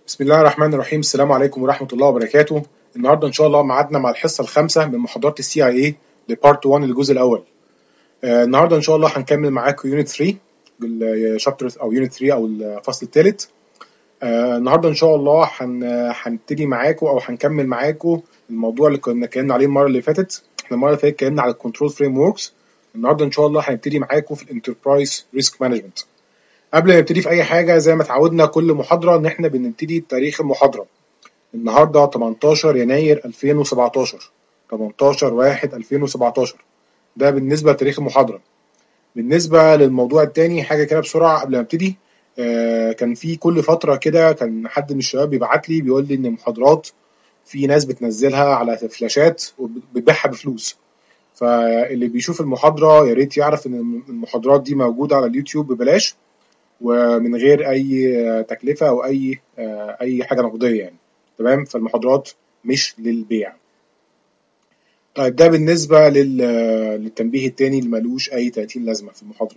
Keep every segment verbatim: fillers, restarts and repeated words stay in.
بسم الله الرحمن الرحيم. السلام عليكم ورحمة الله وبركاته. النهارده إن شاء الله ميعادنا مع الحصة الخامسة من محاضرات السي اي اي لبارت واحد الجزء الأول. آه النهارده إن شاء الله هنكمل معاكم يونت ثلاثة الشابتر أو يونت ثلاثة أو الفصل الثالث. آه النهارده إن شاء الله هن هنبتدي معاكم أو هنكمل معاكم الموضوع اللي كنا اتكلمنا عليه المرة اللي فاتت. إحنا المرة اللي فاتت اتكلمنا على الكنترول فريم وركس. النهارده إن شاء الله هنبتدي معاكم في الانتربرايز ريسك مانجمنت. قبل ما نبتدي في أي حاجة زي ما اتعودنا كل محاضرة إن إحنا بنبتدي بتاريخ المحاضرة. النهارده تمنتاشر يناير ألفين وسبعتاشر، تمنتاشر واحد ألفين وسبعتاشر. ده بالنسبه لتاريخ المحاضره. بالنسبه للموضوع الثاني حاجه كده بسرعه قبل ما ابتدي. آه كان في كل فتره كده كان حد من الشباب بيبعت لي بيقول لي ان المحاضرات في ناس بتنزلها على فلاشات وبتبيعها بفلوس. فاللي بيشوف المحاضره يا ريت يعرف ان المحاضرات دي موجوده على اليوتيوب ببلاش ومن غير اي تكلفه او اي آه اي حاجه نقديه يعني. تمام، فالمحاضرات مش للبيع. طيب ده بالنسبة لل... للتنبيه التاني اللي ملوش أي تلاتين لازمة في المحاضرة.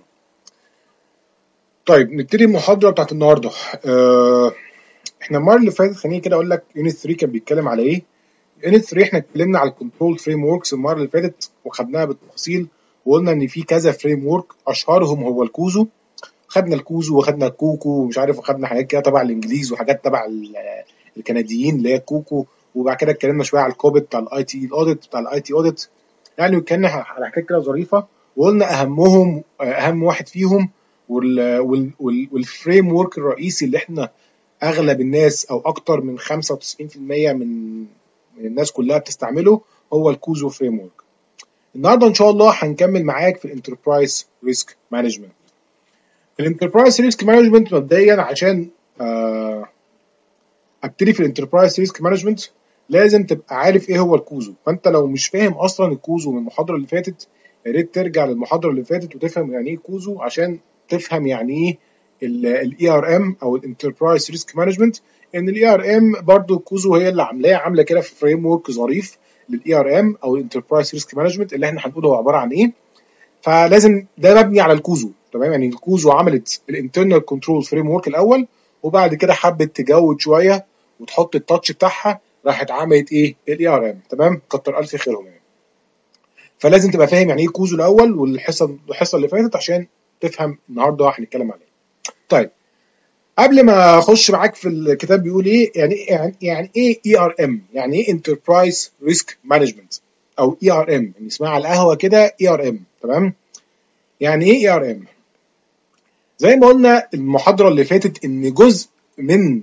طيب نبتدي المحاضرة بتاعت النهاردة. اه... احنا المرة اللي فاتت خليني كده أقول لك يونت ثلاثة كان بيتكلم على إيه. يونت ثلاثة احنا اتكلمنا على الكنترول فريم وركس المرة اللي فاتت وخدناها بالتفصيل وقلنا إن في كذا فريم ورك أشهرهم هو الكوزو. خدنا الكوزو وخدنا الكوكو ومش عارف وخدنا حاجات كده تبع الإنجليز وحاجات تبع الكنديين اللي هي الكوكو. وبعد كده اتكلمنا شويه على الكوبت بتاع الاي تي الاوديت بتاع الاي تي اوديت. يعني اتكلمنا على حاجات كده ظريفه وقلنا اهمهم اهم واحد فيهم وال وال وال والفريم ورك الرئيسي اللي احنا اغلب الناس او اكتر من خمسة وتسعين بالمية من من الناس كلها بتستعمله هو الكوزو فريم ورك. النهارده ان شاء الله هنكمل معاك في الانتربرايز ريسك مانجمنت. الانتربرايز ريسك مانجمنت مبدئيا عشان آه ابتدي في الانتربرايز ريسك مانجمنت لازم تبقى عارف ايه هو الكوزو. فانت لو مش فاهم اصلا الكوزو من المحاضره اللي فاتت يا ريت ترجع للمحاضره اللي فاتت وتفهم يعني ايه كوزو عشان تفهم يعني ايه الاي ار ام او الانتربرايز ريسك مانجمنت. ان الاي ار ام برضو الكوزو هي اللي عاملاه عامله كده في فريم ورك ظريف للاي ار ام او الانتربرايز ريسك مانجمنت اللي احنا هنقوله هو عباره عن ايه. فلازم ده مبني على الكوزو. تمام، يعني الكوزو عملت الانترنال كنترول فريم ورك الاول وبعد كده حبت تجود شويه وتحط التاتش بتاعها راحت عملت ايه الاي ار ام. تمام، كتر الف خيرهم يعني. فلازم تبقى فاهم يعني ايه كوزو الاول والحصه الحصه اللي فاتت عشان تفهم النهارده هنتكلم عليه. طيب قبل ما اخش معاك في الكتاب بيقول ايه يعني يعني يعني ايه اي ار ام، يعني ايه انتربرايز ريسك مانجمنت او اي ار ام. يعني اسمها على القهوه كده اي ار ام. تمام، يعني ايه اي ار ام؟ زي ما قلنا المحاضره اللي فاتت ان جزء من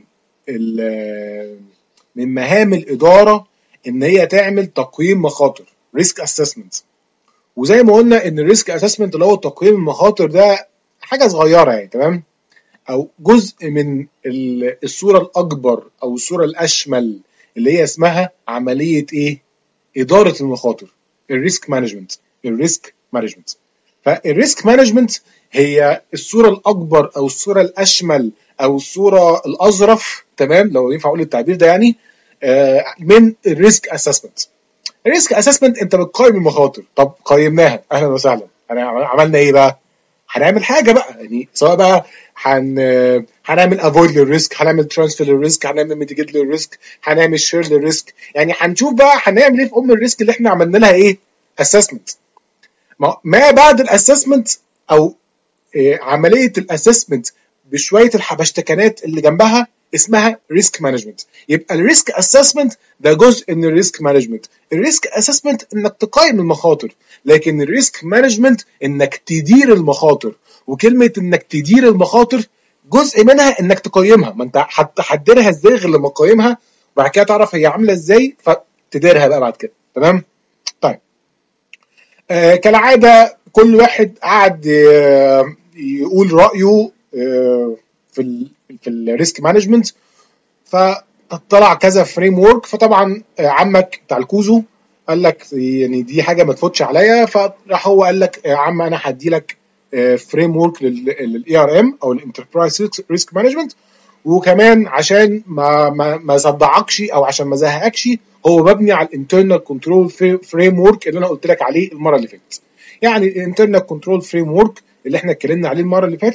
من مهام الاداره ان هي تعمل تقييم مخاطر ريسك اسسمنت. وزي ما قلنا ان الريسك اسسمنت اللي هو تقييم المخاطر ده حاجه صغيره يعني. تمام، او جزء من الصوره الاكبر او الصوره الاشمل اللي هي اسمها عمليه ايه اداره المخاطر الريسك مانجمنت. الريسك مانجمنت فالريسك مانجمنت هي الصوره الاكبر او الصوره الاشمل او الصوره الاظرف. تمام، لو ينفع اقول التعبير ده يعني آه من الريسك اسسمنت. الريسك اسسمنت انت بتقيم المخاطر. طب قيمناها اهلا وسهلا، عملنا ايه بقى؟ هنعمل حاجه بقى يعني سواء بقى هن هنعمل افويد للريسك، هنعمل ترانسفير للريسك، هنعمل ميتيجيت للريسك، هنعمل شير للريسك. يعني هنشوف بقى هنعمل ايه في ام الريسك اللي احنا عملنا لها ايه اسسمنت. ما بعد الاسسمنت او إيه عمليه الاسسمنت بشويه الحبشتكنات اللي جنبها اسمها ريسك مانجمنت. يبقى الريسك اسسمنت ده جزء من الريسك مانجمنت. الريسك اسسمنت انك تقيم المخاطر، لكن الريسك مانجمنت انك تدير المخاطر. وكلمه انك تدير المخاطر جزء منها انك تقيمها. ما انت هتحددها ازاي غير لما تقيمها وبعد كده تعرف هي عامله ازاي فتديرها بقى بعد كده. تمام. طيب آه كالعاده كل واحد قعد آه يقول رايه آه في ال في الريسك مانجمنت فطلع كذا فريم ورك. فطبعا عمك بتاع الكوزو قال لك يعني دي حاجه ما تفوتش عليا، فراح هو قال لك يا عم انا هدي لك فريم ورك للاي ار ام او الانتربرايز ريسك مانجمنت. وكمان عشان ما ما ما صدعكش او عشان ما زهقكش هو مبني على الانترنال كنترول فريم ورك اللي انا قلت لك عليه المره اللي فاتت. يعني الانترنال كنترول فريم ورك اللي احنا اتكلمنا عليه المره اللي فاتت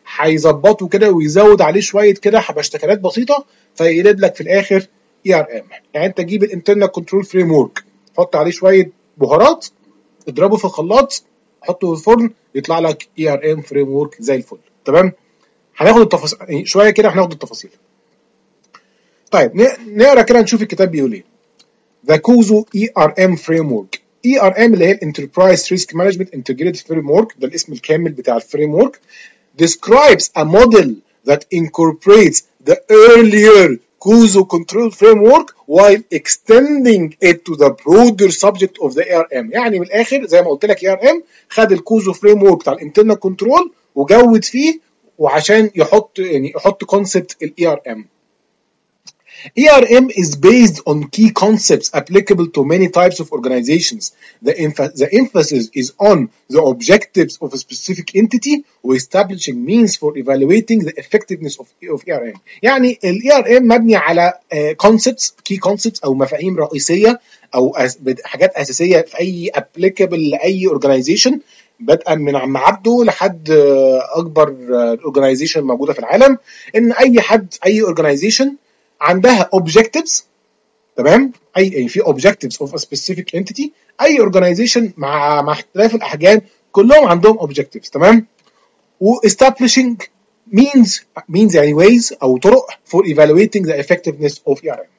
هيظبطه كده ويزود عليه شويه كده حبشتكنات بسيطه فيقلب لك في الاخر اي ار ام. يعني انت تجيب الانترنال كنترول فريم ورك، حط عليه شويه بهارات، اضربه في الخلاط، حطه في الفرن، يطلع لك اي ار ام فريم ورك زي الفل. تمام. هناخد التفاصيل شويه كده، هناخد التفاصيل. طيب نقرا كده نشوف الكتاب بيقول ايه. The كوزو اي ار ام Framework. اي ار ام اللي هي Enterprise Risk Management Integrated Framework، ده الاسم الكامل بتاع الفريم ورك. describes a model that incorporates the earlier كوزو control framework while extending it to the broader subject of the اي ار ام. يعني من الاخر زي ما قلت لك اي ار ام خد الكوزو فريم ورك بتاع الانترنال كنترول وجود فيه، وعشان يحط يعني يحط كونسبت الاي ار ام. اي ار ام is based on key concepts applicable to many types of organizations. The, emph- the emphasis is on the objectives of a specific entity وestablishing means for evaluating the effectiveness of, of اي ار ام. يعني ال اي ار ام مبني على uh, concepts, key concepts أو مفاهيم رئيسية أو أس- حاجات أساسية في أي applicable لأي organization، بدءا من عم عبده لحد أكبر organization موجودة في العالم. إن أي حد أي organization عندها objectives. تمام. اي يعني في objectives of a specific entity. اي organization مع مع اختلاف الاحجام كلهم عندهم objectives. تمام. و establishing means means يعني ways او طرق for evaluating the effectiveness of اي ار ام.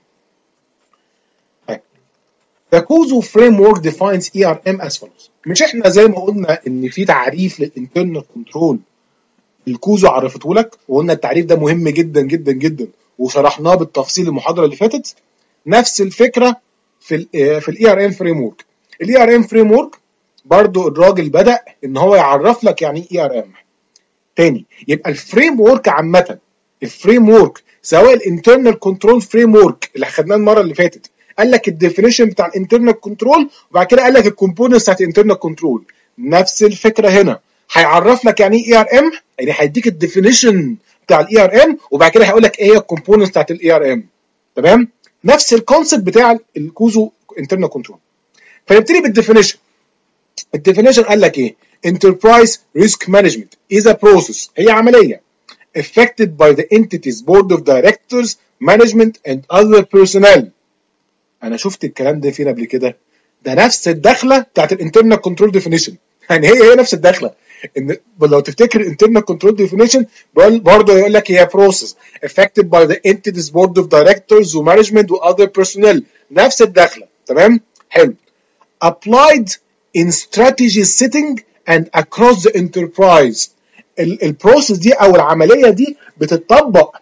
The كوزو framework defines اي ار ام as follows. مش احنا زي ما قلنا ان في تعريف للinternal control الكوزو عرفته لك، وقلنا التعريف ده مهم جدا جدا جدا وشرحناه بالتفصيل المحاضره اللي فاتت. نفس الفكره في ال في الاي ار ام فريم ورك. الاي ار ام فريم ورك برضو الراجل بدا ان هو يعرف لك يعني ايه اي ار ام. تاني يبقى الفريم ورك عامه، الفريم ورك سواء الانترنال كنترول فريم ورك اللي خدناه المره اللي فاتت قال لك الديفينيشن بتاع الانترنال كنترول وبعد كده قال لك الكومبوننتس بتاعت الانترنال كنترول، نفس الفكره هنا. هيعرف لك يعني ايه اي ار ام، يعني هيديك الديفينيشن بتاع الاي ار ام وبعد كده هيقول لك ايه هي الكومبوننتس بتاعت الاي ار ام. تمام. نفس الكونسيبت بتاع الكوزو انترنال كنترول. فنبتدي بالديفينيشن. الديفينيشن قال لك ايه؟ Enterprise Risk Management is a process، هي عمليه affected by the entity's board of directors, management and other personnel. انا شفت الكلام ده فين قبل كده؟ ده نفس الدخله بتاعت الانترنال كنترول ديفينيشن. يعني هي هي نفس الدخله. ان لو تفتكر الانترنال كنترول ديفينيشن برضه يقول لك هي process affected by the entity's board of directors ومانجمنت واذر personnel، نفس الدخله. تمام؟ حلو. applied in strategy setting and across the enterprise. البروسيس دي او العمليه دي بتطبق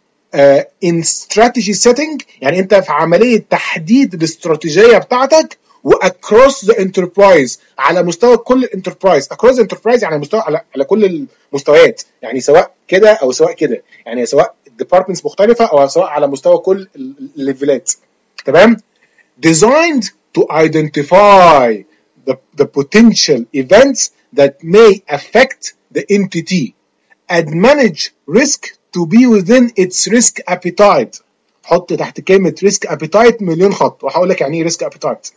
uh, in strategy setting، يعني انت في عمليه تحديد الاستراتيجيه بتاعتك، واكروس ذا انتربرايز على مستوى كل الانتربرايز. اكروس ذا انتربرايز يعني مستوى على, على كل المستويات، يعني سواء كده او سواء كده، يعني سواء ديبارتمنتس مختلفه او سواء على مستوى كل الليفلات. تمام. designed to identify the, the potential events that may affect the entity and manage risk to be within its risk appetite. حط تحت كلمة risk appetite مليون خط وهقول لك يعني ايه risk appetite.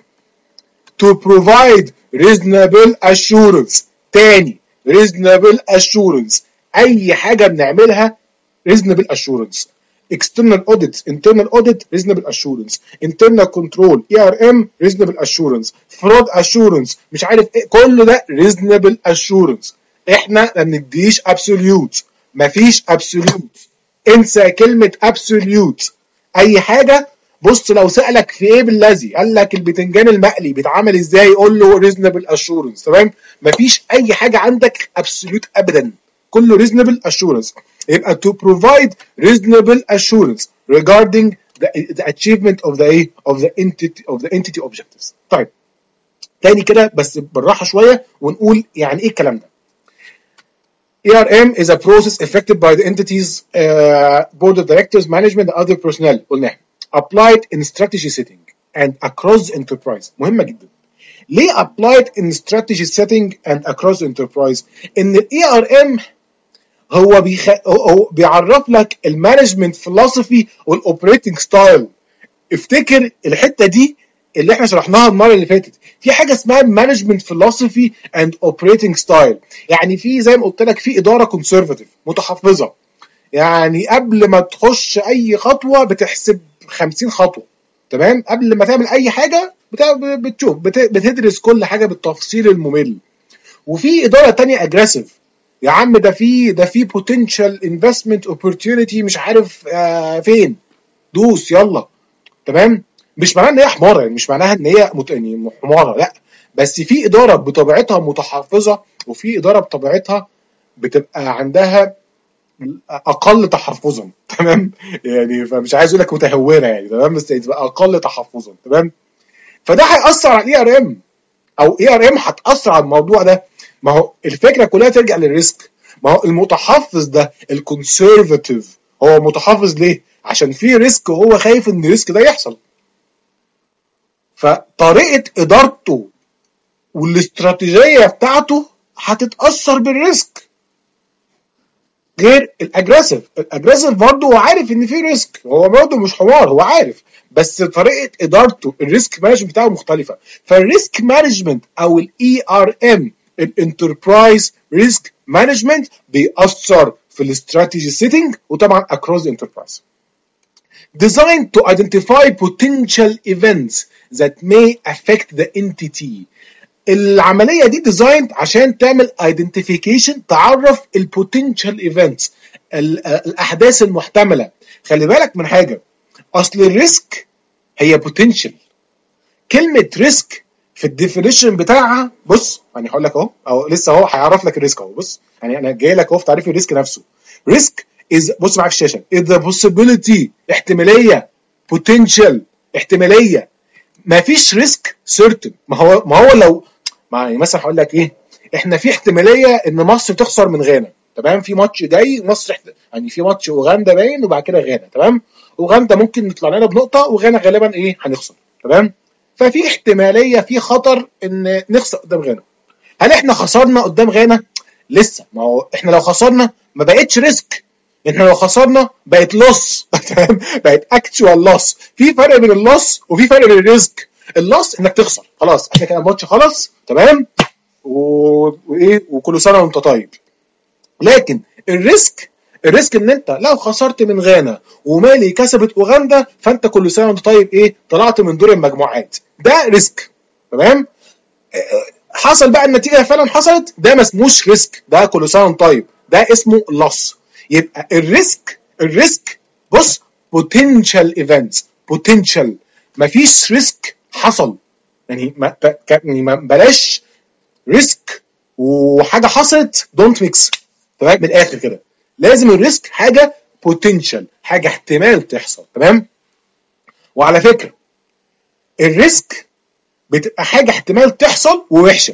to provide reasonable assurance. تاني reasonable assurance، أي حاجة بنعملها reasonable assurance. external audit, internal audit, reasonable assurance. internal control اي ار ام reasonable assurance. fraud assurance مش عارف ايه، كل ده reasonable assurance. احنا ما بنديش absolute، مفيش absolute. انسى كلمة absolute. اي حاجة بص لو سألك في ايه بالذي قال لك البتنجان المقلي بيتعمل ازاي قول له reasonable assurance. تمام. مفيش اي حاجة عندك absolute ابدا، كله reasonable assurance. يبقى to provide reasonable assurance regarding the, the achievement of the of the entity of the entity objectives. طيب تاني كده بس بالراحة شوية ونقول يعني ايه الكلام ده. اي ار ام is a process affected by the entity's uh, board of directors, management and other personnel. قلناها. applied in strategy setting and across the enterprise. مهمة جدا. ليه applied in strategy setting and across the enterprise؟ ان الاي ار ام هو بيخ... هو بيعرف لك المانجمنت فلسفي والاوبريتنج ستايل. افتكر الحته دي اللي احنا شرحناها المره اللي فاتت، في حاجه اسمها مانجمنت فيلوسفي اند اوبريتنج ستايل. يعني في زي ما قلت لك في اداره كونسرفاتيف متحفظه، يعني قبل ما تخش اي خطوه بتحسب خمسين خطوه، تمام؟ قبل ما تعمل اي حاجه بتشوف بتدرس كل حاجه بالتفصيل الممل. وفي اداره تانية اجريسيف، يا عم ده في ده في بوتنشال انفستمنت اوبورتيونيتي مش عارف آه فين، دوس يلا، تمام؟ مش معناها ان هي حماره، يعني مش معناها ان هي مت... يعني حماره، لا، بس في اداره بطبيعتها متحفظه، وفي اداره بطبيعتها بتبقى عندها اقل تحفظا، تمام؟ يعني فمش عايز اقول لك متهوره يعني، تمام؟ بس تبقى اقل تحفظا، تمام؟ فده هيأثر على الاي ار ام، او اي ار ام هتأثر على الموضوع ده. ما هو الفكره كلها ترجع للريسك. ما هو المتحفظ ده الكونسرفاتيف هو متحفظ ليه؟ عشان في ريسك وهو خايف ان الريسك ده يحصل. فطريقه ادارته والاستراتيجيه بتاعته هتتاثر بالريسك. غير الاجريسيف، الاجريسيف برضه هو عارف ان في ريسك، هو برضه مش حمار، هو عارف، بس طريقه ادارته الريسك مانجمنت بتاعه مختلفه. فالريسك مانجمنت او الاي ار ام الانتربرايز ريسك مانجمنت بيأثر في الاستراتيجي سيتنج، وطبعا across the enterprise. Designed to identify potential events that may affect the entity. العمليه دي ديزايند عشان تعمل ايدنتيفيكيشن، تعرف البوتنشال ايفنتس، الاحداث المحتمله. خلي بالك من حاجه، اصل الريسك هي بوتنشال. كلمه ريسك في الديفينيشن بتاعها، بص يعني هقول لك اهو، او لسه اهو هيعرف لك الريسك اهو. بص يعني انا جاي لك اهو في تعريف الريسك نفسه. ريسك از، بص معايا في الشاشه، is the possibility، احتماليه، potential، احتماليه. ما فيش ريسك سيرتن. ما هو ما هو لو يعني مثلا هقول لك ايه، احنا في احتماليه ان مصر تخسر من غانا، تمام؟ في ماتش جاي مصر يعني في ماتش اوغندا باين وبعد كده غانا، تمام؟ اوغندا ممكن نطلع لنا بنقطه، وغانا غالبا ايه هنخسر، تمام؟ ففي احتماليه، في خطر ان نخسر قدام غانا. هل احنا خسرنا قدام غانا؟ لسه. ما هو احنا لو خسرنا ما بقتش ريسك، احنا لو خسرنا بقت لوس، تمام؟ بقت اكتوال لوس. في فرق بين اللوس وفي فرق بين الريسك. اللوس انك تخسر، خلاص احنا كده الماتش خلاص، تمام؟ وايه وكل سنه وانت طيب. لكن الريسك، الريسك ان انت لو خسرت من غانا ومالي كسبت اوغندا، فانت كل سنه وانت طيب ايه، طلعت من دور المجموعات. ده ريسك، تمام؟ حصل بقى النتيجه فعلا حصلت، ده ما اسموش ريسك، ده كل سنه وانت طيب، ده اسمه لوس. يبقى الريسك، الريسك بص potential events، potential، مفيش ريسك حصل. يعني ما يعني ما بلاش ريسك وحاجه حصلت، دونت ميكس، تمام؟ من الاخر كده لازم الريسك حاجه potential، حاجه احتمال تحصل، تمام؟ وعلى فكره الريسك بتبقى حاجه احتمال تحصل ووحشه.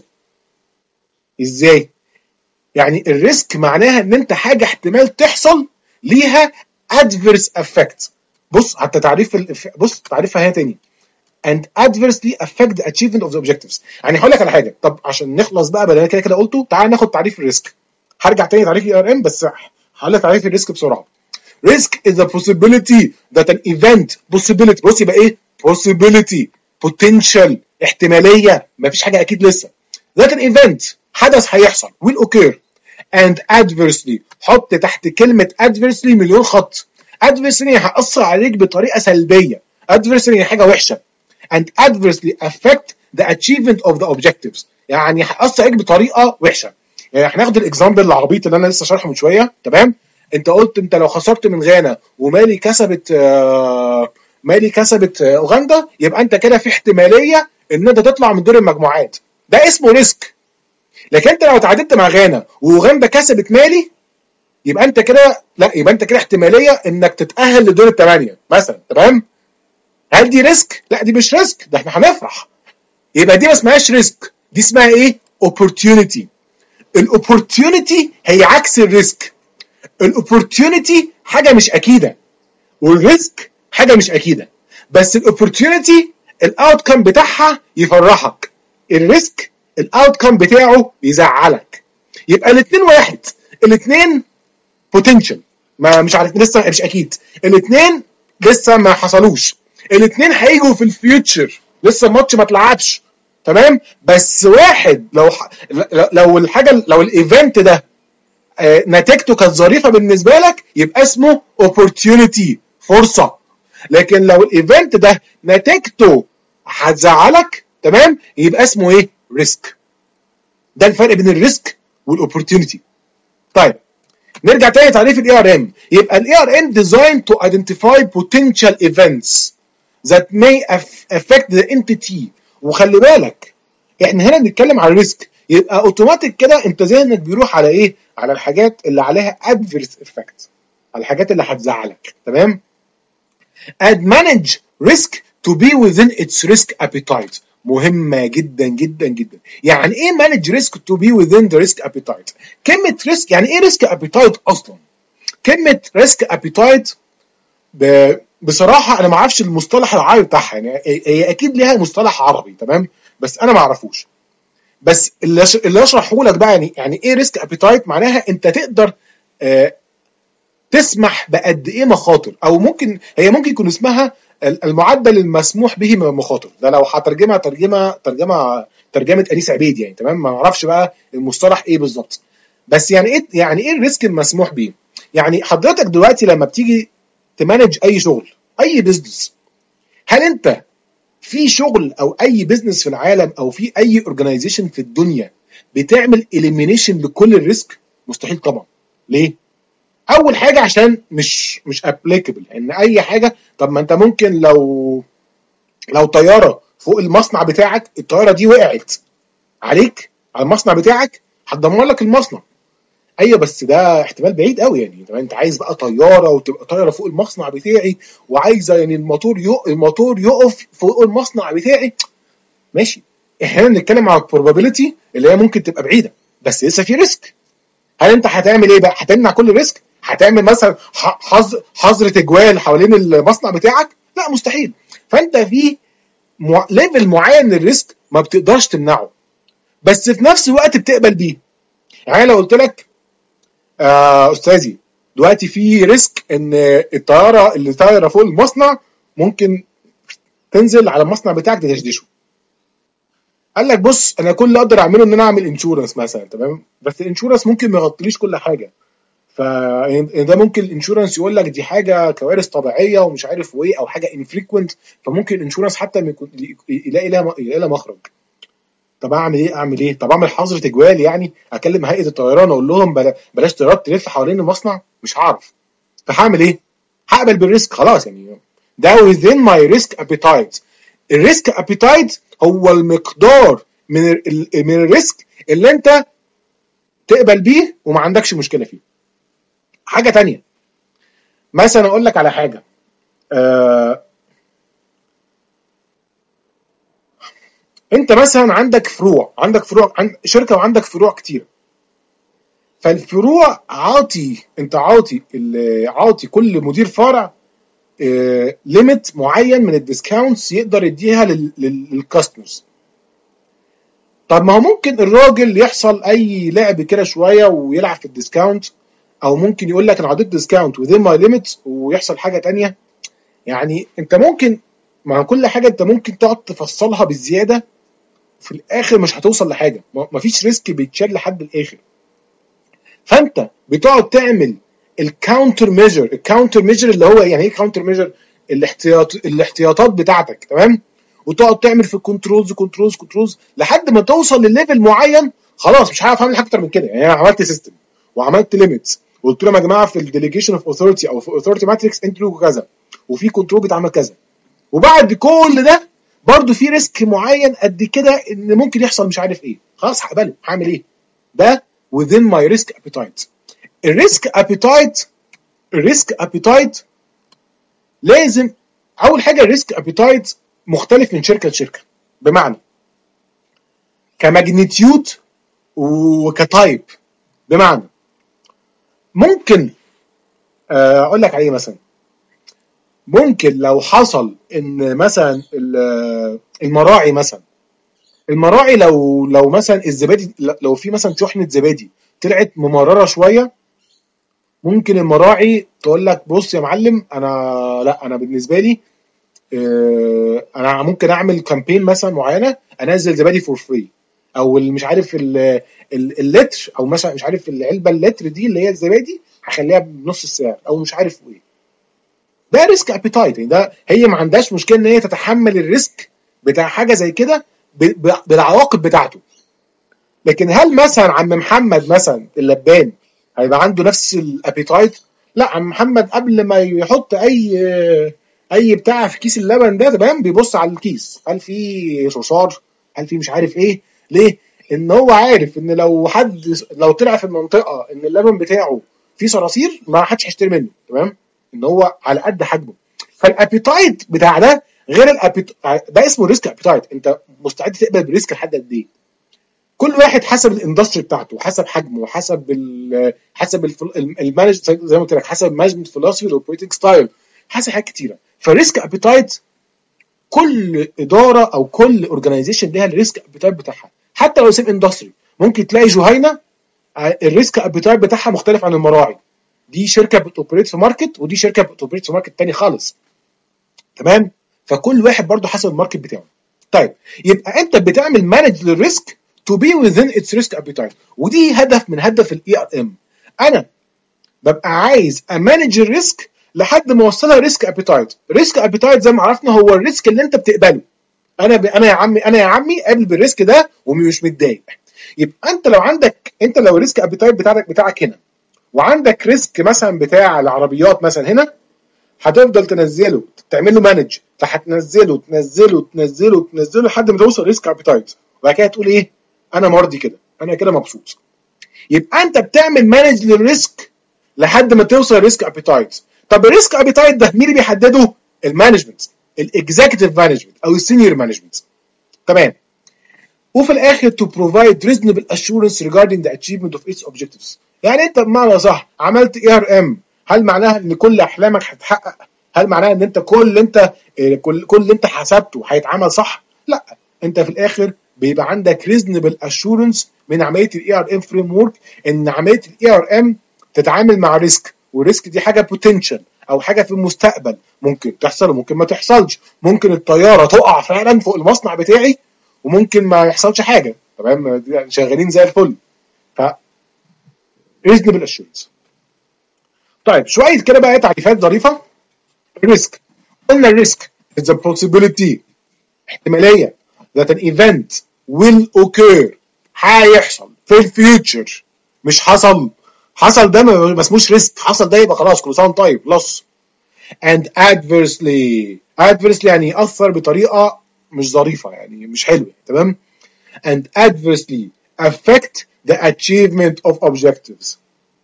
ازاي؟ يعني الريسك معناها ان انت حاجه احتمال تحصل ليها adverse effect. بص حتى تعريف الف... بص تعريفها هي تاني، and adversely affect the achievement of the objectives. يعني هقول لك على حاجه، طب عشان نخلص بقى بدل كده كده قلته، تعال ناخد تعريف الريسك. هرجع تاني تعريف الاي ار ام، بس هقول لك تعريف الريسك بسرعه. risk is a possibility that an event، possibility بص يبقى ايه، possibility، potential، احتماليه، مفيش حاجه اكيد لسه، that an event حدث هيحصل will occur and adversely، حط تحت كلمه adversely مليون خط. adversely هيأثر عليك بطريقه سلبيه، adversely حاجه وحشه، and adversely affect the achievement of the objectives، يعني هيأثر عليك بطريقه وحشه. يعني هناخد الاكزامبل العبيط اللي انا لسه شارحه من شويه، تمام؟ انت قلت انت لو خسرت من غانا ومالي كسبت آه مالي كسبت آه اوغندا، يبقى انت كده في احتماليه ان انت تطلع من دور المجموعات، ده اسمه ريسك. لكن انت لو تعادلت مع غانا واوغندا كسبت مالي، يبقى انت كده لا، يبقى انت كده احتماليه انك تتاهل لدور الثمانيه مثلا، تمام؟ هل دي ريسك؟ لا دي مش ريسك، ده احنا هنفرح. يبقى دي ما اسمهاش ريسك، دي اسمها ايه؟ opportunity. الاوبورتيونيتي هي عكس الريسك. الاوبورتيونيتي حاجه مش اكيده، والريسك حاجه مش اكيده. بس الاوبورتيونيتي الاوتكم بتاعها يفرحك، الريسك الاوتكم بتاعه يزعلك. يبقى الاثنين واحد، الاثنين بوتنشال، ما مش عارف لسه مش اكيد، الاثنين لسه ما حصلوش، الاثنين هيجوا في الفيوتشر، لسه الماتش ما اتلعبش، تمام؟ بس واحد لو ح... لو الحاجه لو الايفنت ده آه، نتيجته كانت ظريفه بالنسبه لك يبقى اسمه opportunity، فرصه. لكن لو الايفنت ده نتيجته هتزعلك، تمام، يبقى اسمه ايه؟ ريسك. ده الفرق بين الريسك والاوبورتيونيتي. طيب نرجع تاني تعريف الاي ار ام. يبقى الاي ار ام designed to identify potential events that may affect the entity. وخلي بالك احنا هنا بنتكلم على الريسك، يبقى اوتوماتيك كده انت ذهنك بيروح على ايه؟ على الحاجات اللي عليها adverse effect، على الحاجات اللي هتزعلك، تمام؟ and manage risk to be within its risk appetite. مهمة جدا جدا جدا. يعني ايه manage risk to be within the risk appetite؟ كلمة risk يعني ايه risk appetite اصلا؟ كلمة risk appetite ب... بصراحة انا ما اعرفش المصطلح العربي بتاعها، يعني هي اكيد ليها مصطلح عربي، تمام، بس انا ما اعرفوش. بس اللي اللي اشرحه لك بقى يعني يعني ايه risk appetite؟ معناها انت تقدر آه تسمح بقد ايه مخاطر، او ممكن هي ممكن يكون اسمها المعدل المسموح به من المخاطر. ده لو هترجمها ترجمه ترجمه ترجمه انيس عبيد يعني، تمام، ما اعرفش بقى المصطلح ايه بالظبط. بس يعني ايه يعني ايه الريسك المسموح به؟ يعني حضرتك دلوقتي لما بتيجي تمانج اي شغل، اي بزنس، هل انت في شغل او اي بزنس في العالم او في اي اورجانيزيشن في الدنيا بتعمل اليمينيشن لكل الريسك؟ مستحيل طبعا. ليه؟ اول حاجه عشان مش مش ابليكابل، ان اي حاجه. طب ما انت ممكن لو لو طياره فوق المصنع بتاعك، الطياره دي وقعت عليك على المصنع بتاعك، هتدمر لك المصنع. ايوه بس ده احتمال بعيد قوي يعني. طب انت عايز بقى طياره وتبقى طايره فوق المصنع بتاعي، وعايزه يعني الموتور يقف الموتور يقف فوق المصنع بتاعي، ماشي. احنا بنتكلم على البروبابيلتي اللي هي ممكن تبقى بعيده، بس لسه في ريسك. هل انت هتعمل ايه بقى؟ هتمنع كل الريسك؟ هتعمل مثلا حظر حظر تجوال حوالين المصنع بتاعك؟ لا مستحيل. فانت في مع... ليفل معين من الريسك ما بتقدرش تمنعه، بس في نفس الوقت بتقبل بيه. يعني لو قلت لك آه استاذي دلوقتي في ريسك ان الطياره اللي طايره فوق المصنع ممكن تنزل على المصنع بتاعك تدشدشه. قال لك بص انا كل اللي اقدر اعمله ان انا اعمل انشورنس مثلا، تمام، بس الانشورنس ممكن ما يغطيليش كل حاجه. فده ممكن الانشورنس يقول لك دي حاجه كوارث طبيعيه ومش عارف وايه، او حاجه انفريكوينت، فممكن الانشورنس حتى يلاقي لها يلاقي لها مخرج. طب اعمل ايه اعمل ايه طب اعمل حظر تجوال يعني؟ اكلم هيئه الطيران اقول لهم بلاش طيارات تلف حوالين المصنع؟ مش هعرف. فهعمل ايه؟ هقبل بالريسك خلاص يعني. ده within my risk appetite. الريسك ابيتايت هو المقدار من ال من الريسك اللي انت تقبل بيه وما عندكش مشكله فيه. حاجه تانية مثلا اقول لك على حاجه، آه انت مثلا عندك فروع عندك فروع عند شركه وعندك فروع كتير. فالفروع عاطي انت عاطي عاطي كل مدير فرع آه ليميت معين من الديسكاونتس يقدر يديها للكاستمرز. طب ما هو ممكن الراجل يحصل اي لعب كده شويه ويلعب في الديسكاونت، او ممكن يقول لك انا عطيت ديسكاونت within my limits ويحصل حاجه تانية. يعني انت ممكن مع كل حاجه انت ممكن تقعد تفصلها بالزياده، في الاخر مش هتوصل لحاجه، مفيش ريسك بيتشال لحد الاخر. فانت بتقعد تعمل الكاونتر ميجر الكاونتر ميجر اللي هو يعني ايه كاونتر ميجر؟ الاحتياط الاحتياطات بتاعتك، تمام، وتقعد تعمل في كنترولز كنترولز كنترولز لحد ما توصل لليفل معين. خلاص مش هعرف اعمل حاجه اكتر من كده. يعني انا عملت سيستم وعملت ليميتس وقلت لهم يا جماعه في الديليجيشن اوف اوثورتي او في اوثورتي ماتريكس انتوا كذا، وفي كنترول بيتعمل كذا، وبعد كل ده برضو في ريسك معين قد كده ان ممكن يحصل مش عارف ايه. خلاص هقبله. هعمل ايه؟ ده within my risk appetite. الريسك ابيتايت الريسك ابيتايت لازم اول حاجه الريسك ابيتايت مختلف من شركه لشركه، بمعنى كماجنتيود وكتايب. بمعنى ممكن اقول لك عليه مثلا، ممكن لو حصل ان مثلا المراعي مثلا المراعي لو لو مثلا الزبادي لو في مثلا شحنه زبادي طلعت ممرره شويه، ممكن المراعي تقول لك بص يا معلم انا لا انا بالنسبه لي آه، انا ممكن اعمل كامبين مثلا معينه انزل زبادي فور فري، او مش عارف ال- ال- اللتر، او مثلا مش عارف العلبه اللتر دي اللي هي الزبادي هخليها بنص السعر او مش عارف ايه. ده ريسك ابيتايت، يعني ده هي ما عندهاش مشكله ان هي تتحمل الريسك بتاع حاجه زي كده ب- ب- بالعواقب بتاعته. لكن هل مثلا عم محمد مثلا اللبان هيبقى عنده نفس الابيتايت؟ لا، عم محمد قبل ما يحط اي اي بتاع في كيس اللبن ده تمام بيبص على الكيس، هل في صوصار، هل في مش عارف ايه. ليه؟ ان هو عارف ان لو حد لو طلع في المنطقه ان اللبن بتاعه فيه صراصير ما حدش هيشتري منه، تمام، ان هو على قد حجمه. فالابيتايت بتاع ده غير الابيتايت ده، اسمه ريسك ابيتايت. انت مستعد تقبل بريسك لحد قد ايه؟ كل واحد حسب الاندستري بتاعته، حسب حجمه، حسب ال حسب المانج، زي ما قلت لك، حسب المانجمنت فيلوسفي، الاوبريتنج ستايل، حسب حاجات كتيره. فالريسك ابيتايت كل اداره او كل اورجانيزيشن ليها الريسك ابيتايت بتاعها. حتى لو سيم اندستري ممكن تلاقي جهينه الريسك ابيتايت بتاعها مختلف عن المراعي. دي شركه بتوبريت في ماركت ودي شركه بتوبريت في ماركت تاني خالص، تمام. فكل واحد برضه حسب الماركت بتاعه. طيب، يبقى انت بتعمل مانج للريسك to be within its risk appetite، ودي هدف من هدف الاي ار ام. انا ببقى عايز امانج الريسك لحد ما اوصلها ريسك ابيتايت. ريسك ابيتايت زي ما عرفنا هو الريسك اللي انت بتقبله. انا ب... انا يا عمي انا يا عمي قابل بالريسك ده ومش متضايق. يبقى انت لو عندك انت لو الريسك ابيتايت بتاعك بتاعك هنا، وعندك ريسك مثلا بتاع العربيات مثلا هنا، هتفضل تنزله تعمل له مانج، فهتنزله تنزله تنزله تنزله لحد ما توصل ريسك ابيتايت، وبعد كده تقول ايه؟ انا مرضي كده، انا كده مبسوط. يبقى انت بتعمل مانج للريسك لحد ما توصل ريسك ابيتايت. طب الريسك ابيتايت ده مين اللي بيحدده؟ المانجمنت، الاكزيكتيف مانجمنت او السينيور مانجمنت، تمام. وفي الاخر to provide reasonable assurance regarding the achievement of its objectives. يعني انت بمعنى صح عملت اي ار ام، هل معناها ان كل احلامك هتتحقق؟ هل معناها ان انت كل اللي انت كل كل اللي انت حسبته هيتعمل صح؟ لا، انت في الاخر بيبقى عندك reasonable assurance من عمليه الاي ار ام فريم ورك ان عمليه الاي ار ام تتعامل مع ريسك، والريسك دي حاجه بوتنشال او حاجه في المستقبل ممكن تحصل وممكن ما تحصلش. ممكن الطياره تقع فعلا فوق المصنع بتاعي وممكن ما يحصلش حاجه، تمام، شغالين زي الفل. ف reasonable assurance. طيب شويه كده بقى تعريفات ظريفه. الريسك، قلنا الريسك is the possibility، احتماليه that an event will occur، هيحصل في الفيوتشر. مش حصل، حصل ده ما اسموش ريسك، حصل ده يبقى خلاص كل سنه طيب loss. and adversely، adversely يعني يأثر بطريقه مش ظريفه، يعني مش حلوه، تمام. and adversely affect the achievement of objectives.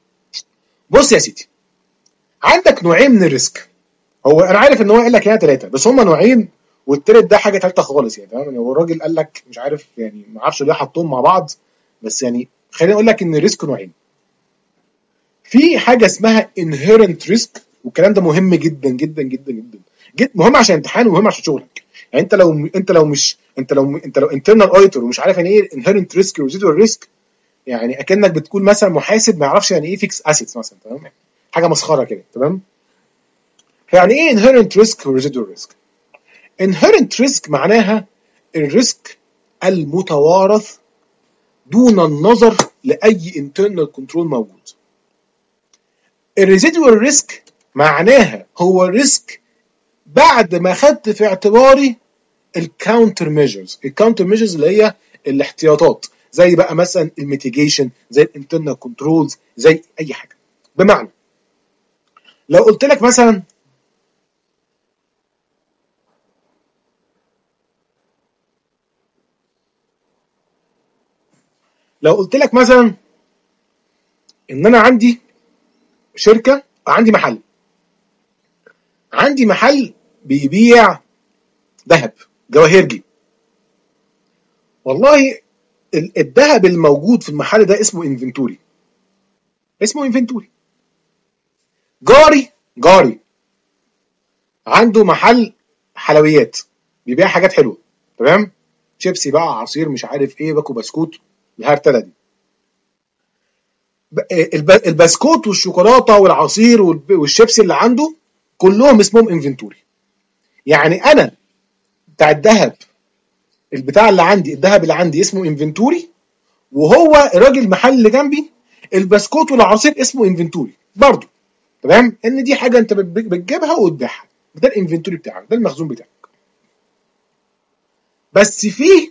بص يا سيدي، عندك نوعين من الريسك. هو انا عارف ان هو قال لك هنا ثلاثه، بس هم نوعين والتالت ده حاجه ثالثه خالص، يعني تمام. يعني هو الراجل قال لك مش عارف، يعني ما اعرفش ليه حطهم مع بعض، بس يعني خليني اقول لك ان الريسك نوعين. في حاجه اسمها inherent risk، والكلام ده مهم جدا جدا جدا جدا جدا، مهم عشان امتحان ومهم عشان شغلك. يعني انت لو انت لو مش انت لو انت لو internal auditor ومش عارف يعني ايه inherent risk و residual risk، يعني اكنك بتقول مثلا محاسب ما يعرفش يعني ايه فيكس اسيتس مثلا، تمام، حاجه مسخره كده، تمام. فيعني ايه inherent risk و residual risk؟ inherent risk معناها الريسك المتوارث دون النظر لاي internal control موجود. الريزيدوال ريسك معناها هو ريسك بعد ما خدت في اعتباري الكاونتر ميجرز. الكاونتر ميجرز اللي هي الاحتياطات، زي بقى مثلا الميتيجيشن، زي الانترنال كنترولز، زي اي حاجه. بمعنى لو قلت لك مثلا لو قلت لك مثلا ان انا عندي شركه، عندي محل عندي محل بيبيع ذهب جواهرجي. والله الذهب الموجود في المحل ده اسمه انفنتوري، اسمه انفنتوري. جاري جاري عنده محل حلويات بيبيع حاجات حلوه، تمام، شيبسي بقى، عصير، مش عارف ايه، باكو، بسكوت، الهرتله دي. البسكوت والشوكولاته والعصير والشيبسي اللي عنده كلهم اسمهم انفنتوري. يعني انا بتاع الذهب، البتاع اللي عندي الذهب اللي عندي اسمه انفنتوري، وهو الراجل المحل اللي جنبي البسكوت والعصير اسمه انفنتوري برضه. تمام؟ ان دي حاجه انت بتجيبها وتبيعها، ده الانفنتوري بتاعك، ده المخزون بتاعك. بس في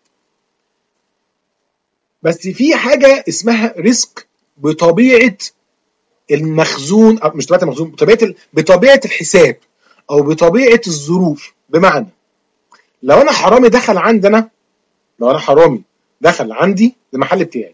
بس في حاجه اسمها ريسك بطبيعه المخزون، او مش طبيعه المخزون، بطبيعه بطبيعه الحساب او بطبيعه الظروف. بمعنى لو انا حرامي دخل عندنا لو انا حرامي دخل عندي المحل بتاعي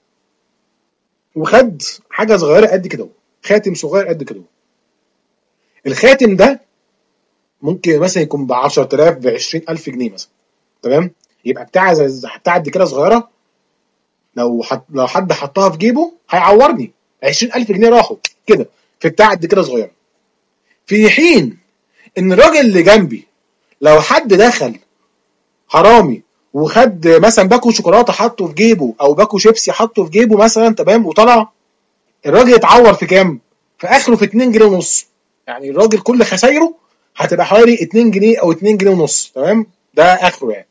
وخد حاجه صغيره قد كده، خاتم صغير قد كده، الخاتم ده ممكن مثلا يكون ب عشرة آلاف ب عشرين ألف جنيه مثلا. تمام؟ يبقى بتاع زي بتاع قد كده صغيره، لو حد لو حد حطها في جيبه هيعورني، عشرين ألف جنيه راحوا كده في بتاع قد كده صغيره. في حين ان الراجل اللي جنبي لو حد دخل حرامي وخد مثلا باكو شوكولاته حطه في جيبه، او باكو شيبسي حطه في جيبه مثلا، تمام، وطلع، الراجل اتعور في كام؟ في اخره في اتنين جنيه ونص. يعني الراجل كل خسايره هتبقى حوالي اتنين جنيه او اتنين جنيه ونص. تمام؟ ده اخره يعني.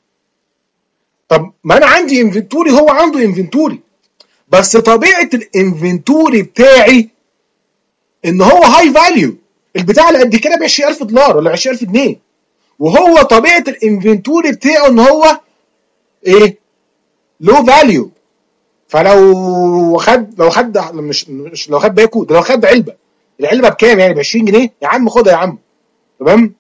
طب ما انا عندي انفنتوري، هو عنده انفنتوري، بس طبيعه الانفنتوري بتاعي ان هو هاي فاليو، البتاع اللي قد كده ب عشرين ألف دولار ولا عشرين ألف جنيه، وهو طبيعه الانفنتوري بتاعه ان هو ايه؟ لو فاليو. فلو خد لو خد مش مش لو خد باكو ده، لو خد علبه، العلبه بكام يعني؟ ب عشرين جنيه، يا عم خدها يا عم. تمام؟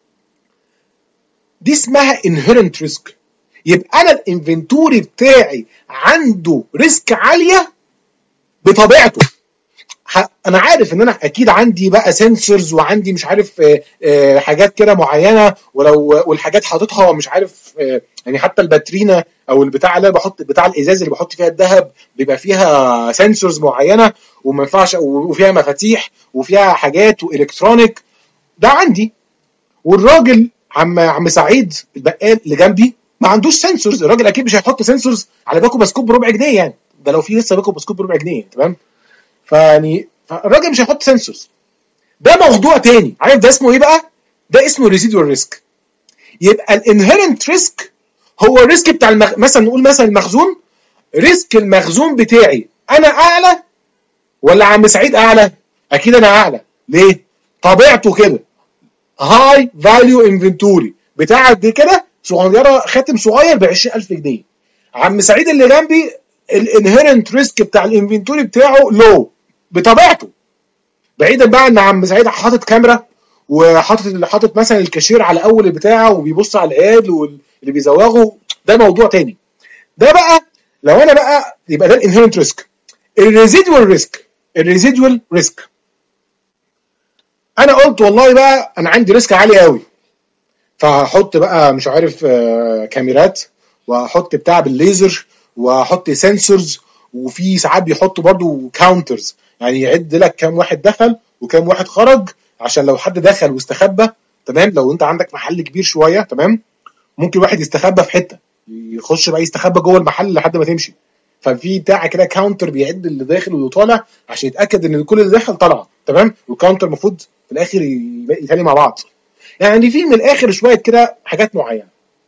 دي اسمها inherent risk. يبقى انا الانفنتوري بتاعي عنده ريسك عاليه بطبيعته. انا عارف ان انا اكيد عندي بقى سنسورز، وعندي مش عارف آآ آآ حاجات كده معينه، ولو والحاجات حاططها مش عارف، يعني حتى الباترينا او البتاع اللي بحط بتاع الازاز اللي بحط فيها الذهب بيبقى فيها سنسورز معينه، وما ينفعش، وفيها مفاتيح وفيها حاجات والكترونيك، ده عندي. والراجل عم عم سعيد البقال اللي جنبي ما عندوش سنسورز. الراجل اكيد مش هيحط سنسورز على باكو بسكوت بربع جنيه يعني، ده لو في لسه باكو بسكوت بربع جنيه. تمام؟ فيعني الراجل مش هيحط سنسورز. ده موضوع تاني. عارف ده اسمه ايه بقى؟ ده اسمه ريزيدوال ريسك. يبقى الانهيرنت ريسك هو الريسك بتاع المخ... مثلا نقول مثلا المخزون، ريسك المخزون بتاعي انا اعلى ولا عم سعيد اعلى؟ اكيد انا اعلى. ليه؟ طبيعته كده هاي فاليو انفنتوري، بتاع دي كده صغيره، خاتم صغير ب عشرين ألف جنيه. عم سعيد اللي جنبي الانهيرنت ريسك بتاع الانفنتوري بتاعه لو بطبيعته. بعيدا بقى ان عم سعيد حاطط كاميرا، وحاطط حاطط مثلا الكاشير على اول البتاع وبيبص على العيال واللي بيزوغوا، ده موضوع تاني. ده بقى لو انا بقى، يبقى ده الانهيرنت ريسك. الريزيدوال ريسك الريزيدوال ريسك انا قلت والله بقى انا عندي ريسك عالي قوي، فهحط بقى مش عارف كاميرات، وهحط بتاع بالليزر، وهحط سنسورز، وفي ساعات بيحطوا برضو كاونترز، يعني يعد لك كام واحد دخل وكام واحد خرج، عشان لو حد دخل واستخبى. تمام؟ لو انت عندك محل كبير شويه، تمام، ممكن واحد يستخبى في حته، يخش بقى يستخبى جوه المحل لحد ما تمشي، ففي بتاع كده كاونتر بيعد اللي داخل واللي طالع عشان يتاكد ان كل اللي دخل طلع. تمام؟ والكاونتر المفروض في الاخر يتالي مع بعض. يعني في من الاخر شويه كده حاجات معينه.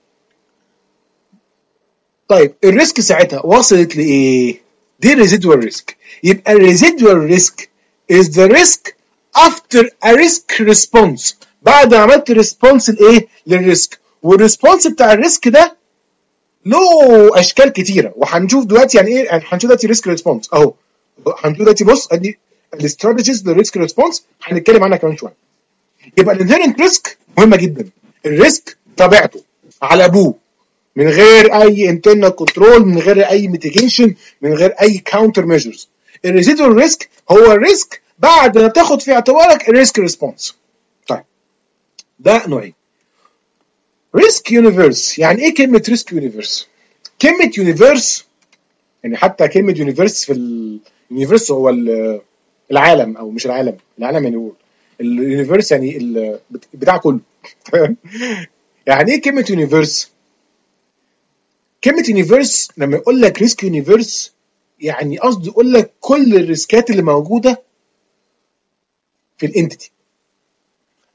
طيب الريسك ساعتها وصلت لايه؟ دي الريزيدوال ريسك. يبقى الريزيدوال ريسك is the risk after a risk response. بعد ما عملت ريسبونس لايه؟ للريسك. والريسبونس بتاع الريسك ده له اشكال كتيره، وهنشوف دلوقتي يعني ايه. هنشوف دلوقتي ريسك ريسبونس اهو. هنشوف دلوقتي، بص ادي الاستراتيجيز للريسك ريسبونس، هنتكلم عنها كمان شويه. يبقى الانهيرنت ريسك مهمه جدا. الريسك طبيعته على ابوه، من غير اي انترنال كنترول، من غير اي ميتيجيشن، من غير اي كاونتر ميجرز. الريزيدوال ريسك هو الريسك بعد ما تاخد في اعتبارك الريسك ريسبونس. طيب ده نوعين. ريسك يونيفرس. يعني ايه كلمه ريسك يونيفرس؟ كلمه يونيفرس يعني حتى كلمه يونيفرس في اليونيفرس هو العالم، او مش العالم، العالم يعني هو اليونيفرس، يعني بتاع كله. يعني ايه كلمه يونيفرس؟ كلمه يونيفرس لما يقول لك ريسك يونيفرس، يعني قصدي يقول لك كل الريسكات اللي موجوده في الانتيتي،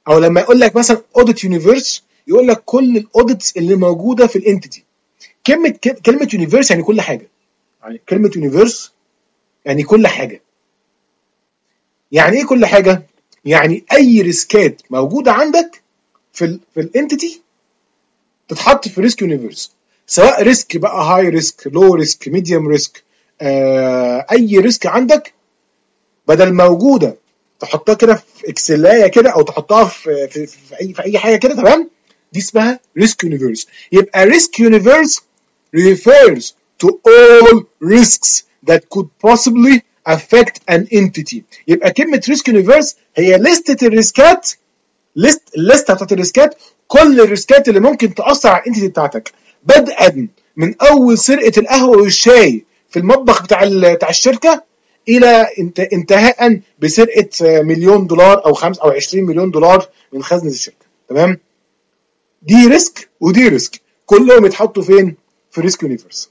او لما يقول لك مثلا اوديت يونيفرس يقول لك كل الاوديتس اللي موجوده في الانتيتي. كلمه كلمه يونيفرس يعني كل حاجه، يعني كلمه يونيفرس يعني كل حاجه. يعني ايه كل حاجه؟ يعني اي ريسكات موجوده عندك في ال في الانتيتي تتحط في ريسك يونيفرس، سواء ريسك بقى هاي ريسك، لو ريسك، ميديوم ريسك، اي ريسك عندك بدل موجوده تحطها كده في اكسلايه كده او تحطها في في, في اي في اي حاجه كده، تمام؟ دي اسمها ريسك يونيفرس. يبقى ريسك يونيفرس refers to all risks that could possibly affect an entity. يبقى كلمه ريسك يونيفرس هي لستة الريسكات، ليست الليسته بتاعت الريسكات، كل الريسكات اللي ممكن تاثر على الانتيتي بتاعتك، بدءا من اول سرقه القهوه والشاي في المطبخ بتاع بتاع الشركه الى انتهاء بسرقه مليون دولار او خمسة او عشرين مليون دولار من خزنه الشركه، تمام؟ دي ريسك ودي ريسك، كلهم يتحطوا فين؟ في ريسك يونيفرس.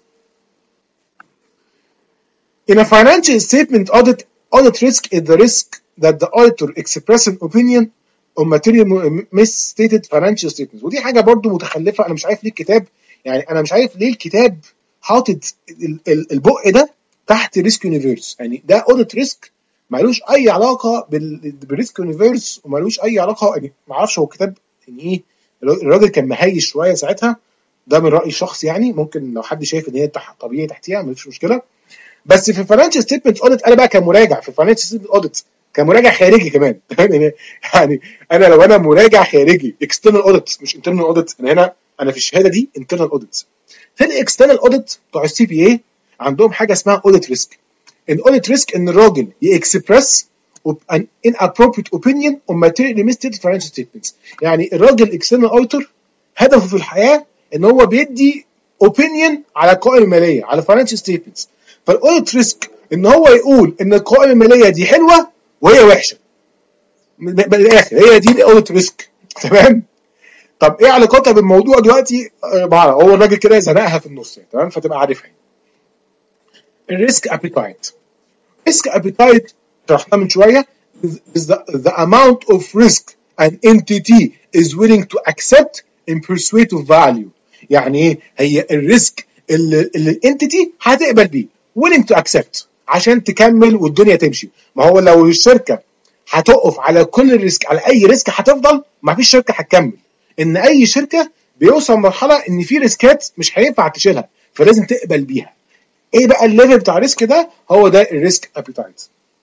In a financial statement audit, audit risk is the risk that the auditor expresses an opinion on material misstated financial statements. ودي حاجه برضو متخلفه، انا مش عارف ليه الكتاب، يعني انا مش عارف ليه الكتاب حاطط البق ده تحت ريسك يونيفرس. يعني ده اوديت ريسك مالوش اي علاقه بالريسك يونيفرس ومالوش اي علاقه، يعني ما اعرفش هو الكتاب يعني ايه، الراجل كان مهيش شويه ساعتها، ده من رايي الشخصي يعني، ممكن لو حد شايف ان هي طبيعي تحتيها مفيش مشكله. بس في الفاينانشال ستيتمنت اوديت انا بقى كمراجع في الفاينانشال ستيتمنت اوديت كمراجع خارجي كمان يعني انا لو انا مراجع خارجي اكسترنال اوديت مش انترنال اوديت، انا هنا انا في الشهاده دي انترنال اوديت. في الاكسترنال اوديت بتوع السي بي اي عندهم حاجه اسمها اوديت ريسك. الاوديت ريسك ان الراجل يكسبرس an inappropriate opinion on materially misstated financial statements. يعني الراجل اكسترنال اوديتور هدفه في الحياه ان هو بيدي opinion على القوائم الماليه، على financial statements. فالاوديت ريسك ان هو يقول ان القوائم الماليه دي حلوه وهي وحشه، من الاخر هي دي الاوديت ريسك، تمام؟ طب ايه علاقتها بالموضوع دلوقتي؟ بعرف هو الراجل كده زنقها في النص، تمام؟ فتبقى عارفها. الريسك ابيتايت، ريسك ابيتايت شرحناه من شويه is the, the amount of risk an entity is willing to accept in pursuit of value. يعني ايه؟ هي الريسك اللي, اللي الانتيتي هتقبل بيه willing to accept عشان تكمل والدنيا تمشي. ما هو لو الشركه هتقف على كل الريسك، على اي ريسك هتفضل، ما فيش شركه هتكمل. ان اي شركه بيوصل مرحله ان في ريسكات مش هينفع تشيلها فلازم تقبل بيها. ايه بقى الليفل بتاع الريسك ده؟ هو ده الريسك ابيتايت.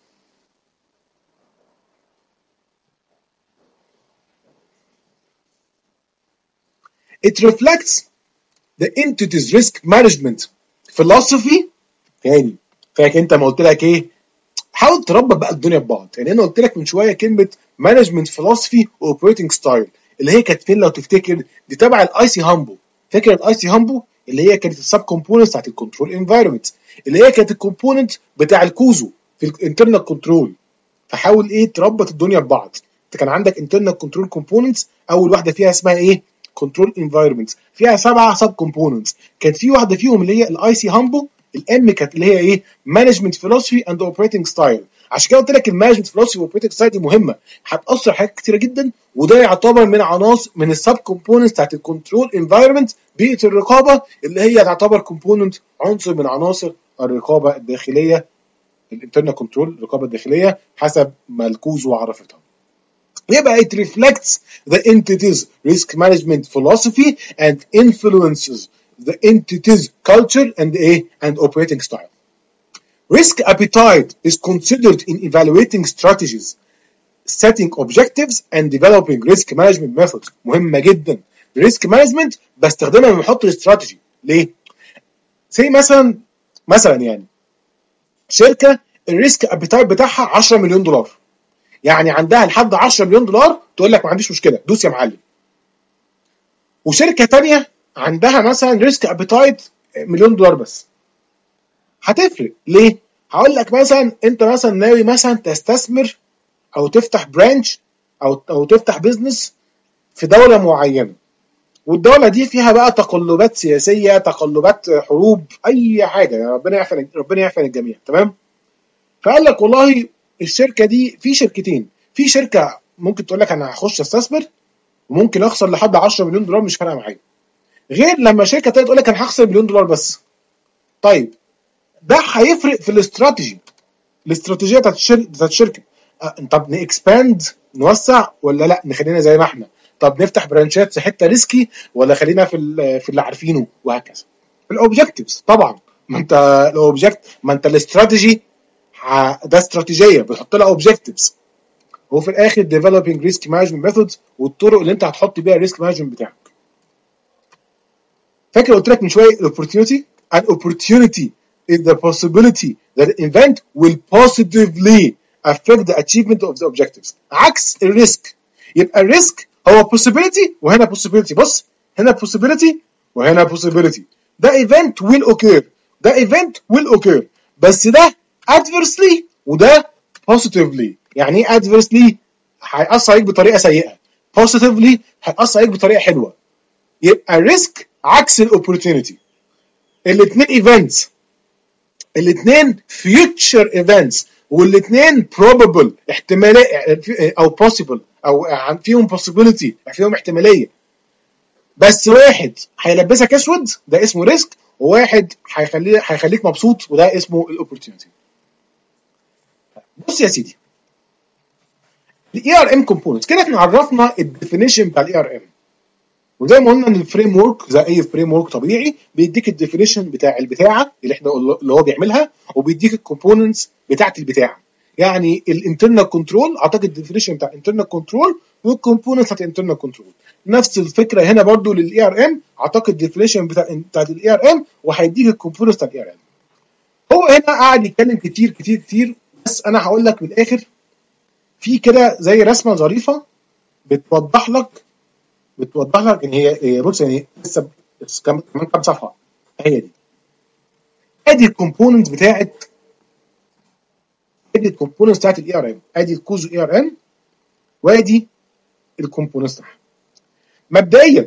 It reflects the entity's risk management philosophy. تاني فاكر انت ما قلت لك ايه؟ حاول تربط بقى الدنيا ببعض. يعني انا قلت لك من شويه كلمه مانجمنت فيلوسفي واوبريتنج ستايل اللي هي كانت فين لو تفتكر؟ دي تبع الاي سي هامبو. فاكر الاي سي هامبو اللي هي كانت السب كومبوننت بتاعت الكنترول انفايرمنت، اللي هي كانت الكومبوننت بتاع الكوزو في الانترنال كنترول. فحاول ايه تربط الدنيا ببعض. انت كان عندك انترنال كنترول كومبوننتس، اول واحده فيها اسمها ايه؟ كنترول انفايرمنت، فيها سبعه سب كومبوننتس. كانت في واحده فيهم اللي هي الاي سي هامبو، الام كانت اللي هي ايه؟ مانجمنت فيلوسفي اند اوبريتنج ستايل. عشان كده قلت لك المانجمنت فيلوسفي والاوبريتنج ستايل دي مهمه، هتاثر على حاجات كتيره جدا، وده يعتبر من عناصر من السب كومبوننتس بتاعت الكنترول انفايرمنت، بيئه الرقابه اللي هي تعتبر كومبوننت، عنصر من عناصر الرقابه الداخليه، الانترنال كنترول، الرقابه الداخليه حسب ما الكوزو عرفتها. يبقى it reflects the entity's risk management philosophy and influences the entity's culture and a and operating style. Risk appetite is considered in evaluating strategies, setting objectives and developing risk management methods. مهمة جدا. risk management بستخدمها لما احط الاستراتيجي. ليه؟ زي مثلا مثلا يعني شركة الريسك ابيتايت بتاعها عشرة مليون دولار، يعني عندها لحد عشرة مليون دولار تقول لك ما عنديش مشكله دوس يا معلم. وشركه ثانيه عندها مثلا ريسك ابيتايت مليون دولار بس، هتفرق ليه؟ هقول لك مثلا انت مثلا ناوي مثلا تستثمر او تفتح برانش او او تفتح بيزنس في دوله معينه، والدوله دي فيها بقى تقلبات سياسيه، تقلبات حروب، اي حاجه، ربنا يعفن ربنا يعفن الجميع، تمام؟ فقال لك والله الشركه دي، في شركتين، في شركه ممكن تقول لك انا هخش استثمر وممكن اخسر لحد عشرة مليون دولار مش فارقه معايا، غير لما شركه تانيه تقول لك انا هخسر مليون دولار بس. طيب ده هيفرق في الاستراتيجي، الاستراتيجيه بتاعت الشركه بتاعت الشركه أه طب نكسباند نوسع ولا لا نخلينا زي ما احنا، طب نفتح برانشات في حته ريسكي ولا خلينا في في اللي عارفينه، وهكذا. الاوبجكتيفز طبعا، ما انت الاوبجكت ما انت الاستراتيجي ده استراتيجيه بتحط لها اوبجكتيفز، وفي الاخر developing risk management methods والطرق اللي انت هتحط بيها الريسك مانجمنت بتاعك. فاكر قلت لك من شويه الاوبورتيونيتي، an opportunity is the possibility that an event will positively affect the achievement of the objectives. عكس الريسك. يبقى الريسك هو possibility وهنا possibility، بص هنا possibility وهنا possibility، ده event will occur، ده event will occur، بس ده adversely وده positively. يعني ايه adversely؟ هيأثر عليك بطريقه سيئه، positively هيأثر عليك بطريقه حلوه. يبقى الريسك عكس الاوبورتيونيتي. الاثنين ايفنتس، الاثنين فيوتشر ايفنتس، والاثنين probable احتماليه او possible او فيهم possibility فيهم احتماليه، بس واحد هيلبسك اسود ده اسمه ريسك، وواحد هيخليك هيخليك مبسوط وده اسمه الاوبورتيونيتي. بص يا سيدي، الاي ار ام كومبوننتس كده احنا عرفنا الديفينيشن بتاع الاي ار ام، وزي ما قلنا ان الفريم ورك زي اي فريم ورك طبيعي بيديك الديفينيشن بتاع البتاعه اللي احنا اللي هو بيعملها، وبيديك الكومبوننتس بتاعه البتاعه. يعني الانترنال كنترول اعتقد الديفينيشن بتاع الانترنال كنترول والكومبوننتس بتاعت الانترنال كنترول، نفس الفكره هنا برضو للاي ار ام، اعتقد الديفينيشن بتاع بتاعت الاي ار ام وهيديك الكومبوننتس بتاع الاي ار ام. هو هنا قاعد يتكلم كتير كتير كتير، بس انا هقول لك من الاخر في كده زي رسمه ظريفه بتوضح لك بتوضح لك ان هي بص يعني لسه كمان كام صفحه هي دي. ادي الكومبوننتس بتاعت ادي الكومبوننتس بتاعت الاي ار ام، ادي الكوزو اي ار ام وادي الكومبوننتس بتاعها. مبدئيا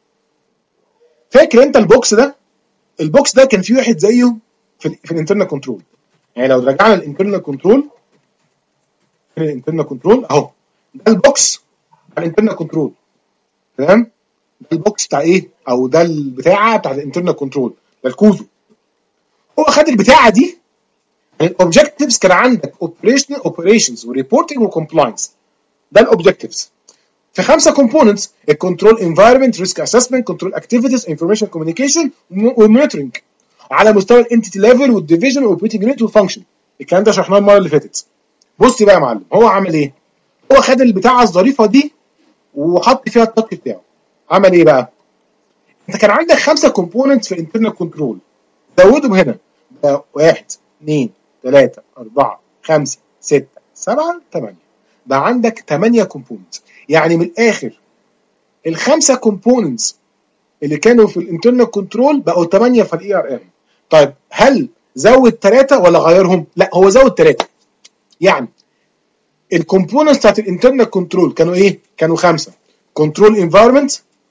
فاكر انت البوكس ده؟ البوكس ده كان فيه واحد زيه في, في الانترنال كنترول. يعني لو رجعنا الانترنال كنترول الانترنال كنترول اهو، ده البوكس بتاع الانترنال كنترول، تمام؟ ده البوكس بتاع ايه؟ او ده البتاعه بتاع الانترنال كنترول، ده الكوزو. هو خد البتاعه دي، الاوبجكتيفز كان عندك اوبريشنال اوبريشنز وريبورتنج وكومبلاينس، ده الاوبجكتيفز في خمسه كومبوننتس: الكنترول انفايرمنت، ريسك اسسمنت، كنترول اكتيفيتيز، انفورميشن كوميونيكيشن، ومونيتورنج على مستوى الانتيتي ليفل والديفيجن والاوبريتنج يونت والفانكشن. الكلام ده شرحناه المره اللي فاتت. بص بقى يا معلم، هو عمل ايه؟ هو خد البتاعه الظريفه دي وحط فيها التاتش بتاعه. عمل ايه بقى؟ انت كان عندك خمسه كومبوننتس في الانترنال كنترول، زودهم هنا بقى واحد اثنين ثلاثة أربعة خمسة ستة سبعة ثمانية، بقى عندك ثمانية كومبوننتس. يعني من الآخر الخمسة كومبوننتس اللي كانوا في الانترنال كنترول بقوا ثمانية في الاي ار ام. طيب هل زود ثلاثة ولا غيرهم؟ لا، هو زود ثلاثة. يعني الكومبوننتس بتاعت الانترنال كنترول كانوا ايه؟ كانوا خمسة: كنترول انفايرمنت،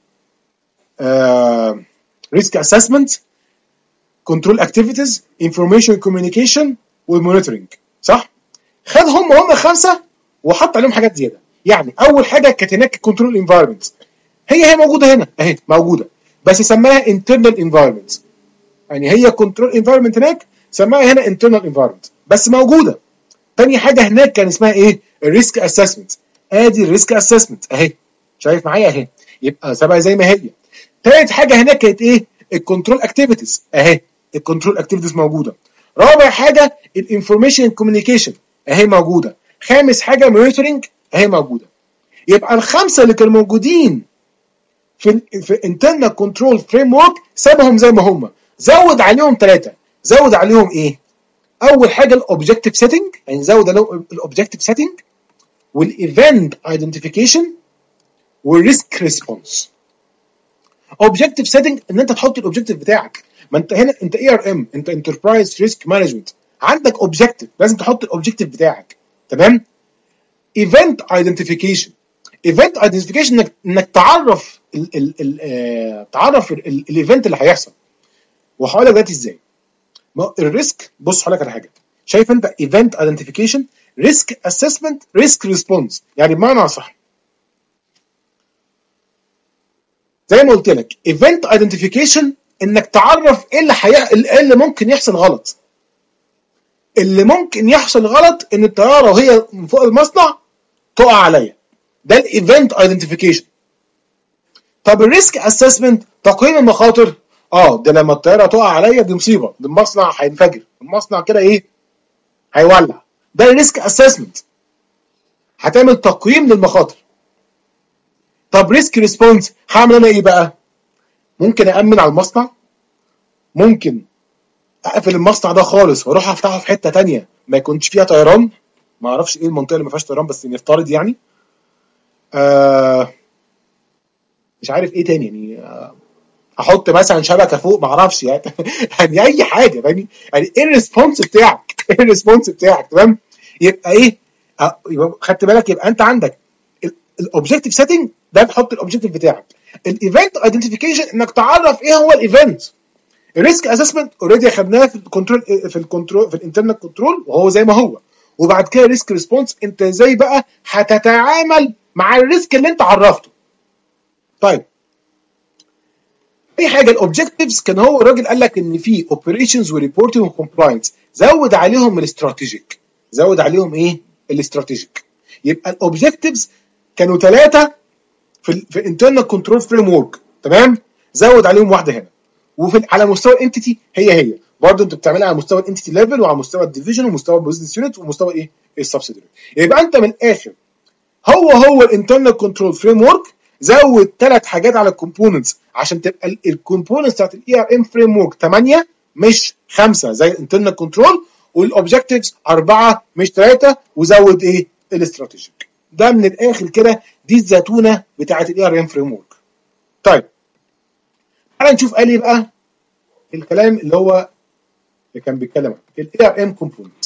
ريسك اسسمنت، كنترول اكتيفيتيز، انفورميشن كوميونيكيشن، والمونيتورنج، صح؟ خدهم هم خمسه وحط عليهم حاجات زياده. يعني اول حاجه كانت هناك كنترول انفايرمنت، هي هي موجوده هنا اهي موجوده، بس سماها انترنال انفايرمنت. يعني هي كنترول انفايرمنت هناك، سماها هنا انترنال انفايرمنت بس موجوده. تاني حاجه هناك كان اسمها ايه؟ الريسك اسسمنت. ادي الريسك اسسمنت اهي، شايف معايا اهي، يبقى سبعه زي ما هي. تالت حاجه هناك كانت ايه؟ الكنترول اكتيفيتيز اهي، الكنترول اكتيفيتيز موجوده. رابع حاجه الانفورميشن كوميونيكيشن اهي موجوده. خامس حاجه مونيتورنج اهي موجوده. يبقى الخمسه اللي كانوا موجودين في في انترنال كنترول فريم ورك سابهم زي ما هم، زود عليهم ثلاثه. زود عليهم ايه؟ اول حاجه الاوبجكتيف سيتنج، يعني زود عليهم الاوبجكتيف سيتنج والايفنت ايدنتيفيكيشن والريسك ريسبونس. اوبجكتيف سيتنج ان انت تحط الاوبجكتيف بتاعك، ما انت هنا انت اي ار ام، انت انتربرايز ريسك مانجمنت، عندك اوبجكتيف لازم تحط الاوبجكتيف بتاعك، تمام؟ ايفنت ايدنتيفيكيشن، ايفنت ايدنتيفيكيشن انك انك تعرف ال ال ال آه تعرف الايفنت اللي هيحصل. وهقول لك دلوقتي ازاي. الريسك، بص هقول لك على حاجه، شايف انت ايفنت ايدنتيفيكيشن ريسك اسسمنت ريسك ريسبونس. يعني بمعنى صح زي ما قلت لك ايفنت ايدنتيفيكيشن انك تعرف ايه اللي حي... ايه اللي ممكن يحصل غلط. اللي ممكن يحصل غلط ان الطياره وهي من فوق المصنع تقع عليا، ده الايفنت ايدنتيفيكيشن. طب الريسك اسسمنت تقييم المخاطر، اه ده لما الطياره تقع عليا دي مصيبه، ده المصنع هينفجر، المصنع كده ايه هيولع، ده الريسك اسسمنت، هتعمل تقييم للمخاطر. طب ريسك ريسبونس هعمل انا ايه بقى؟ ممكن أأمن على المصنع، ممكن أقفل المصنع ده خالص وأروح أفتحه في حتة تانية ما يكونش فيها طيران، ما أعرفش إيه المنطقة اللي ما فيهاش طيران بس نفترض يعني. آه مش عارف إيه تاني يعني، آه أحط مثلا شبكة فوق، ما أعرفش يعني يعني أي حاجة يعني. يعني إيه الريسبونس بتاعك؟ إيه الريسبونس بتاعك؟ تمام؟ يبقى إيه؟ آه يبقى خدت بالك، يبقى أنت عندك الأوبجيكتيف سيتنج ده تحط الأوبجيكتيف بتاعك، الايفنت ايدنتيفيكيشن انك تعرف ايه هو الايفنت، الريسك اسسمنت اوريدي خدناه في الكنترول في الكنترول في الانترنال كنترول وهو زي ما هو، وبعد كده ريسك ريسبونس انت ازاي بقى هتتعامل مع الريسك اللي انت عرفته. طيب اي حاجه الاوبجكتيفز كان هو الراجل قال لك ان في اوبريشنز وريبورتنج وكومبلاينس، زود عليهم الاستراتيجيك، زود عليهم ايه الاستراتيجيك. يبقى الاوبجكتيفز كانوا ثلاثه في ال في الانترنال كنترول فريم ورك، تمام، زود عليهم واحده هنا. وفي على مستوى الانتيتي هي هي برضه انت بتعملها على مستوى الانتيتي ليفل وعلى مستوى الديفيجن ومستوى البزنس يونت ومستوى ايه السبسيدري. يبقى انت من الاخر هو هو الانترنال كنترول فريم ورك زود ثلاث حاجات على الكومبوننتس عشان تبقى الكومبوننتس بتاعت الاي ار ام فريم ورك ثمانيه مش خمسه زي الانترنال كنترول، والاوبجكتيفز اربعه مش ثلاثه، وزود ايه الاستراتيجيك. ده من الاخر كده دي الزتونه بتاعت الاي ار ام فريم ورك. طيب تعالى نشوف قال ايه بقى الكلام اللي هو اللي كان بيتكلم عنه الاي ار ام كومبوننت.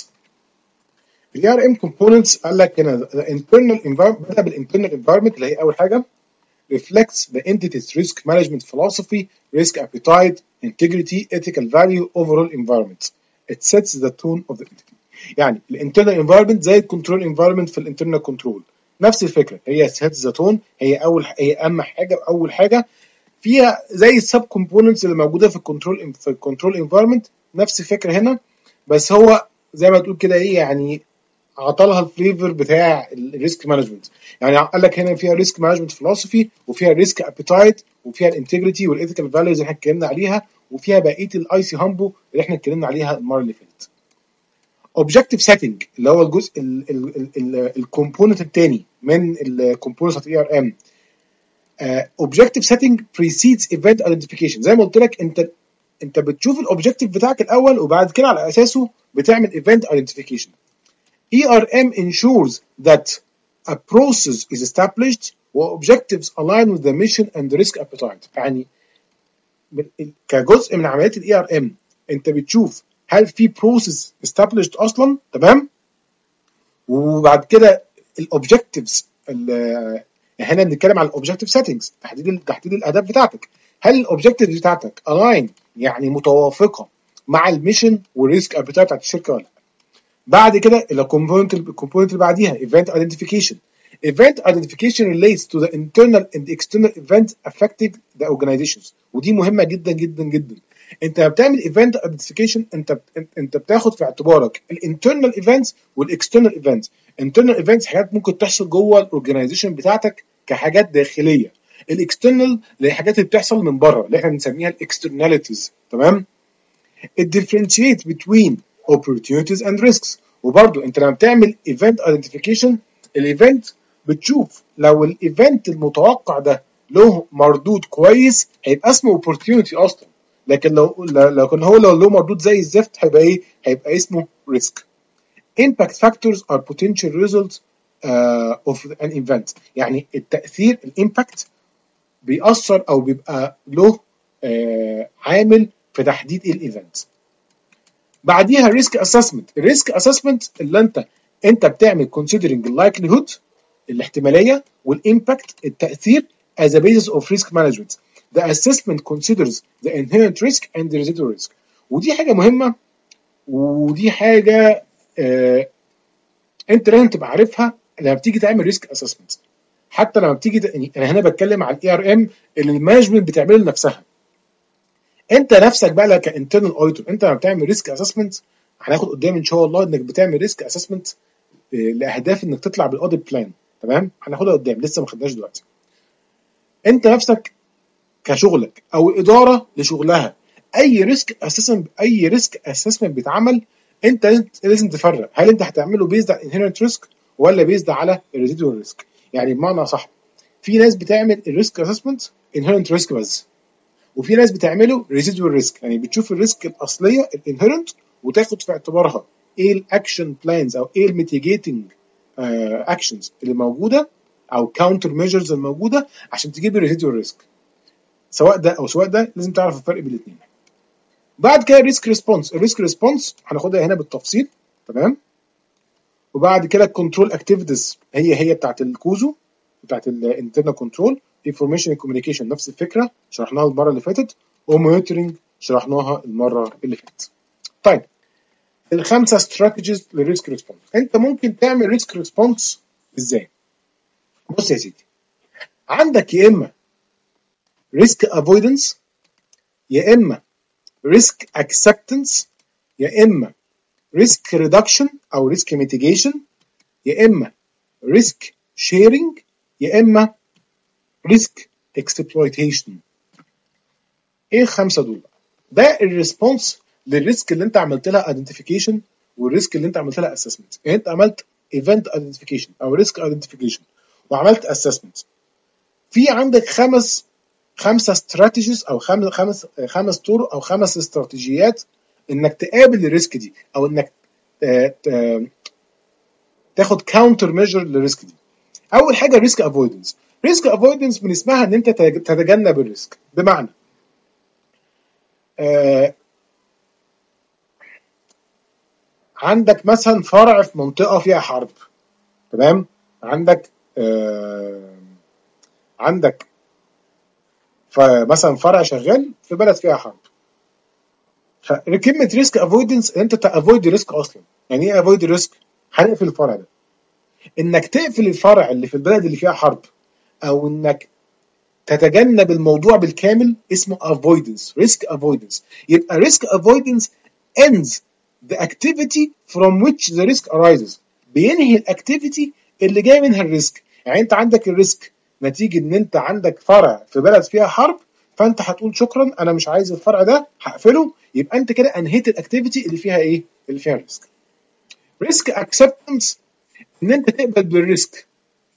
الاي ار ام كومبوننتس قال لك هنا الانترنال environment، بدا بالانترنال انفايرمنت اللي هي اول حاجه reflects the entity's risk management philosophy, risk appetite, integrity, ethical value, overall environment. It sets the tone of the entity. يعني الانترنال انفايرمنت زي الكنترول انفايرمنت في الانترنال كنترول، نفس الفكره، هي sets the tone، هي اول هي اهم حاجه، اول حاجه فيها زي السب كومبوننتس اللي موجوده في الكنترول في الكنترول انفايرمنت، نفس الفكره هنا، بس هو زي ما تقول كده ايه يعني عطلها الفليفر بتاع الريسك مانجمنت. يعني قال لك هنا فيها ريسك مانجمنت فلوسفي، وفيها ريسك ابيتايت، وفيها الانتجريتي والايثيكال فاليوز اللي احنا اتكلمنا عليها، وفيها بقيه الاي سي هامبو اللي احنا اتكلمنا عليها المره اللي فاتت. اوبجكتيف سيتنج اللي هو الجزء الكومبوننت الثاني من الكومبوننت بتاعت اي ار ام. اوبجكتيف سيتنج بريسيدز ايفنت ايدنتيفيكيشن. زي ما قلت لك انت انت بتشوف الاوبجكتيف بتاعك الاول وبعد كده على اساسه بتعمل ايفنت ايدنتيفيكيشن. E R M ensures that a process is established وobjectives align with the mission and the risk appetite. يعني كجزء من عمليات الاي ار ام انت بتشوف هل في process established اصلا، تمام، وبعد كده الاوبجكتيفز هنا بنتكلم على الاوبجكتيف سيتنجز، تحديد تحديد الاهداف بتاعتك، هل الاوبجكتيف بتاعتك align يعني متوافقه مع الميشن والريسك ابيتايت بتاعت الشركه ولا لا. بعد كده الكومبوننت الكومبوننت اللي بعديها event identification. Event identification relates to the internal and external events affecting the organizations. ودي مهمة جدا جدا جدا. انت بتعمل event identification انت انت بتاخد في اعتبارك الانترنال events والاكسترنال events. internal events حاجات ممكن تحصل جوه الاورجنايزيشن بتاعتك كحاجات داخلية. الاكسترنال اللي حاجات اللي بتحصل من بره اللي احنا بنسميها الاكسترناليتيز، تمام. It differentiates between opportunities and risks. وبرضو انت لما بتعمل event identification الايفنت بتشوف لو الايفنت المتوقع ده له مردود كويس هيبقى اسمه opportunity اصلا، لكن لو لو كان هو لو له مردود زي الزفت هيبقى ايه؟ هيبقى اسمه risk. Impact factors are potential results uh, of an event. يعني التأثير الامباكت بيأثر او بيبقى له uh, عامل في تحديد الايفنت. بعديها ريسك اسسمنت. الريسك اسسمنت اللي انت انت بتعمل considering likelihood الاحتماليه والامباكت التاثير as a basis of risk management. The assessment considers the inherent risk and the residual risk. ودي حاجه مهمه ودي حاجه آه انت لازم تبقى عارفها لما بتيجي تعمل ريسك اسسمنت. حتى لما بتيجي ت... يعني انا هنا بتكلم على الاي ار ام اللي المانجمنت بتعمله لنفسها. انت نفسك بقى كانترنال اوديتور، انت لما بتعمل ريسك اسسمنت، هناخد قدام ان شاء الله انك بتعمل ريسك اسسمنت لاهداف انك تطلع بالاوديت بلان، تمام؟ هناخدها قدام، لسه ما خدناش دلوقتي. انت نفسك كشغلك او الاداره لشغلها، اي ريسك اسسمنت اي ريسك اسسمنت بيتعمل، انت لازم تفرق هل انت هتعمله بيزد على انهيرنت ريسك ولا بيزد على الريزيدوال ريسك. يعني بمعنى صح، في ناس بتعمل الريسك اسسمنت انهيرنت ريسك بس، وفي ناس بتعمله ريزيدوال ريسك، يعني بتشوف الريسك الاصليه الانهيرنت وتاخد في اعتبارها ايه الاكشن بلانز او ايه الميتيجيتنج اكشنز اللي موجوده او كاونتر ميجرز الموجوده عشان تجيب الريزيدوال ريسك. سواء ده او سواء ده لازم تعرف الفرق بين الاثنين. بعد كده الريسك ريسبونس، الريسك ريسبونس هناخدها هنا بالتفصيل، تمام؟ وبعد كده الكنترول اكتيفيتيز هي هي بتاعت الكوزو، بتاعت الانترنال كنترول. انفورميشن كوميونيكيشن نفس الفكره، شرحناها المره اللي فاتت. ومونيتورنج شرحناها المره اللي فاتت. طيب الخمسه استراتيجيز للريسك ريسبونس. انت ممكن تعمل ريسك ريسبونس ازاي؟ بص يا سيدي، عندك يا اما ريسك افويدنس، يا اما ريسك اكسبتنس، يا اما ريسك ريدكشن او ريسك ميتيجيشن، يا اما ريسك شيرنج، يا اما ريسك اكسبلويتيشن. ايه الخمسه دول؟ ده الريسبونس للريسك اللي انت عملت لها ايدنتيفيكيشن والريسك اللي انت عملت لها اسسمنت. يعني انت عملت ايفنت ايدنتيفيكيشن او ريسك ايدنتيفيكيشن وعملت اسسمنت، في عندك خمس خمسه استراتيجيز او خمس خمس خمس طرق او خمس استراتيجيات انك تقابل الريسك دي او انك تاخد كاونتر ميجر للريسك دي. اول حاجه ريسك افويدنس. ريسك افويدنس من اسمها ان انت تتجنب الريسك، بمعنى آه عندك مثلا فرع في منطقه فيها حرب، تمام؟ عندك آه عندك فمثلا فرع شغال في بلد فيها حرب. فكلمه ريسك افويدنس انت تافويد ريسك اصلا. يعني ايه افويد ريسك؟ هنقفل الفرع ده. انك تقفل الفرع اللي في البلد اللي فيها حرب او انك تتجنب الموضوع بالكامل اسمه avoidance، risk avoidance. يبقى risk avoidance ends the activity from which the risk arises. بينهي الاكتيفيتي اللي جاي منها الريسك. يعني انت عندك الريسك نتيجه ان انت عندك فرع في بلد فيها حرب، فانت هتقول شكرا انا مش عايز الفرع ده هقفله، يبقى انت كده انهيت الاكتيفيتي اللي فيها ايه؟ اللي فيها الريسك. risk acceptance ان انت تقبل بالريسك.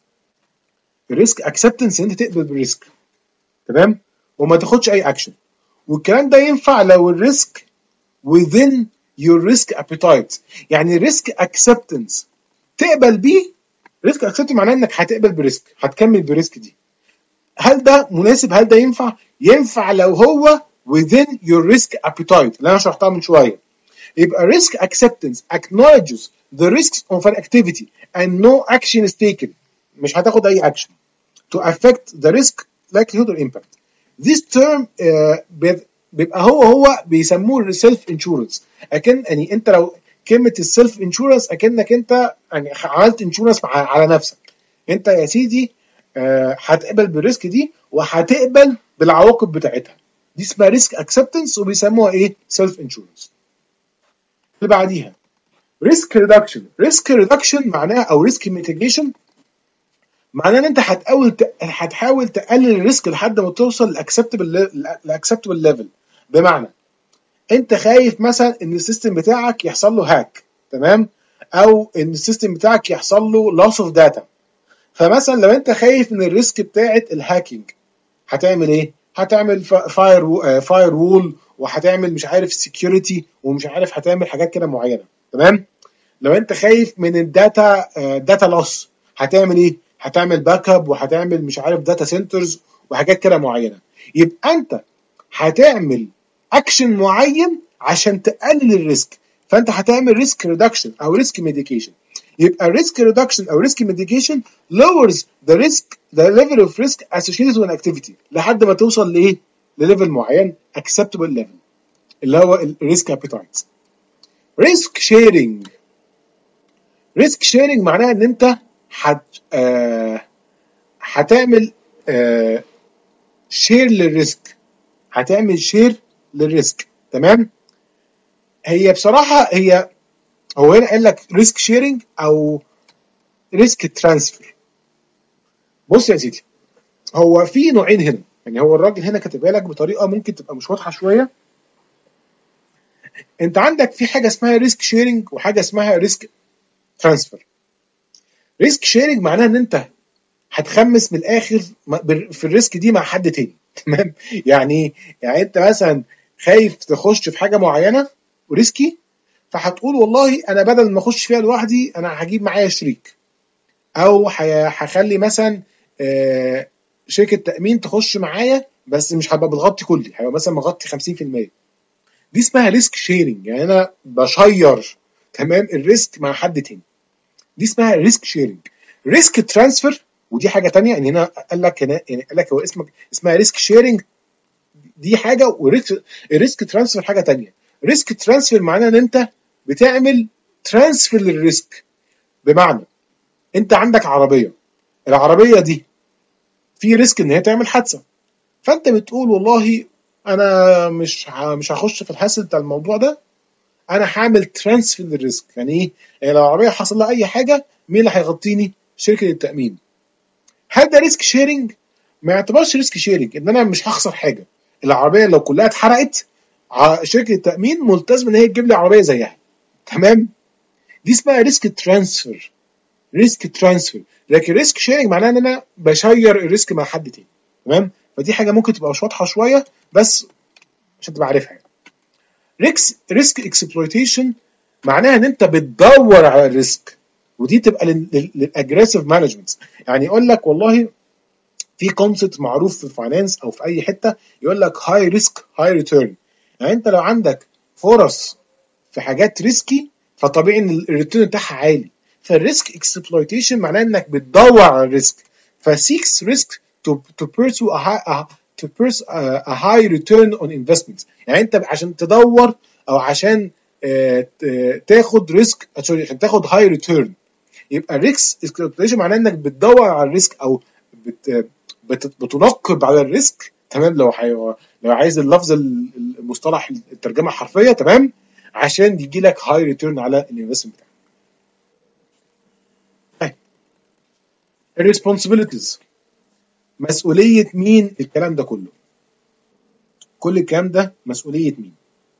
الريسك acceptance ان انت تقبل بالريسك، تمام؟ وما تاخدش اي اكشن. والكلام ده ينفع لو الريسك within your risk appetite. يعني risk acceptance تقبل بيه. risk acceptance معناه انك هتقبل بريسك، هتكمل بريسك دي. هل ده مناسب؟ هل ده ينفع؟ ينفع لو هو within your risk appetite اللي انا شرحتها من شويه. يبقى risk acceptance acknowledges the risks of an activity and no action is taken. مش هتاخد اي action to affect the risk likelihood or impact. This term uh, بيبقى هو هو بيسموه السيلف انشورنس. اكن يعني انت لو كلمه السيلف انشورنس اكنك انت يعني عملت انشورنس على نفسك. انت يا سيدي uh, هتقبل بالريسك دي وهتقبل بالعواقب بتاعتها. دي اسمها ريسك اكسبتنس وبيسموها ايه؟ سيلف انشورنس. اللي بعديها ريسك ريدكشن. ريسك ريدكشن معناها او ريسك ميتيجيشن معناه ان انت هتحاول هتحاول تقلل الريسك لحد ما توصل لاكسبتبل لاكسبتبل ليفل. بمعنى انت خايف مثلا ان السيستم بتاعك يحصل له هاك، تمام؟ او ان السيستم بتاعك يحصل له لوس اوف داتا. فمثلا لو انت خايف من الريسك بتاعه الهاكينج هتعمل ايه؟ هتعمل فاير فاير وول وهتعمل مش عارف سكيورتي ومش عارف هتعمل حاجات كده معينه، تمام؟ لو انت خايف من الداتا داتا لوس هتعمل ايه؟ هتعمل باك اب وهتعمل مش عارف داتا سنترز وحاجات كده معينه. يبقى انت هتعمل اكشن معين عشان تقلل الريسك. فانت هتعمل ريسك ريدكشن او ريسك ميديكيشن. يبقى ريسك ريدكشن او ريسك ميديكيشن lowers the risk the level of risk associated with an activity لحد ما توصل لايه؟ لليفل معين acceptable level اللي هو الريسك ابيتايت. ريسك شيرنج ريسك شيرنج معناها ان انت هت آه هتعمل آه شير للريسك، هتعمل شير للريسك. تمام. هي بصراحه هي هو هنا قال لك ريسك شيرنج او ريسك ترانسفير. بص يا سيدي، هو في نوعين هنا، يعني هو الراجل هنا كاتبها لك بطريقه ممكن تبقى مش واضحه شويه. انت عندك في حاجه اسمها ريسك شيرنج وحاجه اسمها ريسك ترانسفير. ريسك شيرنج معناها ان انت هتخمس من الاخر في الريسك دي مع حد تاني. تمام. يعني يعني انت مثلا خايف تخش في حاجه معينه وريسكي، فهتقول والله انا بدل ما اخش فيها لوحدي انا هجيب معايا شريك، او هخلي مثلا شركه تامين تخش معايا بس مش هبقى بتغطي كلي، هيبقى مثلا مغطي خمسين في المية. دي اسمها ريسك شيرنج، يعني انا بشير تمام الريسك مع حد تاني. دي اسمها ريسك شيرنج. ريسك ترانسفير ودي حاجه تانية، يعني هنا قال لك هنا يعني قال لك هو اسمك اسمها ريسك شيرنج دي حاجه، وريسك الريسك ترانسفير حاجه تانية. ريسك ترانسفير معناه ان انت بتعمل ترانسفير للريسك. بمعنى انت عندك عربيه، العربيه دي في ريسك ان هي تعمل حادثه، فانت بتقول والله انا مش مش هخش في الحاسب بتاع الموضوع ده، انا هعمل ترانسفير للريسك. يعني ايه؟ يعني لو العربيه حصل لها اي حاجه مين اللي هيغطيني؟ شركه التامين. هل ده ريسك شيرنج؟ ما يعتبرش ريسك شيرنج، ان انا مش هخسر حاجه. العربيه لو كلها اتحرقت شركه التامين ملتزمه ان هي تجيب لي عربيه زيها. تمام. دي اسمها ريسك ترانسفير. ريسك ترانسفير. لكن ريسك شيرنج معناه ان انا بشير الريسك مع حد تاني. تمام. فدي حاجه ممكن تبقى مش واضحه شويه بس عشان تبقى عارفها يعني. ريسك ريسك اكسبلويتيشن معناها ان انت بتدور على الريسك، ودي تبقى للاجريسيف مانجمنت. يعني يقول لك والله في كونسبت معروف في الفاينانس او في اي حته يقول لك هاي ريسك هاي ريتيرن. يعني انت لو عندك فرص في حاجات ريسكي فطبيعي ان الريتيرن بتاعها عالي. فالريسك اكسبلويتيشن معناه انك بتدور على الريسك. فسيكس ريسك to to pursue a high a, to pursue a, a high return on investment. يعني انت عشان تدور او عشان اه تاخد ريسك عشان تاخد هاي ريتيرن. يبقى الريسك اكسبلويتيشن معناه انك بتدور على الريسك او بت بت بتنقب على الريسك. تمام. لو حي... لو عايز اللفظ المصطلح الترجمه الحرفيه. تمام. عشان يجي لك هاي ريتيرن على الانفستمنت بتاعك. الريسبونسبيلتيز مسؤوليه مين الكلام ده كله؟ كل الكلام ده مسؤوليه مين؟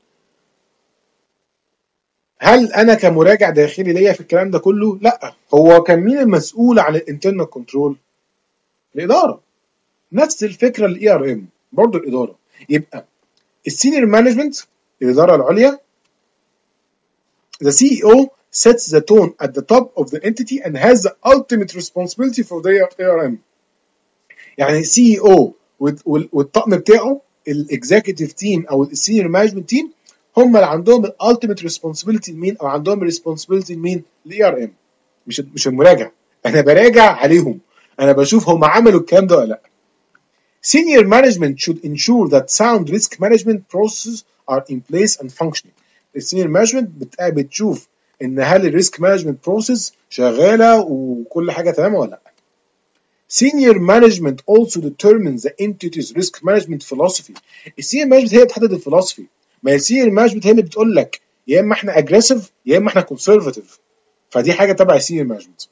هل انا كمراجع داخلي ليا في الكلام ده كله؟ لا. هو كان مين المسؤول عن الانترنال كنترول؟ الاداره. نفس الفكره الاي ار ام برضه الاداره. يبقى السينيور مانجمنت الاداره العليا. The سي إي أو sets the tone at the top of the entity and has the ultimate responsibility for their إيه آر إم. يعني السي إي أو والطقم بتاعه الاكزيكتيف تيم او السينيور مانجمنت تيم هم اللي عندهم الالتيميت ريسبونسبيلتي لمين، او عندهم الريسبونسبيلتي لمين؟ الاي ار ام. مش مش المراجع. انا براجع عليهم، انا بشوف هم عملوا الكلام ده ولا لا. Senior management should ensure that sound risk management processes are in place and functioning. السينيور مانجمنت بتشوف ان هل الريسك مانجمنت بروسيس شغاله وكل حاجه تمام ولا لا. Senior management also determines the entity's risk management philosophy. السينيور مانجمنت هي بتحدد الفلسفي. ما السينيور مانجمنت هي اللي بتقول لك يا اما احنا اجريسيف يا اما احنا كونسرفاتيف. فدي حاجه تبع السينيور مانجمنت.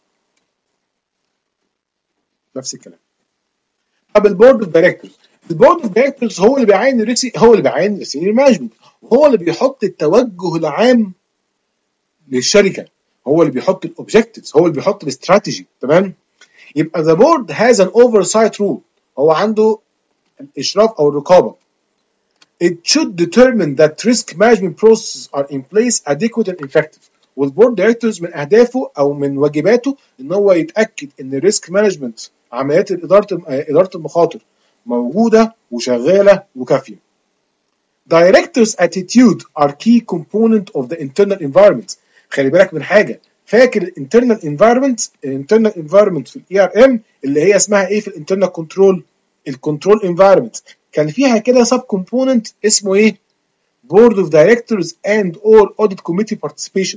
نفس الكلام. طب البورد اوف دايركتورز. البورد اوف دايركتورز هو اللي بيعين الريسك، هو اللي بيعين السينيور مانجمنت، وهو اللي بيحط التوجه العام للشركه، هو اللي بيحط الاوبجكتيفز، هو اللي بيحط الاستراتيجي. تمام. يبقى the board has an oversight rule. هو عنده الاشراف او الرقابه. It should determine that risk management processes are in place adequate and effective. والبورد دايركتورز من اهدافه او من واجباته ان هو يتاكد ان الريسك مانجمنت عمليات اداره اداره المخاطر موجوده وشغاله وكافيه. Directors' attitude are key component of the internal environment. خلي بالك من حاجه، فاكر الانترنال انفايرمنت؟ الانترنال انفايرمنت في الاي ار ام اللي هي اسمها ايه في الانترنال كنترول؟ الكنترول انفايرمنت. كان فيها كده سب كومبوننت اسمه ايه؟ بورد اوف دايركتورز اند اور اوديت كوميتي بارتيسيبيشن.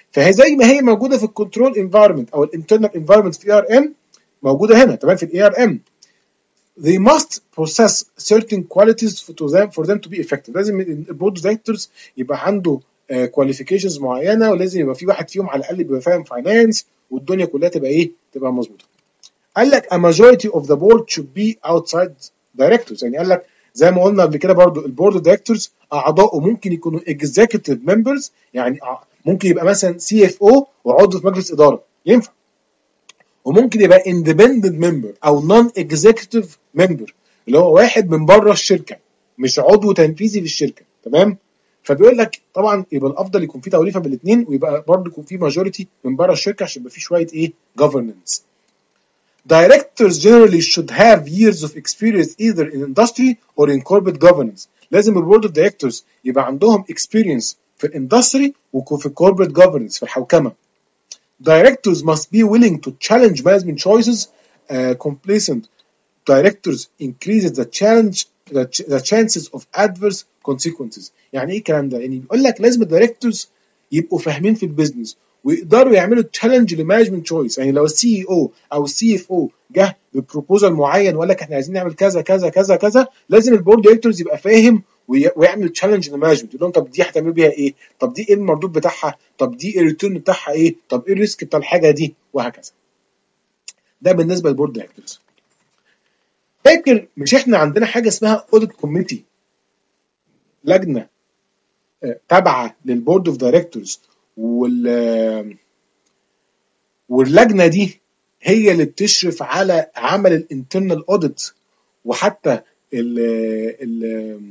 فهي زي ما هي موجوده في الكنترول انفايرمنت او الانترنال انفايرمنت في اي ار ام موجوده هنا تمام في الاي ار ام. they must possess certain qualities to them for them to be effective. لازم البورد دايركتورز يبقى عنده كواليفيكيشنز uh, معينه، ولازم يبقى في واحد فيهم على الاقل بيبقى فاهم فاينانس، والدنيا كلها تبقى ايه؟ تبقى مظبوطه. قال لك a majority of the board should be outside directors، يعني قال لك زي ما قلنا قبل كده برضو البورد دايركتورز اعضائه ممكن يكونوا executive members، يعني ممكن يبقى مثلا سي اف او وعضو في مجلس اداره ينفع، وممكن يبقى independent member او non executive member اللي هو واحد من بره الشركه مش عضو تنفيذي في الشركه تمام. فبيقول لك طبعا يبقى الافضل يكون في توليفه بالاثنين، ويبقى برضه يكون في ماجوريتي من بره الشركه عشان يبقى في شويه ايه governance. Directors generally should have years of experience either in industry or in corporate governance. لازم البورد اوف دايركتورز يبقى عندهم experience في الاندستري وفي الكوربريت governance في الحوكمه. Directors must be willing to challenge management choices. Uh, complacent directors increases the challenge the, ch the chances of adverse consequences. يعني ايه الكلام ده؟ يعني بيقول لك لازم الدايركتورز يبقوا فاهمين في البيزنس ويقدروا يعملوا تشالنج لمانجمنت تشويس. يعني لو السي اي او او السي اف او جه ببروبوزال معين وقال لك احنا عايزين نعمل كذا كذا كذا كذا، لازم البورد دايركتورز يبقى فاهم ويعمل تشالنج للمانجمنت، يقول لهم طب دي هتعملوا بيها ايه؟ طب دي ايه المردود بتاعها؟ طب دي ايه الريتيرن بتاعها ايه؟ طب ايه الريسك بتاع الحاجه دي؟ وهكذا. ده بالنسبه للبورد دايركتورز. فاكر مش احنا عندنا حاجه اسمها اوديت كوميتي، لجنه تابعه للبورد اوف دايركتورز، وال واللجنه دي هي اللي بتشرف على عمل الانترنال اوديت، وحتى ال ال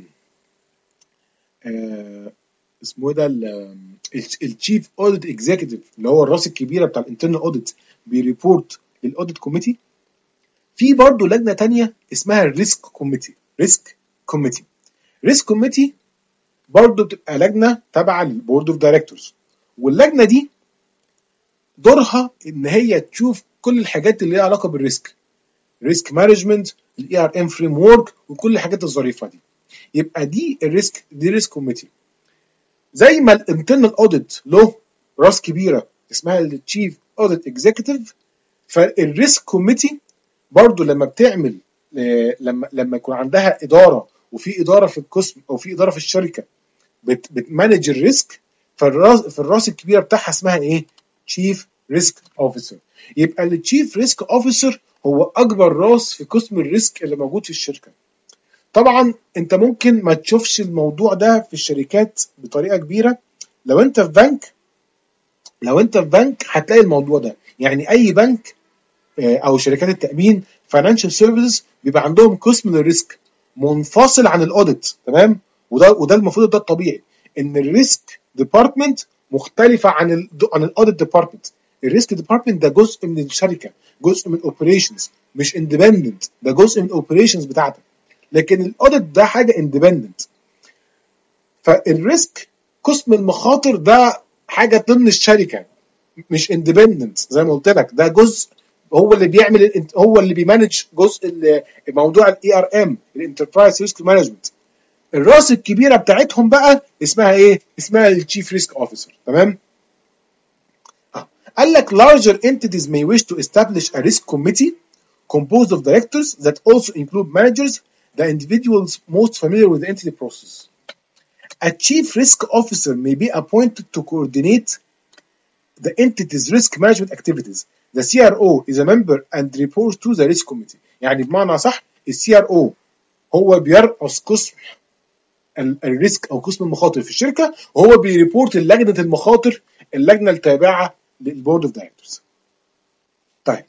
اسمه ده التشيف اوديت اكزيكتيف اللي هو الراس الكبيره بتاع الانترنال اوديت بيريبورت للاوديت كوميتي. في برضه لجنه ثانيه اسمها الريسك كوميتي. ريسك كوميتي ريسك كوميتي برضه بتبقى لجنه تابعه للبورد اوف دايركتورز، واللجنه دي دورها ان هي تشوف كل الحاجات اللي ليها علاقه بالريسك، ريسك مانجمنت، الاي ار ام فريم ورك، وكل الحاجات الظريفه دي. يبقى دي الريسك دي ريسك كوميتي. زي ما الانترنال اوديت له راس كبيره اسمها التشيف اوديت اكزيكتيف، فالريسك كوميتي برضو لما بتعمل لما لما يكون عندها اداره وفي اداره في القسم او في اداره في الشركه بت بتمانج الريسك، فالراس في الراس الكبيره بتاعها اسمها ايه؟ تشيف ريسك اوفيسر. يبقى التشيف ريسك اوفيسر هو اكبر راس في قسم الريسك اللي موجود في الشركه. طبعا انت ممكن ما تشوفش الموضوع ده في الشركات بطريقه كبيره. لو انت في بنك لو انت في بنك هتلاقي الموضوع ده، يعني اي بنك او شركات التامين فاينانشال سيرفيسز بيبقى عندهم قسم للريسك منفصل عن الاوديت تمام. وده وده المفروض ده الطبيعي ان الريسك ديبارتمنت مختلفه عن ال عن الاوديت ديبارتمنت. الريسك ديبارتمنت ده جزء من الشركه، جزء من الاوبريشنز، مش اندبندنت، ده جزء من الاوبريشنز بتاعتك. لكن الاوديت ده حاجه اندبندنت. فالريسك قسم المخاطر ده حاجه ضمن الشركه مش اندبندنت، زي ما قلت لك ده جزء هو اللي بيعمل هو اللي بيمانج جزء موضوع الاي ار ام الانتربرايز ريسك مانجمنت. الراس الكبيره بتاعتهم بقى اسمها ايه؟ اسمها التشيف ريسك اوفيسر تمام. آه. قال لك larger entities may wish to establish a risk committee composed of directors that also include managers, the individuals most familiar with the entity process. A chief risk officer may be appointed to coordinate the entity's risk management activities. The C R O is a member and reports to the risk committee. يعني بمعنى صح ال C R O هو بيرأس قسم الريسك او قسم المخاطر في الشركه، وهو بيريبورت لجنه المخاطر، اللجنه التابعه للبورد اوف دايركتورز. طيب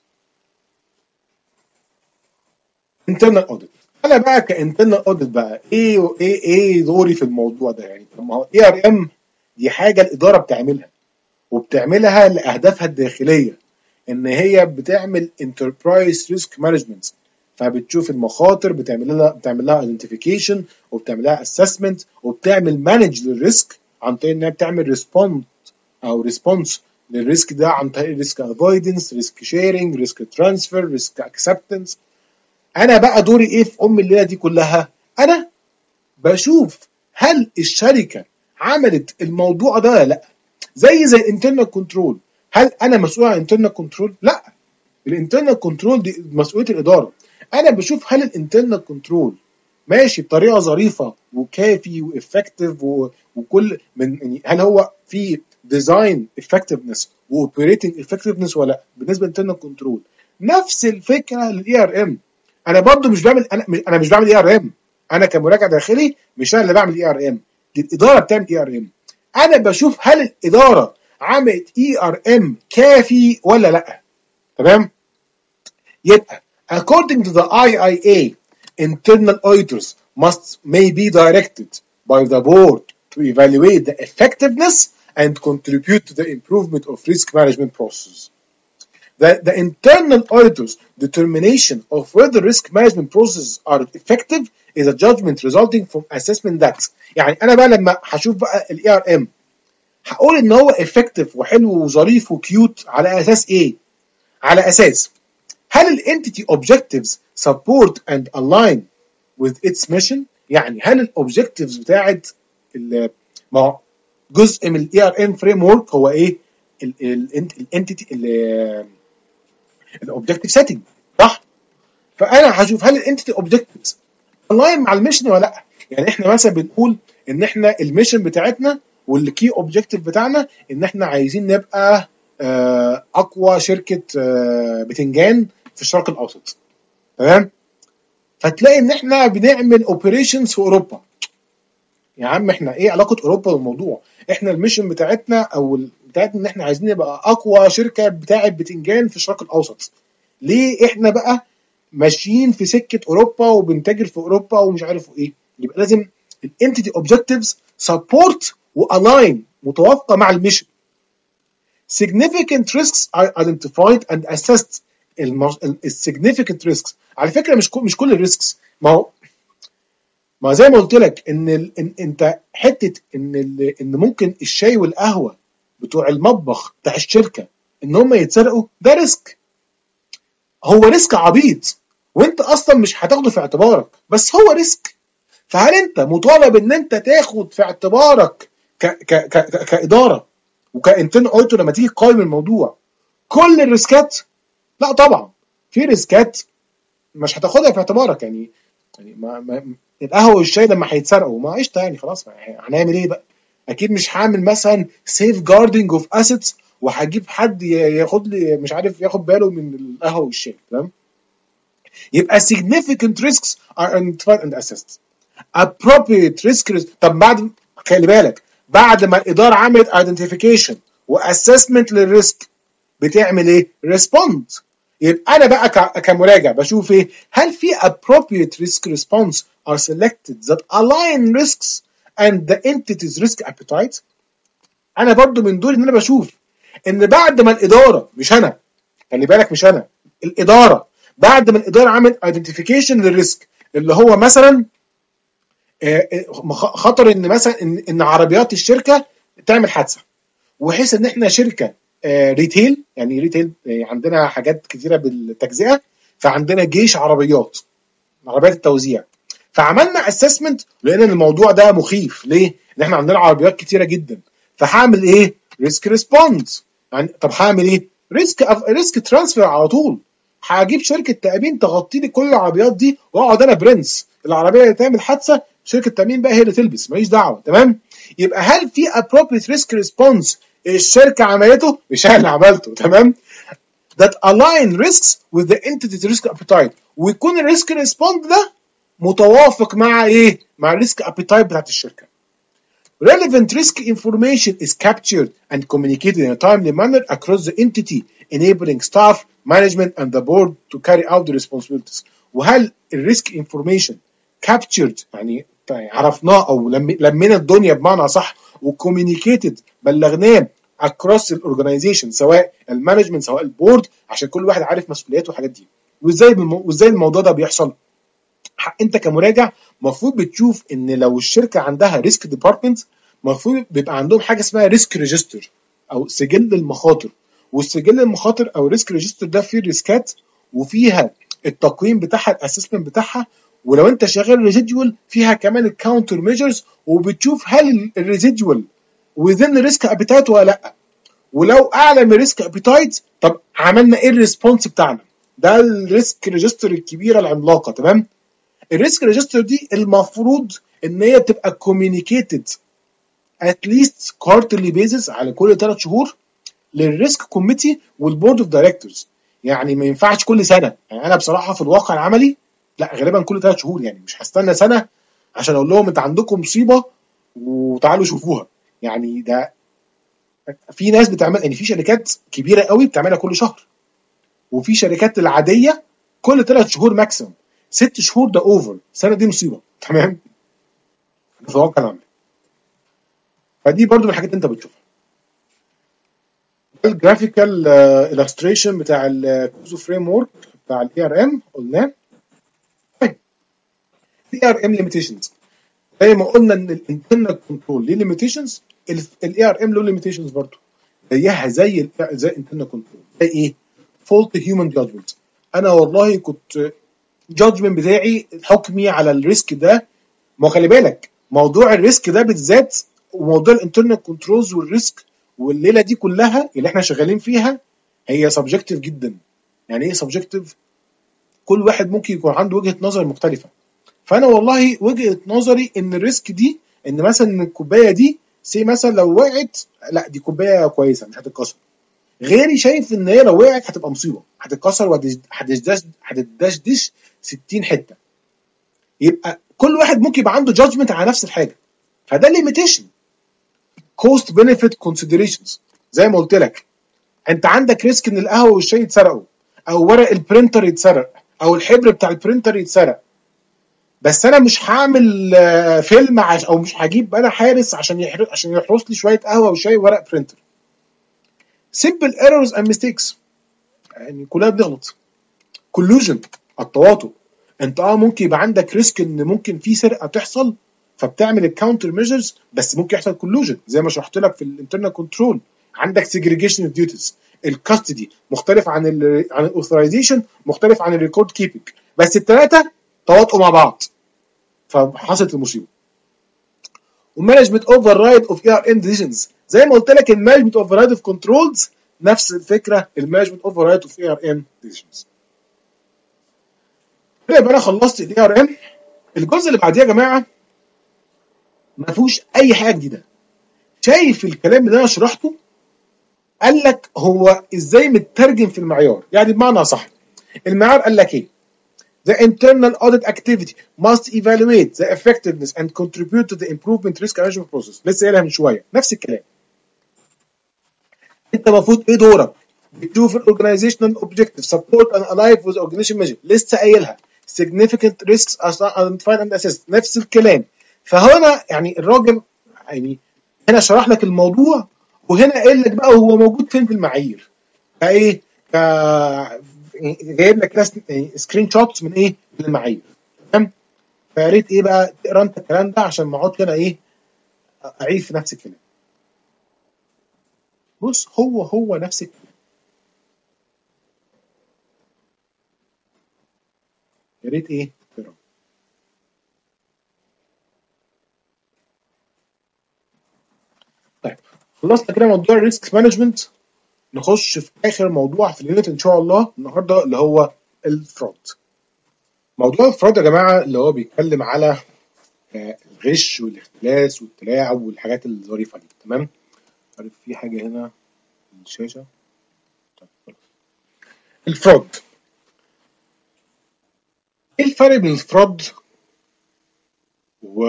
انترنال اوديت، انا بقى كانترنال اوديت بقى ايه ايه ايه دوري في الموضوع ده؟ يعني طب ما هو اي ار ام دي حاجه الاداره بتعملها وبتعملها لاهدافها الداخليه، ان هي بتعمل انتربرايز ريسك مانجمنت، فبتشوف المخاطر، بتعمل لها بتعمل لها ايدنتيفيكيشن، وبتعمل لها اسسمنت، وبتعمل مانج للريسك عن طريق انها بتعمل ريسبوند او ريسبونس للريسك ده عن طريق ريسك افويدنس، ريسك شيرنج، ريسك ترانسفير، ريسك اكسبتنس. انا بقى دوري ايه في ام الليله دي كلها؟ انا بشوف هل الشركه عملت الموضوع ده ولا لا. زي زي الانترنال كنترول. هل انا مسؤول عن الانترنال كنترول؟ لا، الانترنال كنترول دي مسؤوليه الاداره. انا بشوف هل الانترنال كنترول ماشي بطريقه ظريفه وكافي وافكتيف وكل من يعني هل هو في ديزاين افكتفنس واوبريتنج افكتفنس ولا لا بالنسبه للانترنال كنترول. نفس الفكره للاي ار ام. انا برضو مش بعمل انا انا مش بعمل اي ار ام. انا كمراجع داخلي مش انا اللي بعمل اي ار ام، دي الاداره بتعمل اي ار ام. انا بشوف هل الاداره عملت اي ار ام كافي ولا لا. تمام. يبقى according to the I I A, internal auditors must may be directed by the board to evaluate the effectiveness and contribute to the improvement of risk management process. The, the internal auditors' determination of whether risk management processes are effective is a judgment resulting from assessment that. يعني أنا بقى لما هشوف بقى ال إي آر إم هقول إن هو effective وحلو وظريف وكيوت على أساس إيه؟ على أساس هل ال entity objectives support and align with its mission؟ يعني هل ال objectives بتاعت ال ما هو جزء من ال إي آر إم framework هو إيه؟ ال ال entity ال الاوبجكتيف سيتنج، صح؟ فانا هشوف هل الانتيتي اوبجكتيفز الاين مع الميشن ولا لا. يعني احنا مثلا بنقول ان احنا الميشن بتاعتنا والكي اوبجكتيف بتاعنا ان احنا عايزين نبقى اقوى شركه بتنجان في الشرق الاوسط. تمام. فتلاقي ان احنا بنعمل اوبريشنز في اوروبا. يا عم احنا ايه علاقه اوروبا بالموضوع؟ احنا الميشن بتاعتنا او بتاعتنا ان احنا عايزين نبقى اقوى شركه بتاعه بتنجان في الشرق الاوسط. ليه احنا بقى ماشيين في سكه اوروبا وبنتاجر في اوروبا ومش عارف ايه؟ يبقى لازم الانتيتي اوبجكتيفز سبورت والاين متوافقه مع الميشن. significant risks are identified and assessed. السيجنيفيكانت ريسكس على فكره مش كل مش كل الريسكس. ما هو ما زي ما قلت لك ان ال... إن انت حته ان ال... ان ممكن الشاي والقهوه بتوع المطبخ بتاع الشركه ان هم يتسرقوا، ده ريسك. هو ريسك عبيط وانت اصلا مش هتاخده في اعتبارك، بس هو ريسك. فهل انت مطالب ان انت تاخد في اعتبارك ك... ك... ك... كاداره وكانترن اوديتور لما تيجي تقيم الموضوع كل الريسكات؟ لا طبعا، في ريسكات مش هتاخدها في اعتبارك. يعني يعني ما, ما القهوه والشاي لما هيتسرقوا ما قشطه يعني خلاص هنعمل ايه بقى؟ اكيد مش هعمل مثلا سيف جاردنج اوف اسيتس وهجيب حد ياخد لي مش عارف ياخد باله من القهوه والشاي. تمام. يبقى significant risks are identified and assessed. appropriate risk. طب بعد خلي بالك بعد ما الاداره عملت identification واسسمنت للريسك بتعمل ايه؟ respond. يبقى انا بقى كمراجع بشوف ايه؟ هل في appropriate risk response are selected that align risks and the entity's risk appetite. انا برضو من دول ان انا بشوف ان بعد ما الاداره مش انا خلي بالك مش انا الاداره بعد ما الاداره عملت identification للريسك اللي هو مثلا خطر ان مثلا ان, إن عربيات الشركه تعمل حادثه، وحيث ان احنا شركه ريتيل يعني ريتيل عندنا حاجات كتيره بالتجزئه، فعندنا جيش عربيات عربيات التوزيع. فعملنا اسسمنت لان الموضوع ده مخيف. ليه؟ ان احنا عندنا عربيات كتيره جدا. فهعمل ايه؟ ريسك ريسبونس. يعني طب هعمل ايه؟ ريسك ريسك ترانسفير على طول. هجيب شركه تامين تغطي لي كل العربيات دي واقعد انا برنس العربيه اللي تعمل حادثه شركه تامين بقى هي اللي تلبس ماليش دعوه. تمام. يبقى هل في appropriate risk response الشركه عملته؟ مش انا اللي عملته. تمام. that align risks with the entity's risk appetite ويكون الريسك ريسبوند ده متوافق مع ايه؟ مع الريسك ابيتايت بتاعت الشركه. relevant risk information is captured and communicated in a timely manner across the entity enabling staff, management and the board to carry out the responsibilities. وهل الريسك انفورميشن captured يعني عرفناه او لمينا الدنيا بمعنى صح وكوميونيكيتد بلغناه across الاورجنايزيشن سواء المانجمنت سواء البورد عشان كل واحد عارف مسؤولياته والحاجات دي. وازاي وازاي الموضوع ده بيحصل؟ انت كمراجع المفروض بتشوف ان لو الشركه عندها ريسك ديبارتمنت المفروض بيبقى عندهم حاجه اسمها ريسك ريجستر او سجل المخاطر. والسجل المخاطر او ريسك ريجستر ده فيه الريسكات وفيها التقييم بتاعها الاسسمنت بتاعها، ولو انت شغال ريزيدوال فيها كمان الكاونتر ميجرز وبتشوف هل الريزيدوال within ريسك ابيتايت ولا لا. ولو اعلى من ريسك ابيتايت، طب عملنا ايه الريسبونس بتاعنا؟ ده الريسك ريجستر الكبيره العملاقه. تمام. الريسك ريجستر دي المفروض ان هي تبقى كوميونيكيتد ات ليست كوارترلي بيزس، على كل ثلاث شهور، للريسك كوميتي والبورد اوف دايركتورز. يعني ما ينفعش كل سنه. يعني انا بصراحه في الواقع العملي لا، غالبا كل ثلاث شهور. يعني مش هستنى سنه عشان اقول لهم انت عندكم مصيبه وتعالوا شوفوها. يعني ده في ناس بتعمل، يعني في شركات كبيره قوي بتعملها كل شهر، وفي شركات العاديه كل ثلاث شهور ماكسيمم. ست شهور ده اوفر، سنه دي مصيبه. تمام. في الواقع العملي. فدي برضو من الحاجات اللي انت بتشوفها. الجرافيكال illustration بتاع الكوزو فريم ورك بتاع الاي ار ام قلناه. طيب الاي ار ام ليميتيشنز، زي ما قلنا ان الانترنال كنترول ليه ليميتيشنز، الاي ار ام له ليميتيشنز برضه زيها زي ال زي الانترنال كنترول. زي ايه؟ فولت هيومن جادجمنت. انا والله كنت جادجمنت بتاعي حكمي على الريسك ده. ما خلي بالك موضوع الريسك ده بالذات، وموضوع الانترنال كنترولز والريسك والليله دي كلها اللي احنا شغالين فيها هي سبجكتيف جدا. يعني ايه سبجكتيف؟ كل واحد ممكن يكون عنده وجهه نظر مختلفه. فانا والله وجهه نظري ان الريسك دي، ان مثلا الكوبايه دي سي مثلا لو وقعت، لا دي كوبايه كويسه مش هتتكسر. غيري شايف ان هي لو وقعت هتبقى مصيبه، هتتكسر وهتدشدش هتدشدش ستين حته. يبقى كل واحد ممكن يبقى عنده جادجمنت على نفس الحاجه. فده ليميتيشن. كوست بنفيت كونسيدريشنز، زي ما قلت لك انت عندك ريسك ان القهوه والشاي يتسرقوا، او ورق البرينتر يتسرق، او الحبر بتاع البرينتر يتسرق. بس انا مش هعمل فيلم عش... او مش هجيب انا حارس عشان يحرس عشان يحرس لي شويه قهوه وشاي وورق برينتر. simple errors and mistakes، يعني كلنا بنغلط. collusion، التواطؤ. انت اه ممكن يبقى عندك ريسك ان ممكن في سرقه تحصل، فبتعمل الكاونتر ميجرز، بس ممكن يحصل collusion زي ما شرحت لك في الانترنال كنترول. عندك segregation of duties. الكاستدي مختلف عن ال عن الاوثرايزيشن، مختلف عن الريكورد كيبنج، بس الثلاثه تواطؤوا مع بعض فحصلت المصيبه. ومانجمنت اوفر رايد اوف اي ار ام ديسيجنز، زي ما قلت لك المانجمنت اوفر رايد اوف كنترولز نفس الفكره، المانجمنت اوفر رايد اوف اي ار ام ديسيجنز. يبقى انا خلصت الاي ار ام. الجزء اللي بعديه يا جماعه ما فيهوش اي حاجه جديده. شايف الكلام اللي انا شرحته؟ قال لك هو ازاي مترجم في المعيار. يعني بمعنى صح، المعيار قال لك ايه؟ The internal audit activity must evaluate the effectiveness and contribute to the improvement risk management process. لسه قايلها من شويه نفس الكلام. انت المفروض ايه دورك؟ بتشوف الاورجنايزيشنال اوبجكتيف سبورت and align with organization measure. لسه قايلها significant risks are identified and assessed. نفس الكلام. فهنا يعني الراجل يعني هنا شرح لك الموضوع، وهنا قايل لك بقى هو موجود فين في المعايير. فايه ك جايب لك سكرين شوتس من ايه؟ من المعايير. تمام. فيا ريت ايه بقى تقرا انت الكلام ده عشان ما اقعدش انا ايه اعيد في نفس الكلام. بص هو هو نفس الكلام. يا ريت ايه تقرا. طيب خلصنا كده موضوع الريسك مانجمنت. نخش في اخر موضوع في اليونت ان شاء الله النهارده اللي هو الفراد. موضوع الفراد يا جماعه اللي هو بيتكلم على الغش والاختلاس والتلاعب والحاجات الظريفه دي. تمام. عارف في حاجه هنا في الشاشه. طيب الفراد، ايه الفرق بين الفراد و...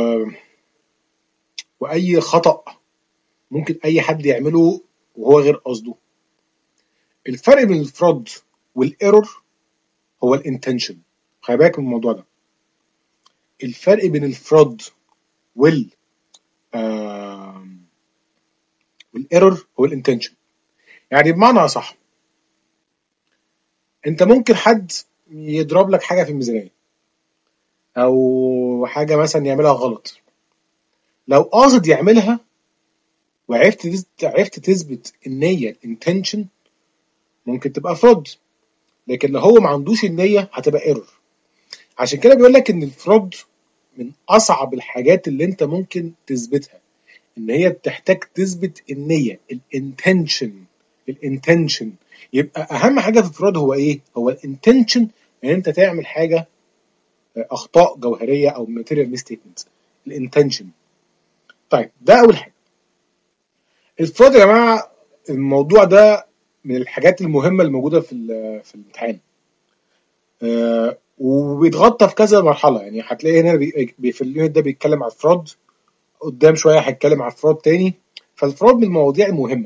واي خطأ ممكن اي حد يعمله وهو غير قصده؟ الفرق بين الفراد والايرور هو الانتنشن. خلي بالك من الموضوع ده. الفرق بين الفراد وال آه... والايرور هو الانتنشن. يعني بمعنى اصح، انت ممكن حد يضرب لك حاجه في الميزانيه او حاجه مثلا يعملها غلط، لو قاصد يعملها وعرفت عرفت تثبت النيه الانتنشن ممكن تبقى فراد، لكن لو هو ما عندوش النيه هتبقى ايرور. عشان كده بيقول لك ان الفراد من اصعب الحاجات اللي انت ممكن تثبتها. ان هي بتحتاج تثبت النيه، الانتنشن. الانتنشن يبقى اهم حاجه في الفراد هو ايه؟ هو الانتنشن، ان انت تعمل حاجه اخطاء جوهريه او ماتيريال ميستيتمنت. الانتنشن. طيب ده اول حاجه. الفراد يا جماعه الموضوع ده من الحاجات المهمه اللي موجوده في في الامتحان، آه وبيتغطى في كذا مرحله. يعني هتلاقي هنا بي في اليونت ده بيتكلم على الفراد، قدام شويه هيتكلم على الفراد تاني. فالفراد من المواضيع المهمه.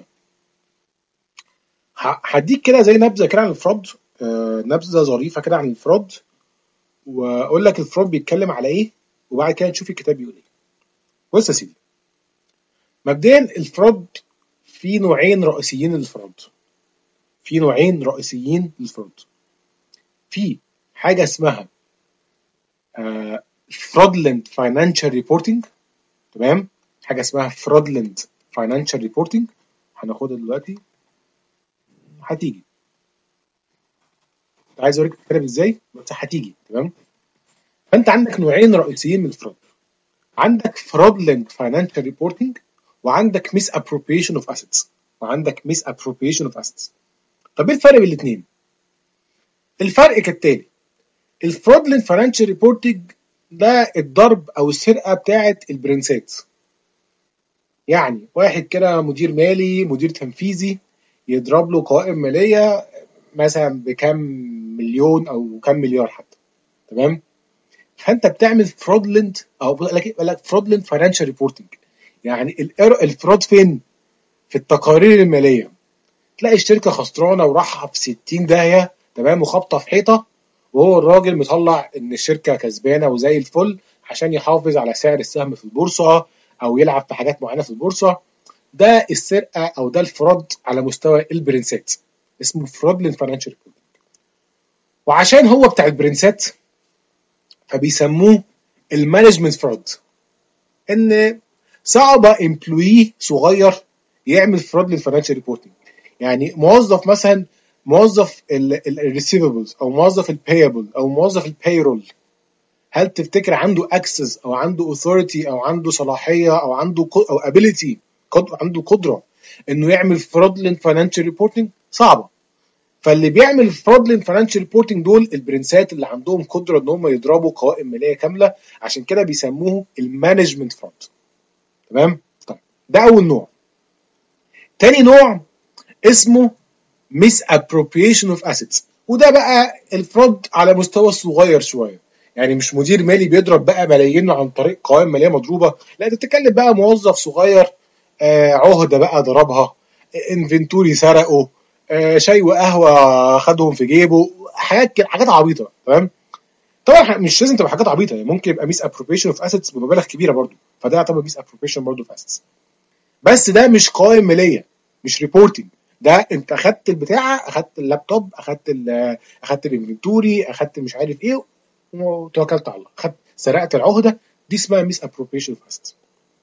هديك كده زي نبذه كده عن الفراد، آه نبذه ظريفه كده عن الفراد، واقول لك الفراد بيتكلم على ايه، وبعد كده نشوف الكتاب بيقول ايه. بص يا سيدي، مبدئيا الفراد في نوعين رئيسيين للفراد. في نوعين رئيسيين للفراد. في حاجه اسمها آه fraudulent financial reporting. تمام؟ حاجه اسمها fraudulent financial reporting هناخدها دلوقتي، هتيجي. عايز اوريك بتتكلم ازاي بس هتيجي. تمام؟ فانت عندك نوعين رئيسيين من الفراد. عندك fraudulent financial reporting، وعندك misappropriation of assets، وعندك misappropriation of assets. طب ايه الفرق بين الاثنين؟ الفرق كالتالي: الفraudulent financial reporting ده الضرب او السرقه بتاعه البرنسات. يعني واحد كده مدير مالي، مدير تنفيذي، يضرب له قوائم ماليه مثلا بكام مليون او كام مليار حتى. تمام؟ فانت بتعمل fraudulent او بقول لك fraudulent financial reporting. يعني الفراد فين؟ في التقارير الماليه. تلاقي الشركه خسرانه وراحه في ستين داهيه، تمام، وخابطه في حيطه، وهو الراجل مطلع ان الشركه كسبانه وزي الفل عشان يحافظ على سعر السهم في البورصه او يلعب في حاجات معينه في البورصه. ده السرقه او ده الفراد على مستوى البرنسات، اسمه fraudulent financial reporting. وعشان هو بتاع البرنسات فبيسموه المانجمنت فراد. ان صعبه امبلوي صغير يعمل fraudulent financial reporting. يعني موظف مثلا، موظف الريسيفبلز او موظف البايبل او موظف البايرول، هل تفتكر عنده اكسس او عنده اوثوريتي او عنده صلاحيه او عنده او ابيليتي، عنده قدره انه يعمل fraudulent financial reporting؟ صعبه. فاللي بيعمل fraudulent financial reporting دول البرنسات اللي عندهم قدره ان هم يضربوا قوائم ماليه كامله، عشان كده بيسموه المانجمنت فراد. تمام؟ طيب ده اول نوع. تاني نوع اسمه misappropriation of assets، وده بقى الفراد على مستوى صغير شويه. يعني مش مدير مالي بيضرب بقى ملايين عن طريق قوائم ماليه مضروبه، لا انت بتتكلم بقى موظف صغير، آه عهده بقى ضربها، انفنتوري سرقه، آه شاي وقهوه خدهم في جيبه، حاجات كده، حاجات عبيطه. تمام؟ طبعا مش لازم تبقى حاجات عبيطه، يعني ممكن يبقى misappropriation of assets بمبالغ كبيره برضو، فده يعتبر misappropriation برضو of assets. بس ده مش قوائم ماليه، مش ريبورتنج. ده انت اخدت البتاعه، اخدت اللابتوب، اخدت اخدت الانفنتوري، اخدت مش عارف ايه، وتوكلت على الله، اخدت سرقت العهده. دي اسمها ميس ابروبريشن اوف اسيتس.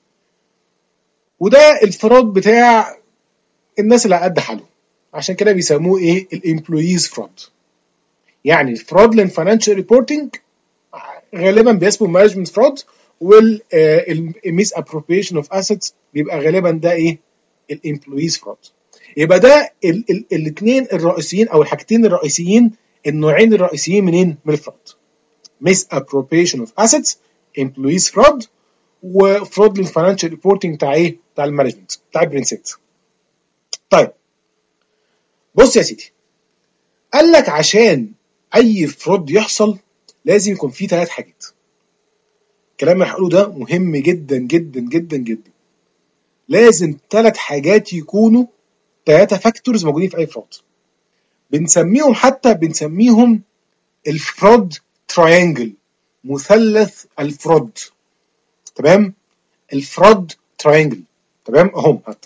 وده الفراد بتاع الناس اللي على قد حالهم، عشان كده بيسموه ايه؟ الامبلويز فراد. يعني الفرودلنت فاينانشال ريبورتنج غالبا بيسموه مانجمنت فراد، والميس ابروبريشن اوف اسيتس بيبقى غالبا ده ايه؟ الامبلويز فراد. يبقى ده الاثنين الرئيسيين او الحاجتين الرئيسيين، النوعين الرئيسيين منين؟ من الفراد. misappropriation of assets، employees fraud، وفرودلنت فاينانشال ريبورتنج بتاع ايه؟ بتاع المانجمنت، بتاع البرنسات. طيب بص يا سيدي، قال لك عشان اي فرود يحصل لازم يكون فيه ثلاث حاجات. الكلام اللي هقوله ده مهم جدا جدا جدا جدا. لازم ثلاث حاجات يكونوا، ثلاثه فاكتورز موجودين في اي فرود. بنسميهم حتى بنسميهم الفرود تراينجل، مثلث الفرود. تمام؟ الفرود تراينجل. تمام؟ اهم حتى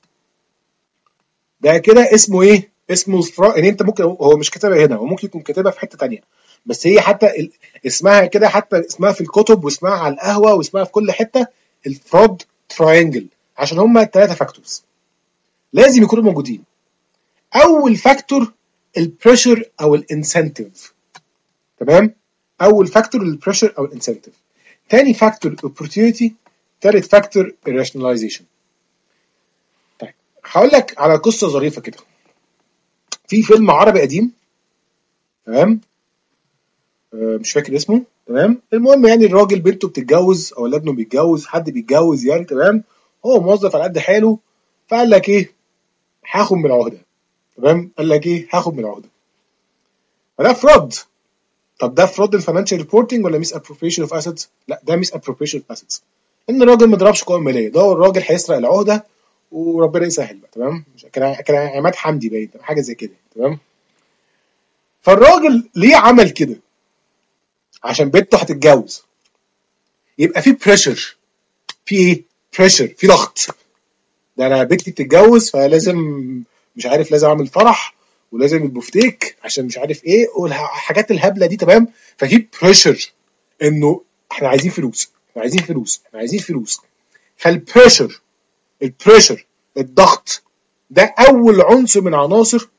ده كده اسمه ايه؟ اسمه الفرود. يعني انت ممكن، هو مش كاتبها هنا، هو ممكن يكون كاتبها في حته ثانيه، بس هي حتى اسمها كده، حتى اسمها في الكتب واسمها على القهوه واسمها في كل حته الفرود تراينجل، عشان هم الثلاثه فاكتورز لازم يكونوا موجودين. اول فاكتور البريشر او الانسنتيف. تمام؟ اول فاكتور البريشر او الانسنتيف. تاني فاكتور الاوبورتيونيتي. ثالث فاكتور الراشناليزيشن. طيب هقول لك على قصه ظريفه كده. في فيلم عربي قديم، تمام، آه مش فاكر اسمه، تمام، المهم يعني الراجل بنته بتتجوز او ابنه بيتجوز، حد بيتجوز يعني، تمام، هو موظف على قد حاله، فقال لك ايه، هاخد من العهده، تمام، قال لك ايه، هاخد من العهده، فده فراد. طب ده فراد الفاينانشال ريبورتنج ولا ميس ابروبريشن اوف اسيتس؟ لا، ده ميس ابروبريشن اوف اسيتس، ان الراجل ما ضربش قوائم ماليه، ده الراجل هيسرق العهده وربنا يسهل بقى، تمام، كان كان عماد حمدي باين حاجه زي كده، تمام. فالراجل ليه عمل كده؟ عشان بنته هتتجوز، يبقى في بريشر، في ايه، بريشر، في ضغط، ده انا بنتي بتتجوز فلازم مش عارف، لازم اعمل فرح ولازم البفتيك عشان مش عارف ايه والحاجات الهبله دي، تمام. ففي بريشر انه احنا عايزين فلوس، احنا عايزين فلوس، احنا عايزين فلوس. فالبريشر، البريشر، الضغط، ده اول عنصر من عناصر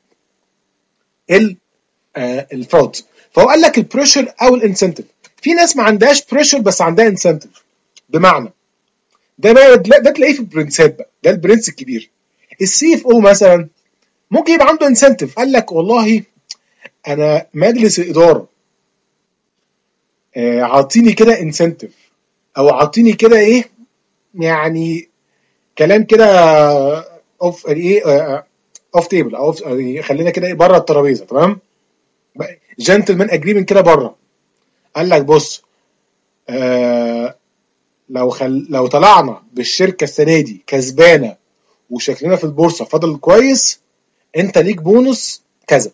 الفراد. فهو قال لك البريشر او الانسنتيف. في ناس ما عندهاش بريشر بس عندها انسنتيف، بمعنى ده بقى ده تلاقيه في البرنسات بقى، ده البرنس الكبير. السي اف او مثلا ممكن يبقى عنده انسنتيف، قال لك والله انا مجلس الاداره آه عاطيني كده انسنتيف، او عاطيني كده ايه يعني كلام كده اوف ايه اوف تيبل، او يعني خلينا كده بره الترابيزه، تمام، جنتلمان اجريمنت كده بره. قال لك بص، آه لو خل... لو طلعنا بالشركه السنه دي كسبانه وشكلنا في البورصه فضل كويس، انت ليك بونص كذا،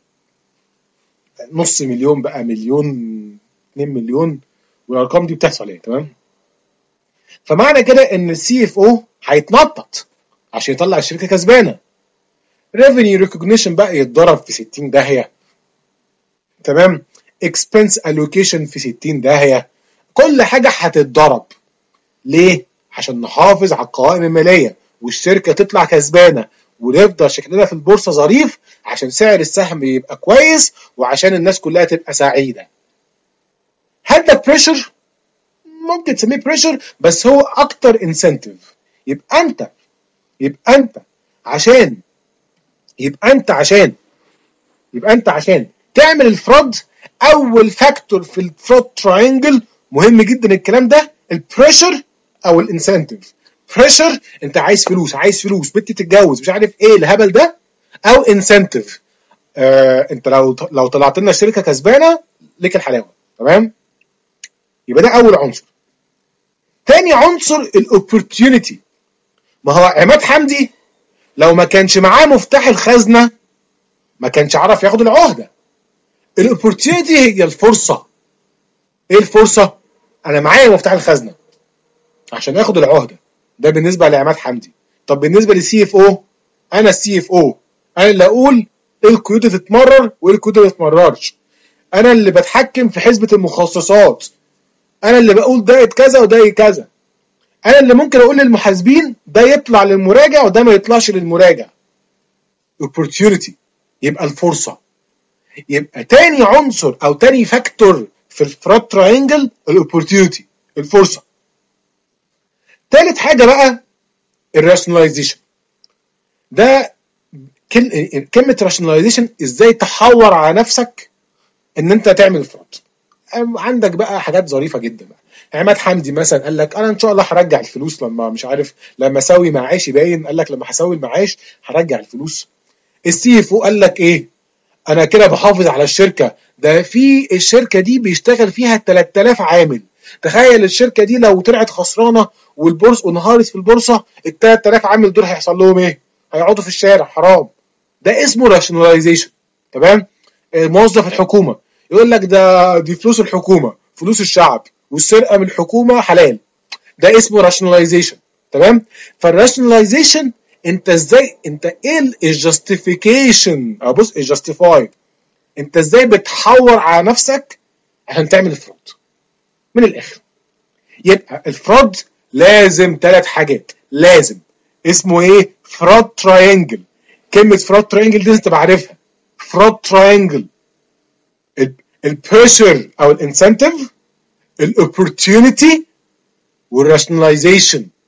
نص مليون بقى، مليون، اتنين مليون، والارقام دي بتحصل ايه، تمام. فمعنى كده ان السي اف او هيتنطط عشان يطلع الشركه كسبانه، ريفينيو ريكوجنيشن بقى يتضرب في ستين داهيه، تمام، اكسبنس الوكيشن في ستين داهيه، كل حاجه هتتضرب. ليه؟ عشان نحافظ على القوائم الماليه والشركه تطلع كسبانه ونفضل شكلنا في البورصه ظريف، عشان سعر السهم يبقى كويس وعشان الناس كلها تبقى سعيده. هل ده بريشر؟ ممكن تسميه بريشر، بس هو اكتر انسنتيف. يبقى انت يبقى انت عشان يبقى انت عشان يبقى انت عشان تعمل الفراد، اول فاكتور في الفراد تراينجل مهم جدا الكلام ده، البريشر او الانسنتيف. بريشر، انت عايز فلوس، عايز فلوس، بنتي تتجوز، مش عارف ايه الهبل ده، او انسنتيف، آه انت لو لو طلعت لنا الشركه كسبانه ليك الحلاوه، تمام. يبقى ده اول عنصر. تاني عنصر الاوبورتيونيتي. ما هو عماد حمدي لو ما كانش معاه مفتاح الخزنه ما كانش عارف ياخد العهده. الاوبورتيونيتي هي الفرصه. ايه الفرصه؟ انا معايا مفتاح الخزنه عشان اخد العهده، ده بالنسبه لعماد حمدي. طب بالنسبه للسي اف او، انا السي اف او، انا اللي اقول ايه القيود اللي تتمرر وايه القيود اللي ما تتمررش، انا اللي بتحكم في حسبه المخصصات، انا اللي بقول ده كذا وده كذا، انا اللي ممكن اقول للمحاسبين ده يطلع للمراجع وده ما يطلعش للمراجع. opportunity، يبقى الفرصه. يبقى تاني عنصر او تاني فاكتور في الفراد تراينجل الاوبورتيونيتي، الفرصه. تالت حاجه بقى الراشناليزيشن. ده كلمه راشناليزيشن، ازاي تحور على نفسك ان انت تعمل فراد. عندك بقى حاجات ظريفه جدا بقى. عماد حمدي مثلا قال لك انا ان شاء الله هرجع الفلوس لما مش عارف لما اسوي معاشي، باين قال لك لما هسوي المعاش هرجع الفلوس. السي اف او قال لك ايه، انا كده بحافظ على الشركه، ده في الشركه دي بيشتغل فيها تلات آلاف عامل، تخيل الشركه دي لو طلعت خسرانه والبورصه وانهارت في البورصه، ال تلات آلاف عامل دول هيحصل لهم ايه؟ هيقعدوا في الشارع، حرام. ده اسمه راشناليزيشن، تمام. موظف الحكومه يقول لك ده دي فلوس الحكومه، فلوس الشعب، والسرقه من الحكومه حلال، ده اسمه راشناليزيشن، تمام. فالراشناليزيشن انت ازاي، انت ايه الجاستيفيكيشن، او بص الجاستيفاي، انت ازاي بتحور على نفسك عشان تعمل الفراد من الاخر. يبقى الفراد لازم ثلاث حاجات، لازم اسمه ايه، فراد تراينجل. كلمه فراد تراينجل دي انت بعرفها، فراد تراينجل، البريشر او الانسنتيف، الاوبورتيونيتي، والراشناليزيشن.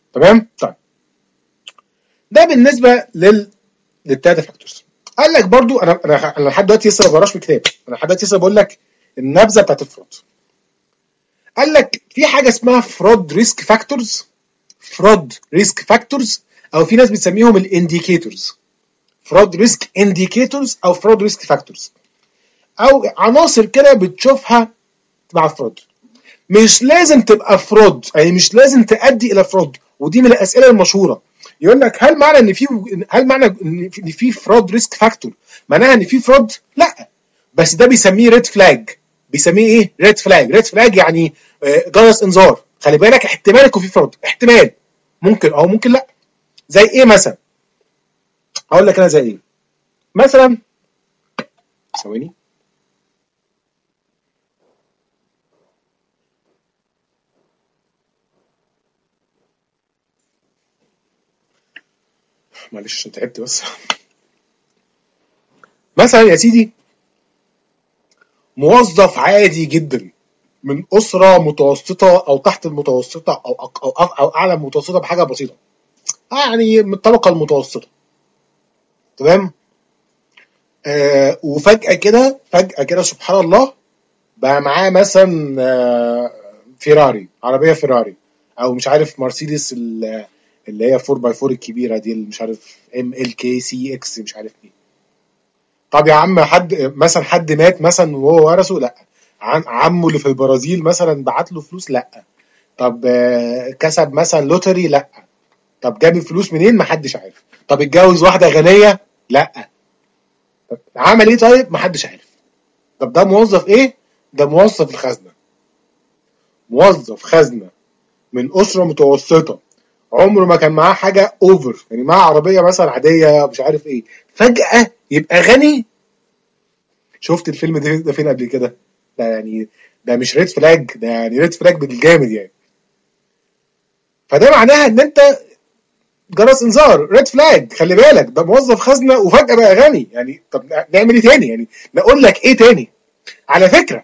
تمام؟ طيب ده بالنسبه لل للثلاثه فاكتورز. قال لك برضو انا انا انا لحد دلوقتي لسه ما بقراش في الكتاب، انا لحد دلوقتي لسه بقول لك النبذه بتاعت الفرود. قال لك في حاجه اسمها فرود ريسك فاكتورز، فرود ريسك فاكتورز، او في ناس بتسميهم الانديكيتورز، فرود ريسك انديكيتورز او فرود ريسك فاكتورز، او عناصر كده بتشوفها مع الفرود. مش لازم تبقى فرود، يعني مش لازم تؤدي الى فرود، ودي من الاسئله المشهوره. يقول لك هل معنى ان في هل معنى ان في فرود ريسك فاكتور معناها ان في فرود؟ لا، بس ده بيسميه ريد فلاج. بيسميه ايه؟ ريد فلاج. ريد فلاج يعني جرس انذار، خلي بالك احتمال يكون في فرود، احتمال، ممكن او ممكن لا. زي ايه مثلا؟ هقول لك انا زي ايه مثلا. ثواني. معلش عشان تعبت بس. مثلا يا سيدي موظف عادي جدا من اسره متوسطه او تحت المتوسطه او أو, أو, أو اعلى من المتوسطه بحاجه بسيطه، يعني من الطبقه المتوسطه، تمام؟ آه وفجاه كده فجاه كده سبحان الله بقى معاه مثلا آه فيراري، عربيه فيراري، او مش عارف مرسيدس اللي هي أربعة باي أربعة الكبيره دي، اللي مش عارف ام ال كي سي اكس مش عارف ايه. طب يا عم حد مثلا حد مات مثلا وهو ورثه؟ لا. عمه اللي في البرازيل مثلا بعت له فلوس؟ لا. طب آه كسب مثلا لوتري؟ لا. طب جاب الفلوس منين؟ محدش عارف. طب اتجوز واحده غنيه؟ لا. طب عمل ايه؟ طيب محدش عارف. طب ده موظف ايه؟ ده موظف الخزنه، موظف خزنه من اسره متوسطه، عمره ما كان معاه حاجه اوفر، يعني معاه عربيه مثلا عاديه مش عارف ايه، فجاه يبقى غني. شفت الفيلم ده, ده فين قبل كده؟ ده يعني ده مش ريد فلاج، ده يعني ريد فلاج بالجامد يعني. فده معناها ان انت جرس انذار، ريد فلاج، خلي بالك ده موظف خزنه وفجاه بقى غني. يعني طب نعمل ايه تاني؟ يعني نقول لك ايه تاني؟ على فكره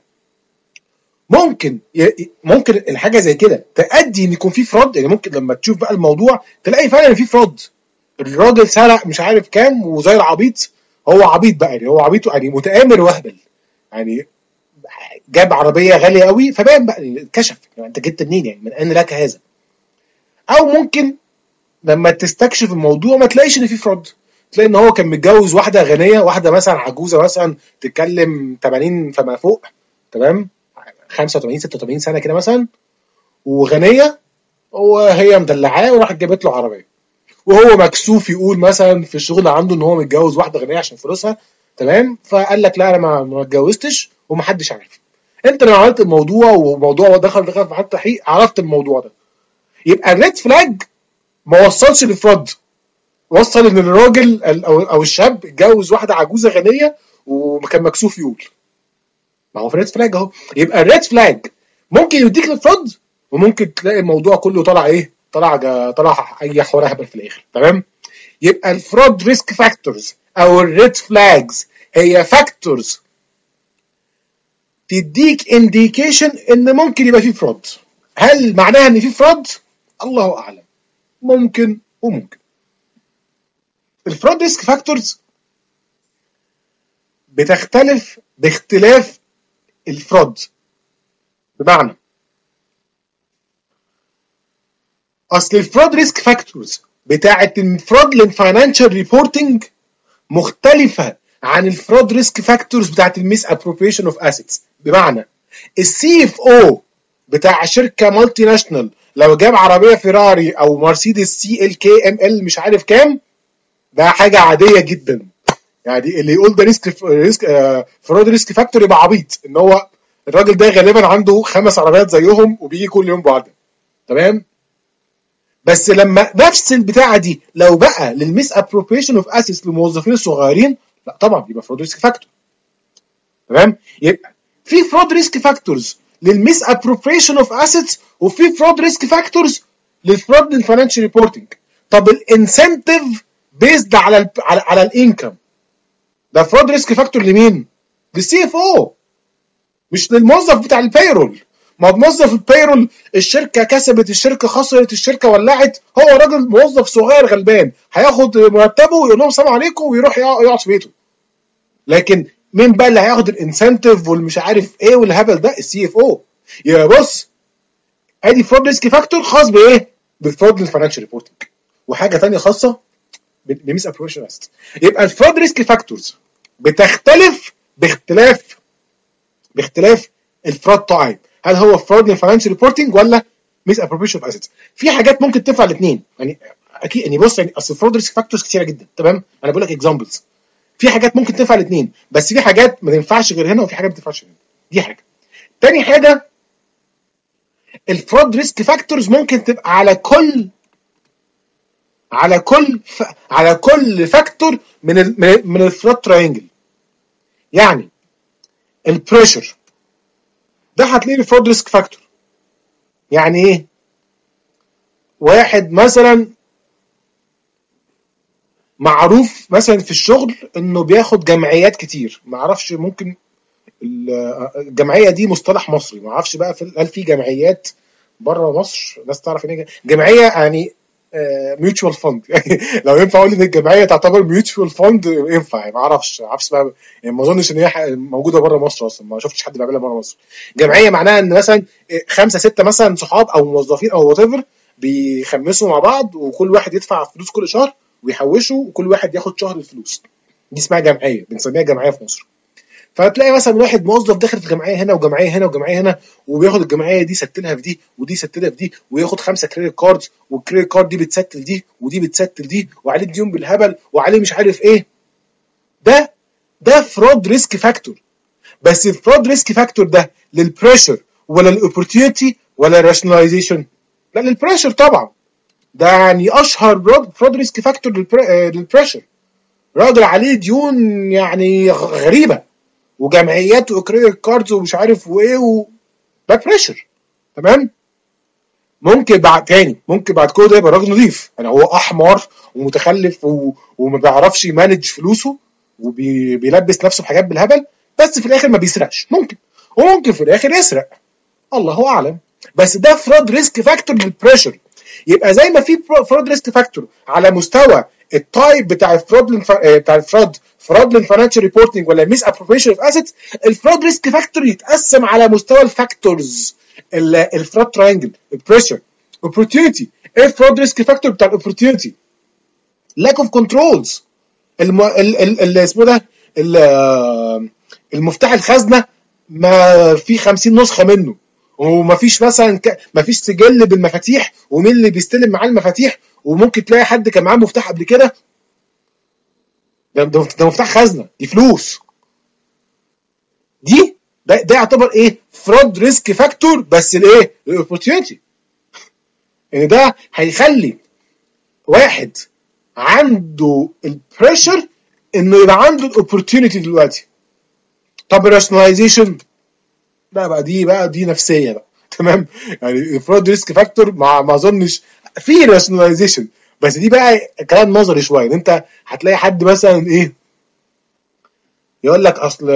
ممكن ممكن الحاجه زي كده تؤدي ان يكون في فراد، يعني ممكن لما تشوف بقى الموضوع تلاقي فعلا ان في فراد. الراجل سرق مش عارف كام وزي العبيط، هو عبيط بقى، يعني هو عبيط يعني متآمر وهبل، يعني جاب عربيه غاليه قوي فبان بقى اتكشف، يعني انت جبت منين؟ يعني من اين لك هذا؟ او ممكن لما تستكشف الموضوع ما تلاقيش ان في فراد، تلاقي ان هو كان متجوز واحده غنيه، واحده مثلا عجوزه مثلا تتكلم ثمانين فما فوق، تمام؟ خمسة وثمانين ستة وثمانين سنه كده مثلا، وغنيه، وهي مدلعاه وراحت جابت له عربيه، وهو مكسوف يقول مثلا في الشغل عنده ان هو متجوز واحده غنيه عشان فلوسها، تمام؟ فقال لك لا انا ما اتجوزتش ومحدش عارف. انت لو عملت الموضوع وموضوع دخل دخل في حد تحقيق عرفت الموضوع ده، يبقى الريد فلاج ما وصلش للفراد، وصل ان الراجل او او الشاب اتجوز واحده عجوزه غنيه وكان مكسوف يقول. ما هو في ريد فلاج اهو. يبقى الريد فلاج ممكن يوديك للفراد، وممكن تلاقي الموضوع كله طلع ايه؟ طلع طلع اي حوار اهبل في الاخر، تمام؟ يبقى الفراد ريسك فاكتورز او الريد فلاجز هي فاكتورز تديك انديكيشن ان ممكن يبقى في فراد. هل معناها ان في فراد؟ الله اعلم، ممكن وممكن. الفراد ريسك فاكتورز بتختلف باختلاف الفراد، بمعنى اصل الفراد ريسك فاكتورز بتاعه الفراد للفاينانشال ريبورتنج مختلفه عن الفراد ريسك فاكتورز بتاعه الميس ابروبريشن اوف اسيتس. بمعنى السي اف او بتاع شركه مالتي ناشونال لو جاب عربيه فيراري او مرسيدس سي ال كي ام ال مش عارف كام، ده حاجه عاديه جدا. يعني اللي يقول ده ريسك ريسك آه فراد ريسك فاكتور يبقى عبيط، ان هو الراجل ده غالبا عنده خمس عربيات زيهم وبيجي كل يوم بعض، تمام؟ بس لما نفس البتاعه دي لو بقى للميس ابروبريشن اوف اسيتس للموظفين الصغيرين، لا طبعا يبقى فراد ريسك فاكتور، تمام؟ يبقى في فراد ريسك فاكتورز للميس ابروبريشن اوف اسيتس، وفي فراد ريسك فاكتورز للفراد للفاينانشال ريبورتنج. طب الانسنتيف بيزد على ال على, على الانكم، ده فراد ريسك فاكتور لمين؟ للسي اف او، مش للموظف بتاع البيرول. ما موظف البيرول، الشركه كسبت، الشركه خسرت، الشركه ولعت، هو راجل موظف صغير غلبان هياخد مرتبه ويقول لهم سلام عليكم ويروح يقعد في بيته. لكن مين بقى اللي هياخد الانسنتيف والمش عارف ايه والهبل ده؟ السي اف او. يا بص، ادي فرود ريسك فاكتور خاص بايه؟ بالفرود الفاينانشال ريبورتنج، وحاجه ثانيه خاصه بميس ابروبريشن اسيت. يبقى الفرود ريسك فاكتورز بتختلف باختلاف باختلاف الفرود تايب. هل هو فرود الفاينانشال ريبورتنج ولا ميس ابروبريشن اوف اسيتس؟ في حاجات ممكن تنفع الاثنين يعني اكيد. يعني بص، يعني اصل الفرود ريسك فاكتورز كتيره جدا، تمام؟ انا بقول لك اكزامبلز. في حاجات ممكن تنفع الاثنين، بس في حاجات ما تنفعش غير هنا، وفي حاجات ما تنفعش هنا. دي حاجه. تاني حاجه، الفرود ريسك فاكتورز ممكن تبقى على كل على كل ف... على كل فاكتور من ال... من الفرود تراينجل. يعني البريشر ده هتلاقيه الفرود ريسك فاكتور. يعني ايه؟ واحد مثلا معروف مثلا في الشغل انه بياخد جمعيات كتير، ما اعرفش، ممكن الجمعيه دي مصطلح مصري، ما اعرفش بقى في هل في جمعيات بره مصر ناس تعرف ان هي جمعيه يعني ميوتشوال فند. يعني لو ينفع اقول ان الجمعيه تعتبر ميوتشوال فند ينفع، ما اعرفش ما اعرفش بقى، يعني ما اظنش ان هي موجوده بره مصر اصلا، ما شفتش حد بيعملها بره مصر. جمعيه معناها ان مثلا خمسه سته مثلا صحاب او موظفين او وات ايفر بيخمسوا مع بعض، وكل واحد يدفع فلوس كل شهر ويحوشوا، وكل واحد ياخد شهر الفلوس. دي اسمها جمعيه، بنسميها جمعيه في مصر. فتلاقي مثلا واحد موظف داخل في جمعيه هنا وجمعيه هنا وجمعيه هنا، وبياخد الجمعيه دي ستلها في دي ودي ستلها في دي، وياخد خمسه كريدت كاردز، والكريدت كارد دي بتستل دي ودي بتستل دي، وعليه ديون بالهبل وعليه مش عارف ايه. ده ده فرود ريسك فاكتور. بس الفرود ريسك فاكتور ده للبريشر ولا الاوبورتيونيتي ولا الراشناليزيشن؟ لا، للبريشر طبعا. ده يعني اشهر فرود ريسك فاكتور للبريشر. راجل عليه ديون يعني غريبه، وجمعيات وكريدت كاردز ومش عارف وايه و... ده بريشر، تمام؟ ممكن بعد تاني ممكن بعد كده يبقى راجل نظيف، يعني هو احمر ومتخلف و... وما بيعرفش يمانج فلوسه وبيلبس وبي... نفسه بحاجات بالهبل، بس في الاخر ما بيسرقش. ممكن وممكن في الاخر يسرق، الله اعلم. بس ده فرود ريسك فاكتور للبريشر. يبقى زي ما في فرود ريسك فاكتور على مستوى التايب بتاع الفرود لنف... بتاع الفرود فرود للفاينانشال ريبورتنج ولا ميس ابروبريشن اوف اسيتس، الفرود ريسك فاكتور يتقسم على مستوى الفاكتورز. الفرود تراينجل، البريشر، اوبورتيونيتي. ايه الفرود ريسك فاكتور بتاع الاوبورتيونيتي؟ لاك اوف كنترولز. الم... ال... ال... ال... اسمه ده ال... المفتاح الخزنه ما في خمسين نسخه منه، ومفيش مثلا ك... مفيش سجل بالمفاتيح، ومين اللي بيستلم معاه المفاتيح، وممكن تلاقي حد كان معاه مفتاح قبل كده. ده, ده, ده مفتاح خزنه، دي فلوس. دي ده, ده يعتبر ايه؟ فرود ريسك فاكتور، بس الايه؟ الاوبورتيونيتي. يعني ده هيخلي واحد عنده البريشر انه يبقى عنده الاوبورتيونيتي دلوقتي. طب الراشناليزيشن لا بقى، دي بقى دي نفسيه بقى، تمام؟ يعني الفرود ريسك فاكتور ما ما اظنش في راشناليزيشن، بس دي بقى كلام نظري شويه. انت هتلاقي حد مثلا ايه يقول لك اصل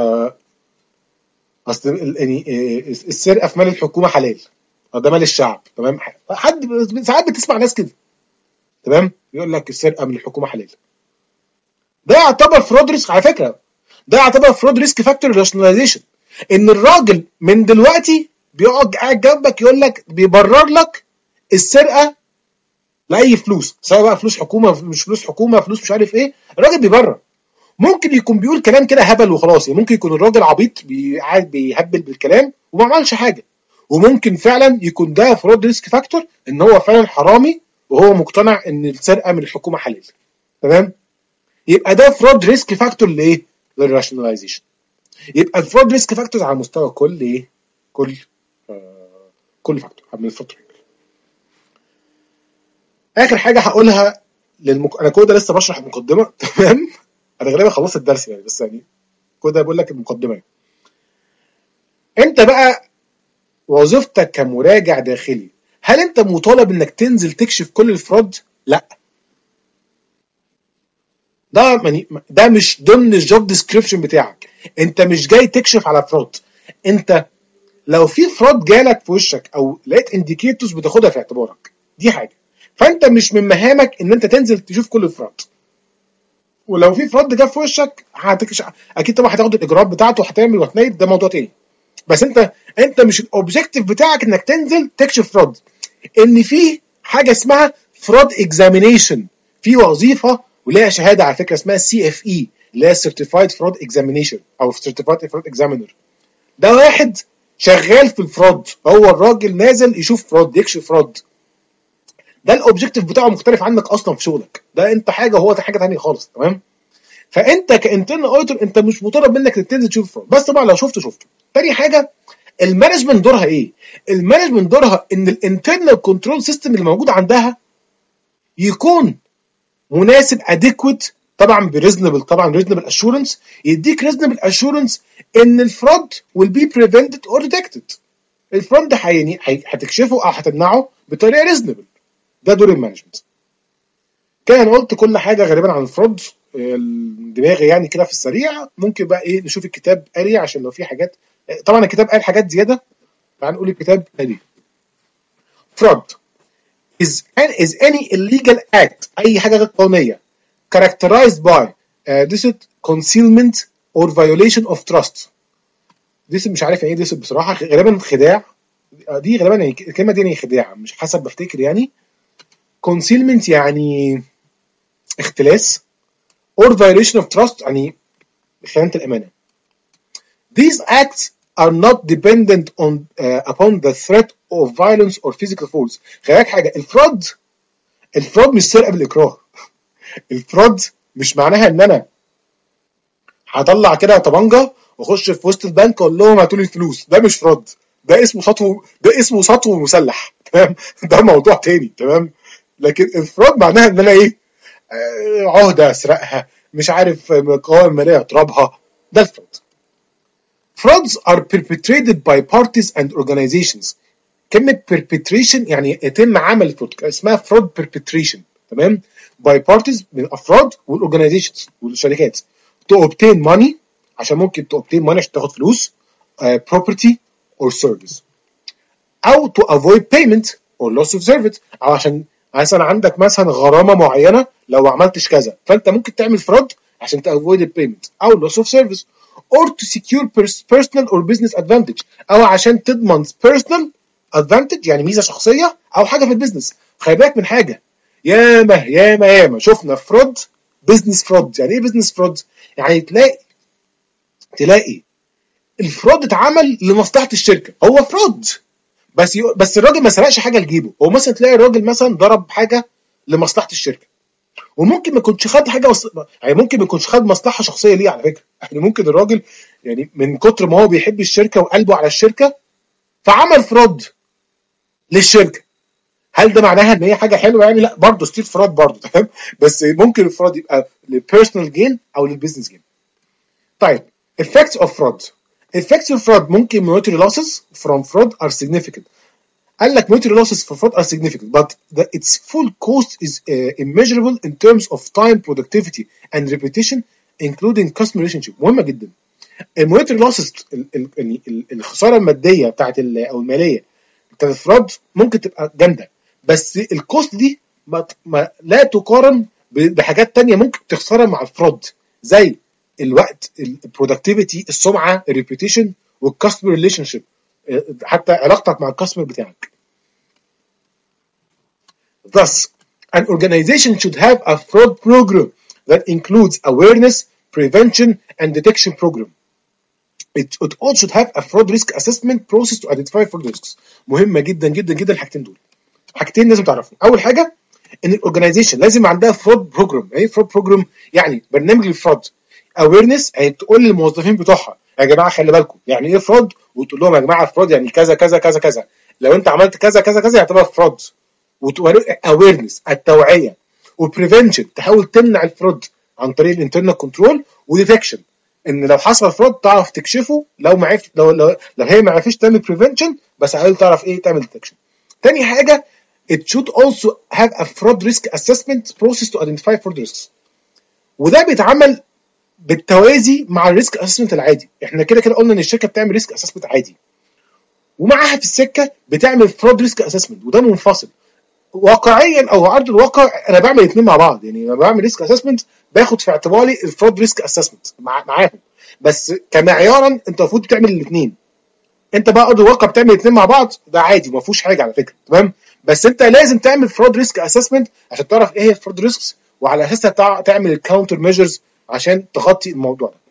اصل يعني السرقه في مال الحكومه حلال، ده مال الشعب، تمام؟ حد ساعات بتسمع ناس كده، تمام؟ يقول لك السرقه من الحكومه حلال. ده يعتبر فرود ريسك على فكره، ده يعتبر فرود ريسك فاكتور راشناليزيشن. ان الراجل من دلوقتي بيقعد قاعد جنبك يقول لك بيبرر لك السرقه لاي فلوس، سواء بقى فلوس حكومه مش فلوس حكومه، فلوس مش عارف ايه، الراجل بيبرر. ممكن يكون بيقول كلام كده هبل وخلاص، يعني ممكن يكون الراجل عبيط قاعد بيهبل بالكلام وما عملش حاجه، وممكن فعلا يكون ده فرود ريسك فاكتور ان هو فعلا حرامي وهو مقتنع ان السرقه من الحكومه حلال، تمام؟ يبقى ده فرود ريسك فاكتور لايه؟ للراشناليزيشن. يبقى الفرود ريسك فاكتورز على مستوى كل ايه؟ كل آه كل فاكتور من الفاكتور. اخر حاجه هقولها للمك... انا كده لسه بشرح المقدمه، تمام؟ انا غالبا خلصت الدرس يعني، بس يعني كده بقول لك المقدمه. انت بقى وظيفتك كمراجع داخلي، هل انت مطالب انك تنزل تكشف كل الفرود؟ لا، ده يعني ده مش ضمن الجوب ديسكريبشن بتاعك. انت مش جاي تكشف على فرود، انت لو في فراد جالك في وشك او لقيت انديكيتورز بتاخدها في اعتبارك، دي حاجه. فانت مش من مهامك ان انت تنزل تشوف كل الفراد، ولو في فراد جه في وشك هتكش... اكيد طبعا هتاخد الاجراءات بتاعته وهتعمل وهتنيل، ده موضوع تاني. بس انت انت مش الاوبجيكتيف بتاعك انك تنزل تكشف فراد. ان في حاجه اسمها فراد اكزامينيشن، في وظيفه وليها شهاده على فكره اسمها سي اف اي اللي هي سيرتيفايد فراد اكزامينيشن او سيرتيفايد فراد اكزامينر. ده واحد شغال في الفراد، هو الراجل نازل يشوف فراد يكشف فراد. ده الاوبجيكتيف بتاعه مختلف عنك اصلا في شغلك، ده انت حاجه وهو حاجه ثانيه خالص. تمام؟ فانت كانترنال اوديتور انت مش مطالب منك تنزل تشوف فراد، بس طبعا لو شفته شفته. تاني حاجه المانجمنت دورها ايه؟ المانجمنت دورها ان الانترنال كنترول سيستم اللي موجود عندها يكون مناسب اديكويت، طبعا بريزنبل، طبعا ريزنبل اشورنس، يديك ريزنبل اشورنس ان الفراد will be prevented or detected. الفراد ده يعني هتكشفه او هتمنعه بطريقه ريزنبل. ده دور المانجمنت. كده انا قلت كل حاجه غالبا عن الفراد دماغي يعني كده في السريع. ممكن بقى ايه نشوف الكتاب قاري عشان لو في حاجات، طبعا الكتاب قال حاجات زياده، تعال نقول الكتاب قاري. fraud is is any illegal act، اي حاجه غير قانونيه characterized by uh, this concealment or violation of trust. دي مش عارف يعني ايه دي بصراحه، غالبا خداع. دي غالبا يعني الكلمه دي يعني خداع، مش حسب بفتكر يعني. concealment يعني اختلاس، or violation of trust يعني خيانه الامانه. These acts are not dependent on uh, upon the threat of violence or physical force. خلي بالك حاجه، الفراد الفراد مش سرقه بالاكراه. الفراد مش معناها ان انا هطلع كده طبنجه واخش في وسط البنك اقول لهم هاتوا لي الفلوس. ده مش فراد، ده اسمه سطو، ده اسمه سطو مسلح. تمام؟ ده موضوع تاني. تمام؟ لكن الفراد معناها ان انا ايه، آه عهده اسرقها، مش عارف قوائم ماليه اضربها. ده الفراد. Frauds are perpetrated by parties and organizations. كلمة perpetration يعني يتم عمل فرود، اسمها fraud perpetration. تمام؟ by parties من الافراد والاورجنايزيشنز والشركات to obtain money، عشان ممكن to obtain money عشان تاخد فلوس، uh, property or service، او to avoid payment or loss of service، او عشان مثلا عندك مثلا غرامة معينة لو ما عملتش كذا، فانت ممكن تعمل فرود عشان to avoid the payment او loss of service، or to secure personal or business advantage، او عشان تضمن personal advantage يعني ميزة شخصية او حاجة في البيزنس. خلي بالك من حاجة، ياما ياما ياما شفنا فرود، بزنس فرود. يعني ايه بزنس فرود؟ يعني تلاقي تلاقي الفرود اتعمل لمصلحة الشركة، هو فرود بس يو... بس الراجل ما سرقش حاجة لجيبه. هو مثلا تلاقي الراجل مثلا ضرب حاجة لمصلحة الشركة، وممكن ما يكونش خد حاجه وص... يعني ممكن ما يكونش خد مصلحه شخصيه ليه على فكره. يعني ممكن الراجل يعني من كتر ما هو بيحب الشركه وقلبه على الشركه فعمل فرود للشركه. هل ده معناها ان هي حاجه حلوه يعني؟ لا، برضه ستيل فرود برضه. تمام؟ بس ممكن الفرود يبقى للبيرسونال جين او للبيزنس جين. طيب effects of fraud. effects of fraud ممكن monetary losses from fraud are significant. قال لك monetary losses for fraud are significant but the, its full cost is uh, immeasurable in terms of time, productivity and reputation including customer relationship. مهمه جدا. المونيتري لوسز الخساره الماديه بتاعت او الماليه بتاعت الفراد ممكن تبقى جامده، بس الكوست دي ما, ما لا تقارن بحاجات تانية ممكن تخسرها مع الفراد، زي الوقت، البرودكتيفيتي، السمعه، الريبيوتيشن والكاستمر ريليشن شيب، حتى علاقتك مع الكاستمر بتاعك. Thus, an organization should have a fraud program that includes awareness, prevention, and detection program. It, it also should have a fraud risk assessment process to identify fraud risks. مهمة جدا جدا جدا الحاجتين دول. حاجتين لازم تعرفهم. أول حاجة إن الأورجنايزيشن لازم عندها fraud program. يعني fraud program يعني برنامج للفراد. awareness يعني تقول للموظفين بتوعها يا جماعة خلي بالكم يعني إيه فراد، وتقول لهم يا جماعة الفراد يعني كذا كذا كذا كذا. لو أنت عملت كذا كذا كذا يعتبر فراد. وتوري awareness التوعية، وبريفنشن تحاول تمنع الفرود عن طريق الانترنال كنترول، وديتكشن ان لو حصل فرود تعرف تكشفه، لو ما عرفت لو, لو لو هي ما عرفتش تعمل بريفنشن بس حاول تعرف ايه تعمل ديتكشن. تاني حاجه it should also have a fraud risk assessment process to identify fraud risks، وده بيتعمل بالتوازي مع الريسك اسسمنت العادي. احنا كده كده قلنا ان الشركه بتعمل ريسك اسسمنت عادي، ومعاها في السكه بتعمل فرود ريسك اسسمنت، وده منفصل. واقعيا او على ارض الواقع انا بعمل الاثنين مع بعض، يعني لما بعمل ريسك اسسمنت باخد في اعتباري الفرود ريسك اسسمنت مع معاهم، بس كمعيارا انت المفروض بتعمل الاثنين. انت بقى ارض الواقع بتعمل الاثنين مع بعض، ده عادي ما فيهوش حاجه على فكره، تمام؟ بس انت لازم تعمل فرود ريسك اسسمنت عشان تعرف ايه هي الفرود ريسكس، وعلى اساسها تعمل الكاونتر ميجرز عشان تغطي الموضوع ده.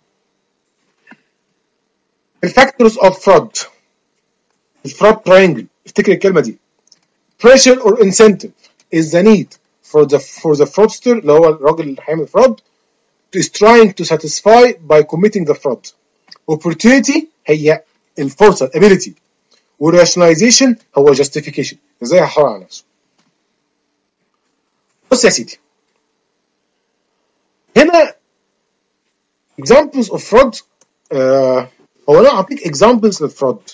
الفاكتورز اوف فرود، الفرود تراينجل، افتكر الكلمه دي. pressure or incentive is the need for the for the fraudster اللي هو الراجل اللي هيعمل fraud is trying to satisfy by committing the fraud. opportunity هي الفرصه ability، والrationalization هو justification، ازاي هيحاول على نفسه. بص يا سيدي، هنا examples of fraud. آه هو انا اعطيك examples للفراد.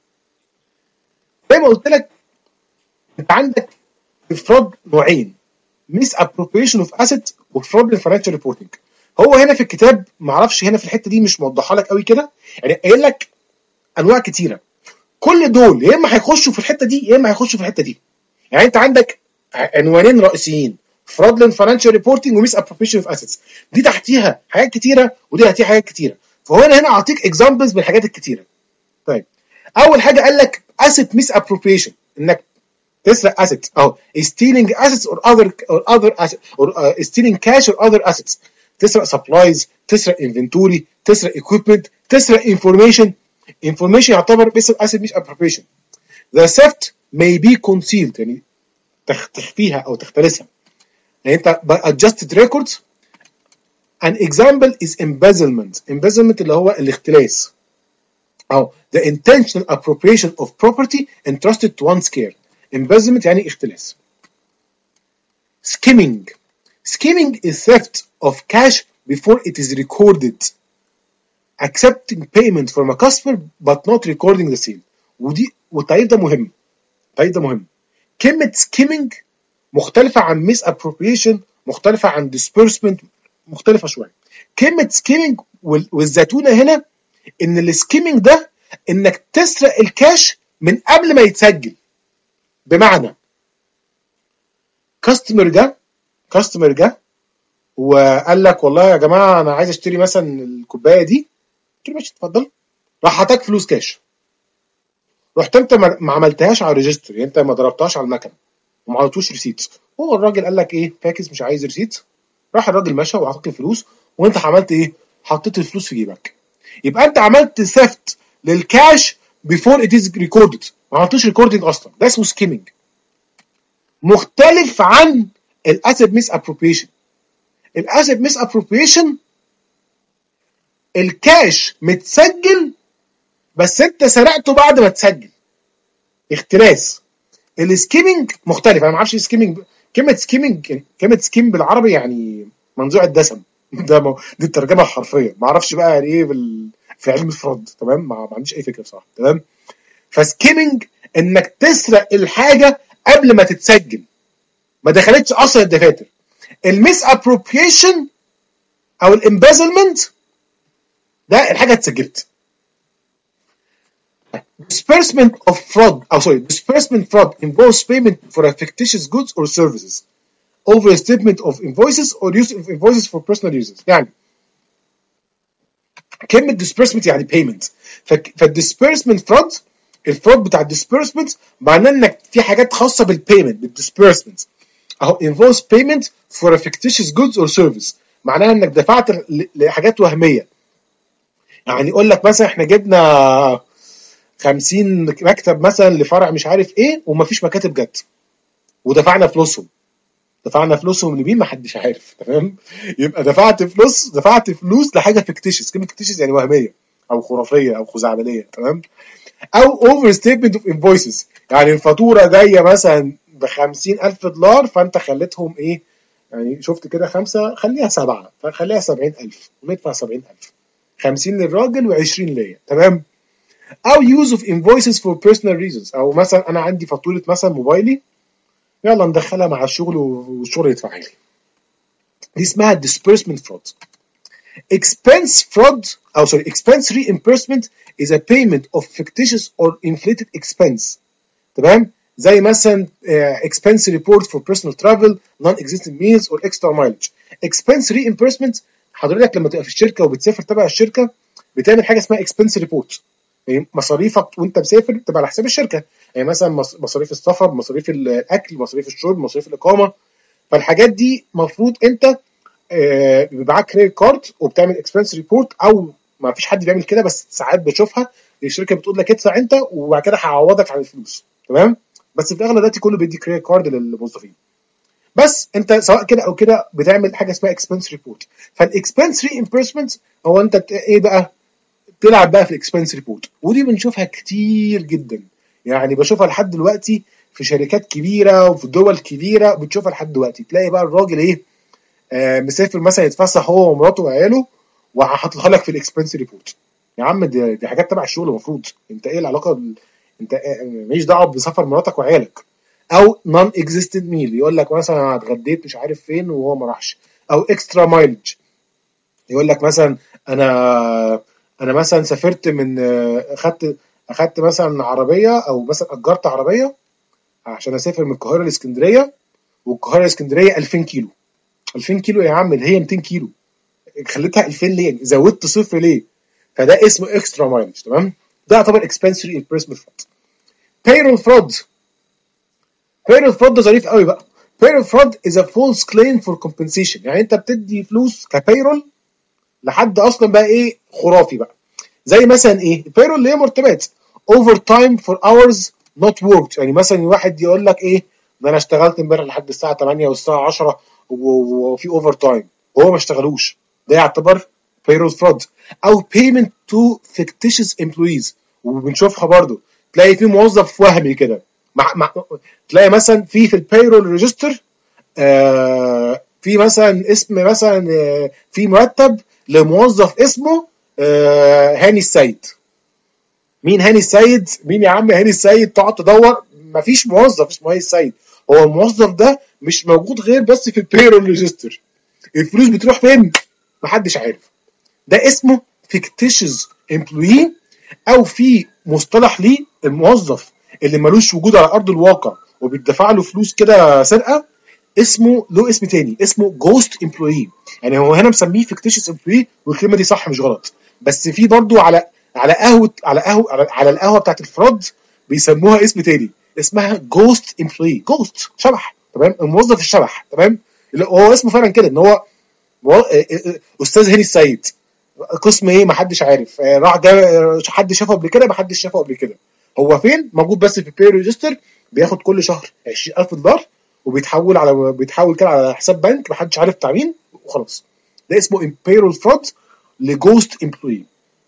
زي ما قلت لك انت عندك الفراد نوعين، ميس appropriation of asset وفراد financial reporting. هو هنا في الكتاب ما اعرفش هنا في الحته دي مش موضحها لك قوي كده، يعني قايل لك انواع كتيره، كل دول يا اما هيخشوا في الحته دي يا اما هيخشوا في الحته دي. يعني انت عندك عنوانين رئيسيين، fraudulent financial reporting وميس appropriation of assets، دي تحتيها حاجات كتيره ودي تحتيها حاجات كتيره، فهو هنا هنا اعطيك اكزامبلز بالحاجات الكتيره. طيب اول حاجه قال لك asset mis appropriation، انك تسرق assets اهو stealing assets or other or other assets or uh, stealing cash or other assets، تسرق supplies، تسرق inventory، تسرق equipment، تسرق information. information يعتبر باسم asset mis appropriation. the theft may be concealed، يعني تخفيها او تختلسها، يعني انت adjusted records. an example is embezzlement. embezzlement اللي هو الاختلاس أو the intentional appropriation of property entrusted to one's care. embezzlement يعني اختلاس. skimming. skimming is theft of cash before it is recorded. accepting payment from a customer but not recording the sale. ودي والتعريف ده مهم. التعريف ده مهم. كلمة skimming مختلفة عن misappropriation، مختلفة عن disbursement، مختلفة شوية. كلمة skimming والزتونة هنا ان السكيمينج ده انك تسرق الكاش من قبل ما يتسجل. بمعنى كاستمر جه كاستمر جه وقال لك والله يا جماعه انا عايز اشتري مثلا الكوبايه دي، قلت له ماشي اتفضل، راح حطك فلوس كاش، رحت انت ما عملتهاش على الريجستر، يعني انت ما ضربتهاش على المكنه وما عملتوش ريسيت، هو الراجل قال لك ايه فاكس مش عايز ريسيت، راح الراجل مشى وعطاك الفلوس وانت عملت ايه حطيت الفلوس في جيبك. يبقى انت عملت ثيفت للكاش before it is recorded، ما عملتوش ريكوردنج اصلا، ده اسمه سكيمينج. مختلف عن الاسيت ميس ابروبريشن. الاسيت ميس ابروبريشن الكاش متسجل بس انت سرقته بعد ما تسجل، اختلاس. السكيمينج مختلف، انا ما اعرفش السكيمينج، كلمه سكيمينج كلمه سكيم بالعربي يعني منزوع الدسم، ده دي الترجمه الحرفيه، ما اعرفش بقى يعني ايه بال... في علم الفراد، تمام؟ ما عنديش اي فكره بصراحه، تمام؟ فسكيمينج انك تسرق الحاجه قبل ما تتسجل، ما دخلتش اصلا الدفاتر. الميس ابروبريشن او الامبازلمنت ده الحاجه اتسجلت. disbursement of fraud او sorry disbursement fraud involves payment for a fictitious goods or services, overstatement of invoices or use of invoices for personal uses. يعني كلمة disbursement يعني payment. فالdisbursement fraud، الفراد بتاع الديسبيرسمنت معناه انك في حاجات خاصة بالpayment بالديسبيرسمنت، اهو involves payment for a fictitious goods or service، معناها انك دفعت لحاجات وهمية. يعني يقول لك مثلا احنا جبنا خمسين مكتب مثلا لفرع مش عارف ايه ومفيش مكاتب جت ودفعنا فلوسهم، دفعنا فلوسهم لمين ما حدش عارف، تمام؟ يبقى دفعت فلوس دفعت فلوس لحاجه فيكتيشس، كلمه فيكتيشس يعني وهميه او خرافيه او خزعبليه، تمام؟ او اوفر ستيتمنت اوف انفويسز، يعني الفاتوره جايه مثلا ب خمسين ألف دولار فانت خليتهم ايه، يعني شفت كده خمسه خليها سبعه فخليها سبعين ألف وندفع سبعين ألف، خمسين للراجل وعشرين ليا، تمام؟ او use of invoices for personal reasons، او مثلا انا عندي فاتوره مثلا موبايلي يلا ندخلها مع الشغل والشغل يدفع لي، دي اسمها disbursement fraud. expense fraud او sorry expense reimbursement is a payment of fictitious or inflated expense. تمام؟ زي مثلا uh, expense report for personal travel, non-existent meals or extra mileage. expense reimbursement حضرتك لما تبقى في الشركه وبتسافر تبع الشركه بتعمل حاجه اسمها expense report. يعني مصاريفك وانت مسافر بتبقى على حساب الشركه، يعني مثلا مصاريف السفر، مصاريف الاكل، مصاريف الشرب، مصاريف الاقامه. فالحاجات دي المفروض انت آه بيبقى معاك كريدت كارد وبتعمل اكسبنس ريبورت، او ما فيش حد بيعمل كده بس ساعات بتشوفها، الشركه بتقول لك ادفع انت وبعد كده هعوضك عن الفلوس. تمام؟ بس في الاغلب دلوقتي كله بيدي كريدت كارد للموظفين. بس انت سواء كده او كده بتعمل حاجه اسمها اكسبنس ريبورت. فالاكسبنس ريمبرسمنت هو انت ايه بقى؟ تلعب بقى في الاكسبنس ريبورت، ودي بنشوفها كتير جدا. يعني بشوفها لحد دلوقتي في شركات كبيره وفي دول كبيره، بتشوفها لحد دلوقتي. تلاقي بقى الراجل ايه آه مسافر مثلا يتفسح هو ومراته وعياله وهحطها لك في الاكسبنس ريبورت. يا عم دي, دي حاجات تبع الشغل المفروض. انت ايه العلاقه بال... انت آه ماليش دعوه بسفر مراتك وعيالك. او نون اكزيستنت ميل، يقول لك مثلا انا اتغديت مش عارف فين وهو ما راحش. او اكسترا مايلج، يقول لك مثلا انا انا مثلا سافرت من اخدت اخدت مثلا عربيه او مثلا اجرت عربيه عشان اسافر من القاهره لاسكندريه، والقاهره لاسكندريه ألفين كيلو. ألفين كيلو يا عم اللي هي مئتين كيلو، خليتها ألفين ليه؟ زودت صفر ليه؟ فده اسمه اكسترا مايلج. تمام؟ ده يعتبر اكسبنس ريمبرسمنت فرود. payroll fraud payroll fraud ده ظريف قوي بقى. payroll fraud is a false claim for compensation. يعني انت بتدي فلوس كبيرول لحد اصلا بقى ايه خرافي بقى. زي مثلا ايه؟ البيرول اللي هي مرتبات اوفر تايم فور اورز نوت وركد. يعني مثلا واحد يقول لك ايه ده انا اشتغلت امبارح لحد الساعه تمانية والساعه عشرة وفي اوفر تايم وهو ما اشتغلوش، ده يعتبر payroll fraud. او payment to fictitious employees، وبنشوفها برضو. تلاقي في موظف وهمي كده مع... مع... تلاقي مثلا في في البيرول ريجستر آه في مثلا اسم مثلا آه في مرتب لموظف اسمه آه هاني السيد. مين هاني السيد؟ مين يا عم هاني السيد؟ تقعد تدور مفيش موظف اسمه هاني السيد. هو الموظف ده مش موجود غير بس في البيرول ريجستر. الفلوس بتروح فين؟ محدش عارف. ده اسمه fictitious employee، او في مصطلح ليه الموظف اللي ملوش وجود على ارض الواقع وبيدفع له فلوس كده سرقه، اسمه له اسم تاني اسمه جوست امبلوي. يعني هو هنا مسميه fictitious employee والكلمه دي صح مش غلط، بس في برضو على على قهوه على قهوه على, على القهوه بتاعت الفراد بيسموها اسم تاني اسمها جوست امبلوي. جوست شبح. تمام؟ الموظف الشبح. تمام؟ هو اسمه فعلا كده ان هو استاذ هاني السيد قسم ايه محدش عارف، راح جا حد شافه قبل كده محدش شافه قبل كده. هو فين؟ موجود بس في البي ريجستر، بياخد كل شهر عشرين ألف دولار وبيتحول على بيتحول كده على حساب بنك محدش عارف بتاع مين وخلاص. ده اسمه imperial fraud لجوست امبلوي.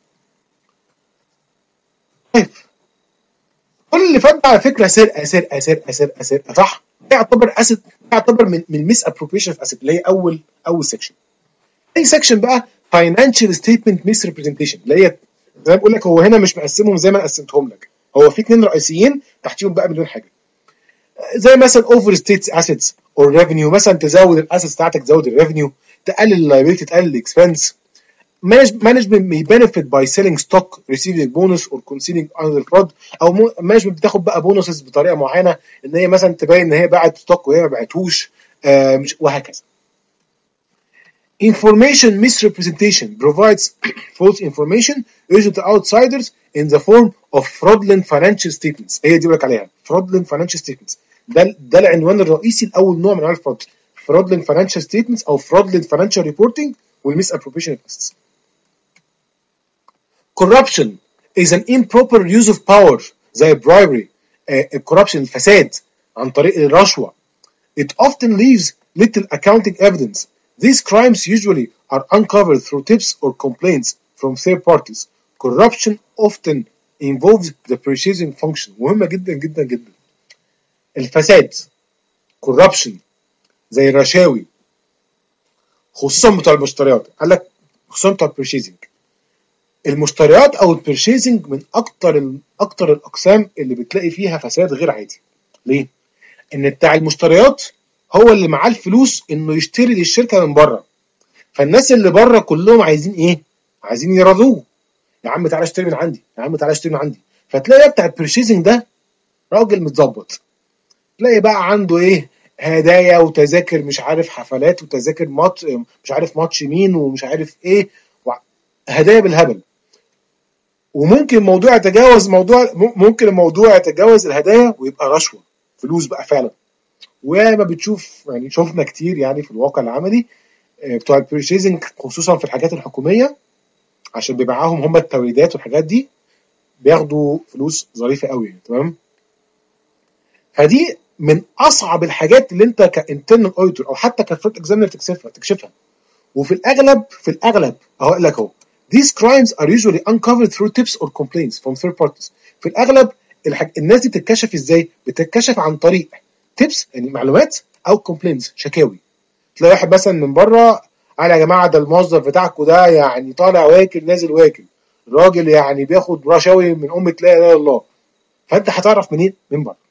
طيب كل اللي فات على فكره سرقه سرقه سرقه سرقه سرقه صح؟ ده يعتبر اسيت، يعتبر من من ميس ابروبريشن اوف اسيت اللي هي اول اول سيكشن. اي سيكشن بقى فاينانشال ستيتمنت ميس ريبريزنتيشن، اللي هي زي ما بقول لك هو هنا مش مقسمهم زي ما انا قسمتهم لك، هو في اثنين رئيسيين تحتيهم بقى مليون حاجه. زي مثلا اوفر ستيت اسيتس اور ريفينيو، مثلا تزود الاسيتس بتاعتك تزود الريفينيو، تقلل اللايبيلتي تقلل الاكسبنس. management may benefit by selling stock, receiving bonus or concealing another fraud. او management بتاخد بقى بونسز بطريقه معينه ان هي مثلا تبين ان هي باعت ستوك وهي ما باعتهوش آه مش وهكذا. Information misrepresentation provides false information issued to outsiders in the form of fraudulent financial statements. هي دي بقولك عليها fraudulent financial statements. ده ده العنوان الرئيسي لاول نوع من انواع الفراد. fraudulent financial statements او fraudulent financial reporting والmisappropriation of assets. Corruption is an improper use of power زي bribery. uh, corruption الفساد عن طريق الرشوة. It often leaves little accounting evidence. These crimes usually are uncovered through tips or complaints from third parties. Corruption often involves the purchasing function. مهمة جدا جدا جدا. الفساد corruption زي الرشاوي خصوصا بتوع المشتريات، قال لك خصوصا بتوع البيرشيزنج. المشتريات او البيرشيزنج من اكتر اكتر الاقسام اللي بتلاقي فيها فساد غير عادي. ليه؟ ان بتاع المشتريات هو اللي معاه الفلوس انه يشتري للشركه من بره، فالناس اللي بره كلهم عايزين ايه؟ عايزين يرضوه. يا عم تعالى اشتري من عندي، يا عم تعالى اشتري من عندي. فتلاقي بتاع البرشيزنج ده راجل متظبط، تلاقي بقى عنده ايه؟ هدايا وتذاكر مش عارف حفلات وتذاكر ماتش مش عارف ماتش مين ومش عارف ايه، هدايا بالهبل. وممكن الموضوع يتجاوز موضوع ممكن الموضوع يتجاوز الهدايا ويبقى رشوه، فلوس بقى فعلا. وما بتشوف يعني شفنا كتير يعني في الواقع العملي بتوع البرشيزنج خصوصا في الحاجات الحكوميه، عشان بيبقى معاهم هم التوريدات والحاجات دي، بياخدوا فلوس ظريفه قوي. تمام. فدي من اصعب الحاجات اللي انت كانترنال اوديتور او حتى كفرونت اكزامينر تكشفها تكشفها وفي الاغلب في الاغلب اقول لك اهو these crimes are usually uncovered through tips or complaints from third parties. في الاغلب الحاج... الناس دي بتتكشف ازاي؟ بتتكشف عن طريق tips يعني معلومات او complaints شكاوي. تلاقي واحد مثلا من بره قال يا جماعه ده الموظف بتاعكم ده يعني طالع واكل نازل واكل، الراجل يعني بياخد رشاوي من امه لا اله الا الله. فانت هتعرف منين؟ من بره.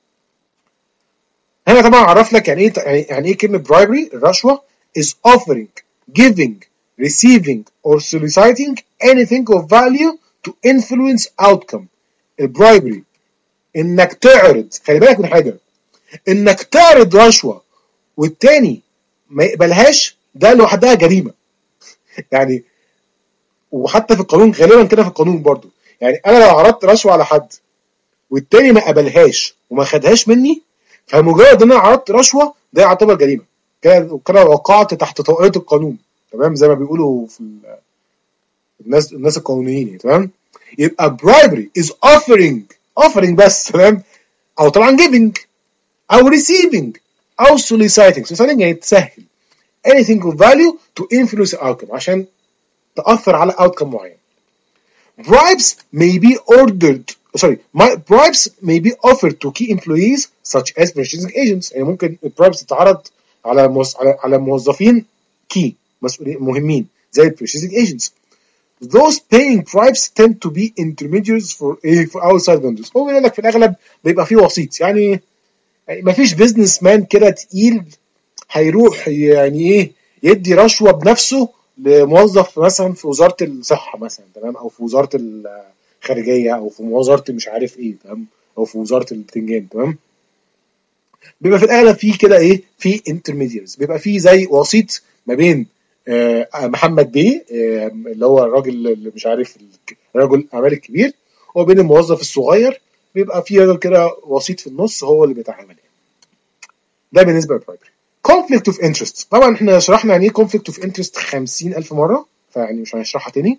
هنا طبعا اعرف لك يعني ايه يعني ايه كلمه bribery. الرشوه is offering, giving, receiving or soliciting anything of value to influence outcome. البرايبري انك تعرض، خلي بالك من حاجه، انك تعرض رشوه والتاني ما يقبلهاش، ده لوحدها جريمه. يعني وحتى في القانون غالبا كده، في القانون برضو يعني انا لو عرضت رشوه على حد والتاني ما قبلهاش وما خدهاش مني، فمجرد ان انا عرضت رشوه ده يعتبر جريمه كده، كده وقعت تحت طائله القانون. تمام، زي ما بيقولوا في الناس الناس القانونيين. تمام. يبقى bribery is offering offering بس. تمام. او طبعا giving او receiving او soliciting. soliciting يعني تسهل anything of value to influence outcome عشان تأثر على outcome معين. Bribes may be ordered sorry my bribes may be offered to key employees such as purchasing agents. يعني ممكن البرايبس تتعرض على موز... على على موظفين key مسؤولين مهمين زي purchasing agents. Those paying bribes tend to be intermediaries for ايه for outside vendors. هو بيقول لك في الاغلب بيبقى فيه وسيط، يعني يعني مفيش بيزنس مان كده تقيل هيروح يعني ايه يدي رشوه بنفسه لموظف مثلا في وزاره الصحه مثلا. تمام. او في وزاره الخارجيه او في وزاره مش عارف ايه. تمام. او في وزاره البتنجان. تمام. بيبقى في الاغلب فيه كده ايه في انترميديرز، بيبقى فيه زي وسيط ما بين آه محمد بيه آه اللي هو الراجل اللي مش عارف الرجل الاعمال الكبير وبين الموظف الصغير، بيبقى فيه راجل كده وسيط في النص هو اللي بيتعامل. ده بالنسبه للبرايبري. conflict of interest. طبعا احنا شرحنا يعني ايه conflict of interest خمسين ألف مره، فيعني مش هنشرحها تاني.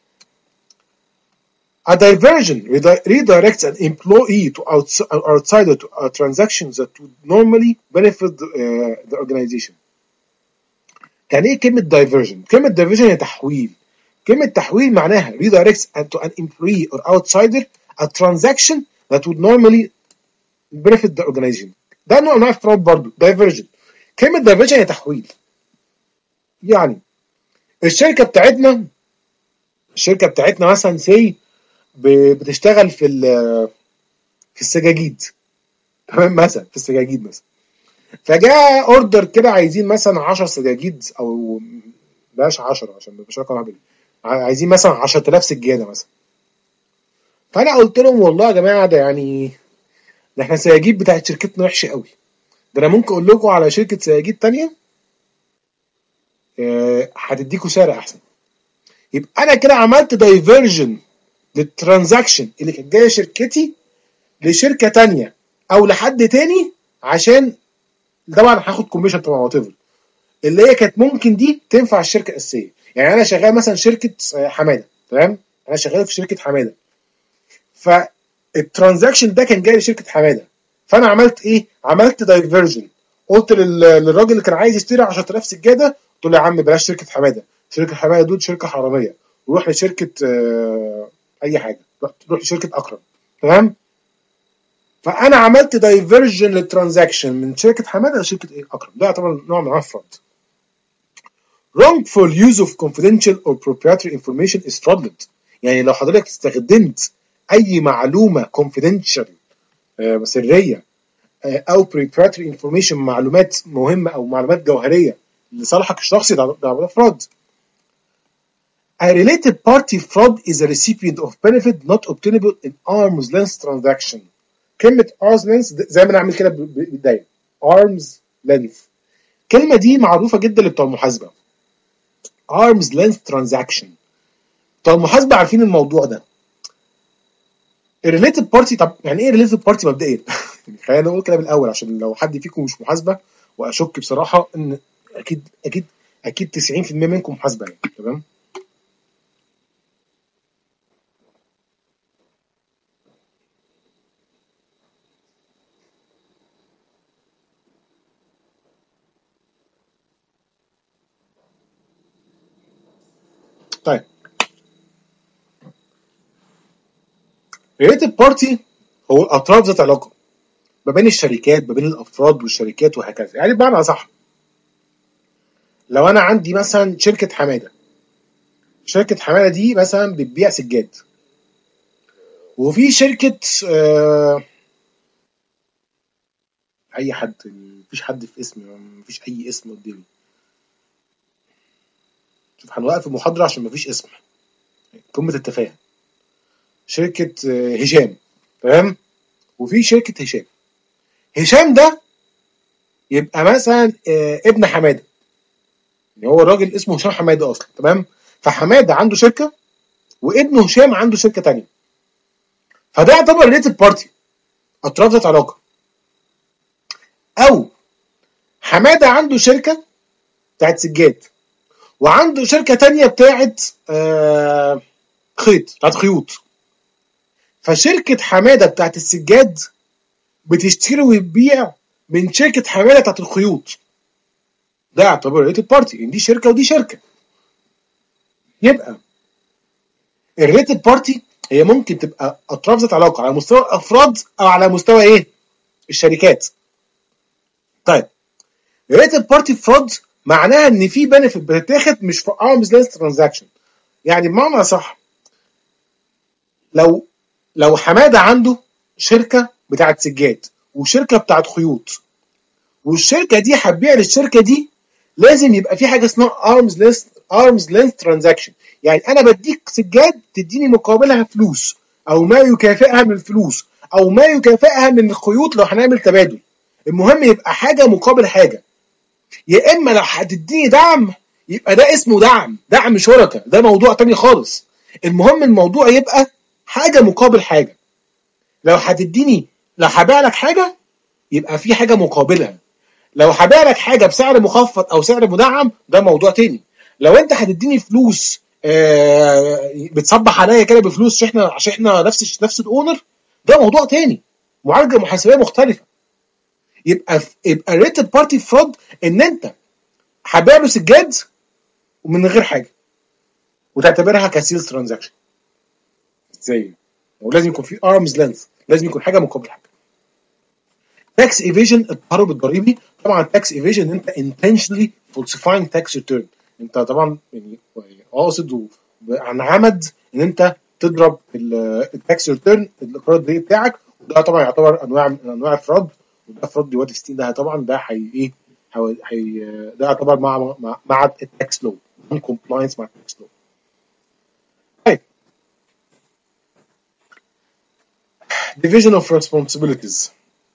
A diversion redirects an employee to outsider to a transaction that would normally benefit the, uh, the organization. يعني ايه كلمة diversion؟ كلمة diversion هي تحويل. كلمة تحويل معناها redirects to an employee or outsider a transaction that would normally benefit the organization. ده نوع من الفراد برضه diversion. كلمة diversion هي تحويل. يعني الشركة بتاعتنا الشركة بتاعتنا مثلا سي بتشتغل في في السجاجيد. تمام. مثلا في السجاجيد مثلا، فجاء اوردر كده عايزين مثلا عشر سجاجيد او بلاش عشرة عشان مش رقم عبالي، عايزين مثلا عشرة آلاف سجاده مثلا. فانا قلت لهم والله يا جماعه ده يعني ده احنا السجاجيد بتاعت شركتنا وحشه قوي، ده انا ممكن اقول لكم على شركه سجاجيد تانية هتديكوا أه سعر احسن. يبقى انا كده عملت دايفرجن للترانزاكشن اللي كانت جايه شركتي لشركه تانية او لحد تاني، عشان طبعا هاخد كوميشن طبعا وات ايفر اللي هي كانت ممكن دي تنفع الشركه الاساسيه. يعني انا شغال مثلا شركه حماده. تمام. انا شغال في شركه حماده، فالترانزاكشن ده كان جاي لشركه حماده، فانا عملت ايه؟ عملت دايفرجن. قلت للراجل اللي كان عايز يشتري عشرة آلاف سجاده، قلت له يا عم بلاش شركه حماده، شركه حماده دول شركه حراميه، وروح لشركه اي حاجه، روح روح لشركه اكرم. تمام. فانا عملت دايفرجن للترانزاكشن من شركه حماده لشركه ايه اكرم. ده طبعا نوع من الفراد. wrongful use of confidential or proprietary information is fraudulent. يعني لو حضرتك استخدمت اي معلومه confidential آه سريه آه او proprietary information معلومات مهمه او معلومات جوهريه لصالحك الشخصي ده ده fraud. A related party fraud is a recipient of benefit not obtainable in arm's length transaction. كلمة arm's length زي ما انا عامل كده بالدايره arm's length، الكلمة دي معروفة جدا لبتوع المحاسبة. arm's length transaction، بتوع المحاسبة عارفين الموضوع ده. الريليتد بارتي، طب يعني ايه ريليتد بارتي مبدئيا؟ خلينا نقول كده بالاول عشان لو حد فيكم مش محاسبة، واشك بصراحة ان اكيد اكيد اكيد تسعين في المية منكم محاسبة يعني، تمام؟ طيب ريليتد بارتي هو الاطراف ذات علاقة ما بين الشركات، ما بين الافراد والشركات وهكذا. يعني بمعنى صح، لو انا عندي مثلا شركة حمادة، شركة حمادة دي مثلا بتبيع سجاد، وفي شركة آه اي حد، مفيش حد في اسمي، مفيش اي اسم قدامي. شوف هنوقف المحاضرة عشان مفيش اسم، قمة التفاهة. شركة آه هشام، تمام؟ وفي شركة هشام، هشام ده يبقى مثلا آه ابن حمادة، يعني هو الراجل اسمه هشام حمادة اصلا، تمام؟ فحمادة عنده شركة وابن هشام عنده شركة تانية، فده يعتبر ريليتد بارتي، اطراف ذات علاقة. او حمادة عنده شركة بتاعت سجاد وعنده شركة تانية بتاعت آه خيط، بتاعت خيوط، فشركة حمادة بتاعت السجاد بتشتري وتبيع من شركة حمادة بتاعت الخيوط، ده يعتبر ريليتد بارتي، ان دي شركة ودي شركة. يبقى الريليتد بارتي هي ممكن تبقى اطراف ذات علاقة على مستوى الافراد او على مستوى ايه؟ الشركات. طيب ريليتد بارتي فراد معناها ان في بنفيت بتتاخد مش في ارمز لينث ترانزاكشن. يعني بمعنى صح، لو لو حماده عنده شركه بتاعت سجاد وشركه بتاعت خيوط، والشركه دي هتبيع للشركه دي، لازم يبقى في حاجه اسمها ارمز لينث ارمز لينث ترانزاكشن. يعني انا بديك سجاد تديني مقابلها فلوس او ما يكافئها من الفلوس او ما يكافئها من الخيوط لو هنعمل تبادل. المهم يبقى حاجه مقابل حاجه. يا اما لو هتديني دعم يبقى ده اسمه دعم، دعم شركه، ده موضوع تاني خالص. المهم الموضوع يبقى حاجه مقابل حاجه. لو هتديني، لو هبيع لك حاجه يبقى في حاجه مقابلها. لو هبيع لك حاجه بسعر مخفض او سعر مدعم ده موضوع تاني. لو انت هتديني فلوس آه بتصبح عليا كده بفلوس عشان احنا عشان احنا نفس نفس الاونر، ده موضوع تاني، معالجه محاسبيه مختلفه. يبقى يبقى ريتد بارتي فرود ان انت هتبيع له سجاد ومن غير حاجه وتعتبرها كسيلز ترانزاكشن. ازاي؟ ولازم يكون في ارمز لينث، لازم يكون حاجه مقابل حاجه. تاكس ايفيجن، التهرب الضريبي. طبعا تاكس ايفيجن انت intentionally falsifying tax return، انت طبعا يعني قاصد عن عمد ان انت تضرب التاكس ريتيرن، الاقرار الضريبي بتاعك، وده طبعا يعتبر انواع من انواع الفراد، وده فراد دلوقتي ستين، ده طبعا ده هي ايه هي ده يعتبر مع مع, مع التاكس لو، non compliance مع التاكس لو. طيب division of responsibilities.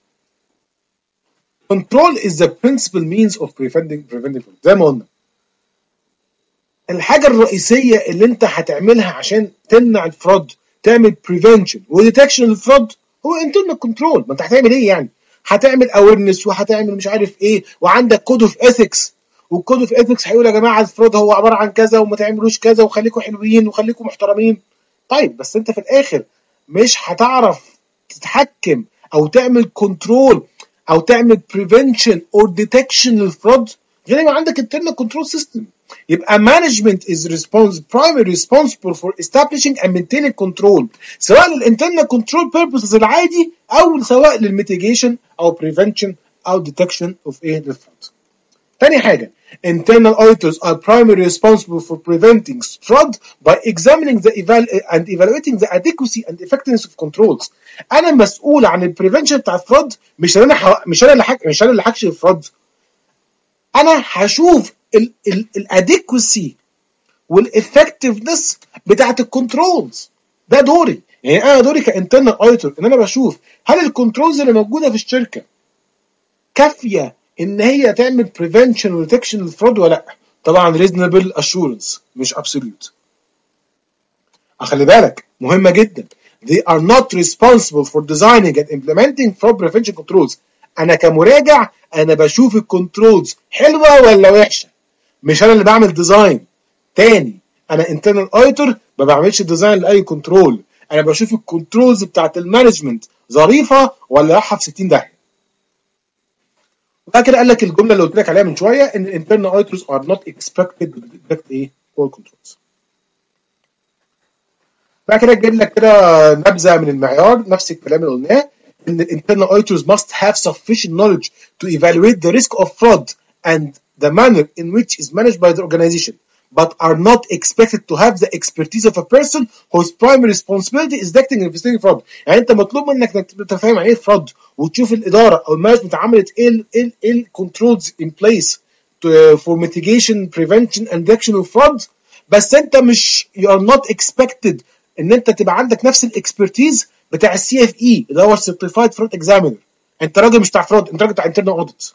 Control is the principal means of preventing preventing fraud. زي ما قلنا الحاجة الرئيسية اللي انت هتعملها عشان تمنع الفراد، تعمل prevention وديتكشن للفراد، هو internal control. ما انت هتعمل ايه يعني؟ هتعمل awareness وهتعمل مش عارف ايه، وعندك كود اوف ethics، والكود اوف ethics هيقول يا جماعة الفراد هو عبارة عن كذا وما تعملوش كذا وخليكم حلوين وخليكم محترمين. طيب بس انت في الاخر مش هتعرف تتحكم او تعمل كنترول او تعمل prevention or detection للفراد غير ما عندك internal control system. يبقى management is responsible primarily responsible for establishing and maintaining control، سواء للinternal control purposes العادي او سواء للmitigation او prevention او detection of ايه للفراد. تاني حاجة internal auditors are primarily responsible for preventing fraud by examining the eval and evaluating the adequacy and effectiveness of controls. انا مسؤول عن البريفنشن بتاع الفراد، مش انا ح... مش انا اللي حك... مش انا اللي هكشف الفراد. انا هشوف الاديكوسي والافكتفنس بتاعت الكنترولز. ده دوري، يعني انا دوري كانترنال اوديتور ان انا بشوف هل الكنترولز اللي موجوده في الشركه كافيه ان هي تعمل بريفنشن وديتكشن للفرود ولا لا. طبعا ريزونبل اشورنس مش ابسوليوت. خلي بالك مهمه جدا، they are not responsible for designing and implementing fraud prevention controls. انا كمراجع انا بشوف الكنترولز حلوه ولا وحشه، مش انا اللي بعمل ديزاين. تاني، انا انترنال اوديتور ما بعملش ديزاين لاي كنترول، انا بشوف الكنترولز بتاعت المانجمنت ظريفه ولا رايحه في ستين داهيه. وبعد كده قال لك الجمله اللي قلت لك عليها من شويه ان internal auditors are not expected to detect ايه all controls. بعد كده جايب لك كده نبذه من المعيار، نفس الكلام اللي قلناه، ان internal auditors must have sufficient knowledge to evaluate the risk of fraud and the manner in which is managed by the organization, but are not expected to have the expertise of a person whose primary responsibility is detecting and investigating fraud. يعني انت مطلوب منك انك تبقى فاهم يعني ايه فراد، وتشوف الاداره او المانجمنت عملت ايه ايه ايه الكنترولز ان بليس for mitigation prevention and detection of fraud. بس انت مش you are not expected ان انت تبقى عندك نفس الاكسبرتيز بتاع السي اف اي اللي هو السيرتيفايد فرود اكزامينر. انت راجل مش بتاع فرود، انت راجل بتاع انترنال اوديت.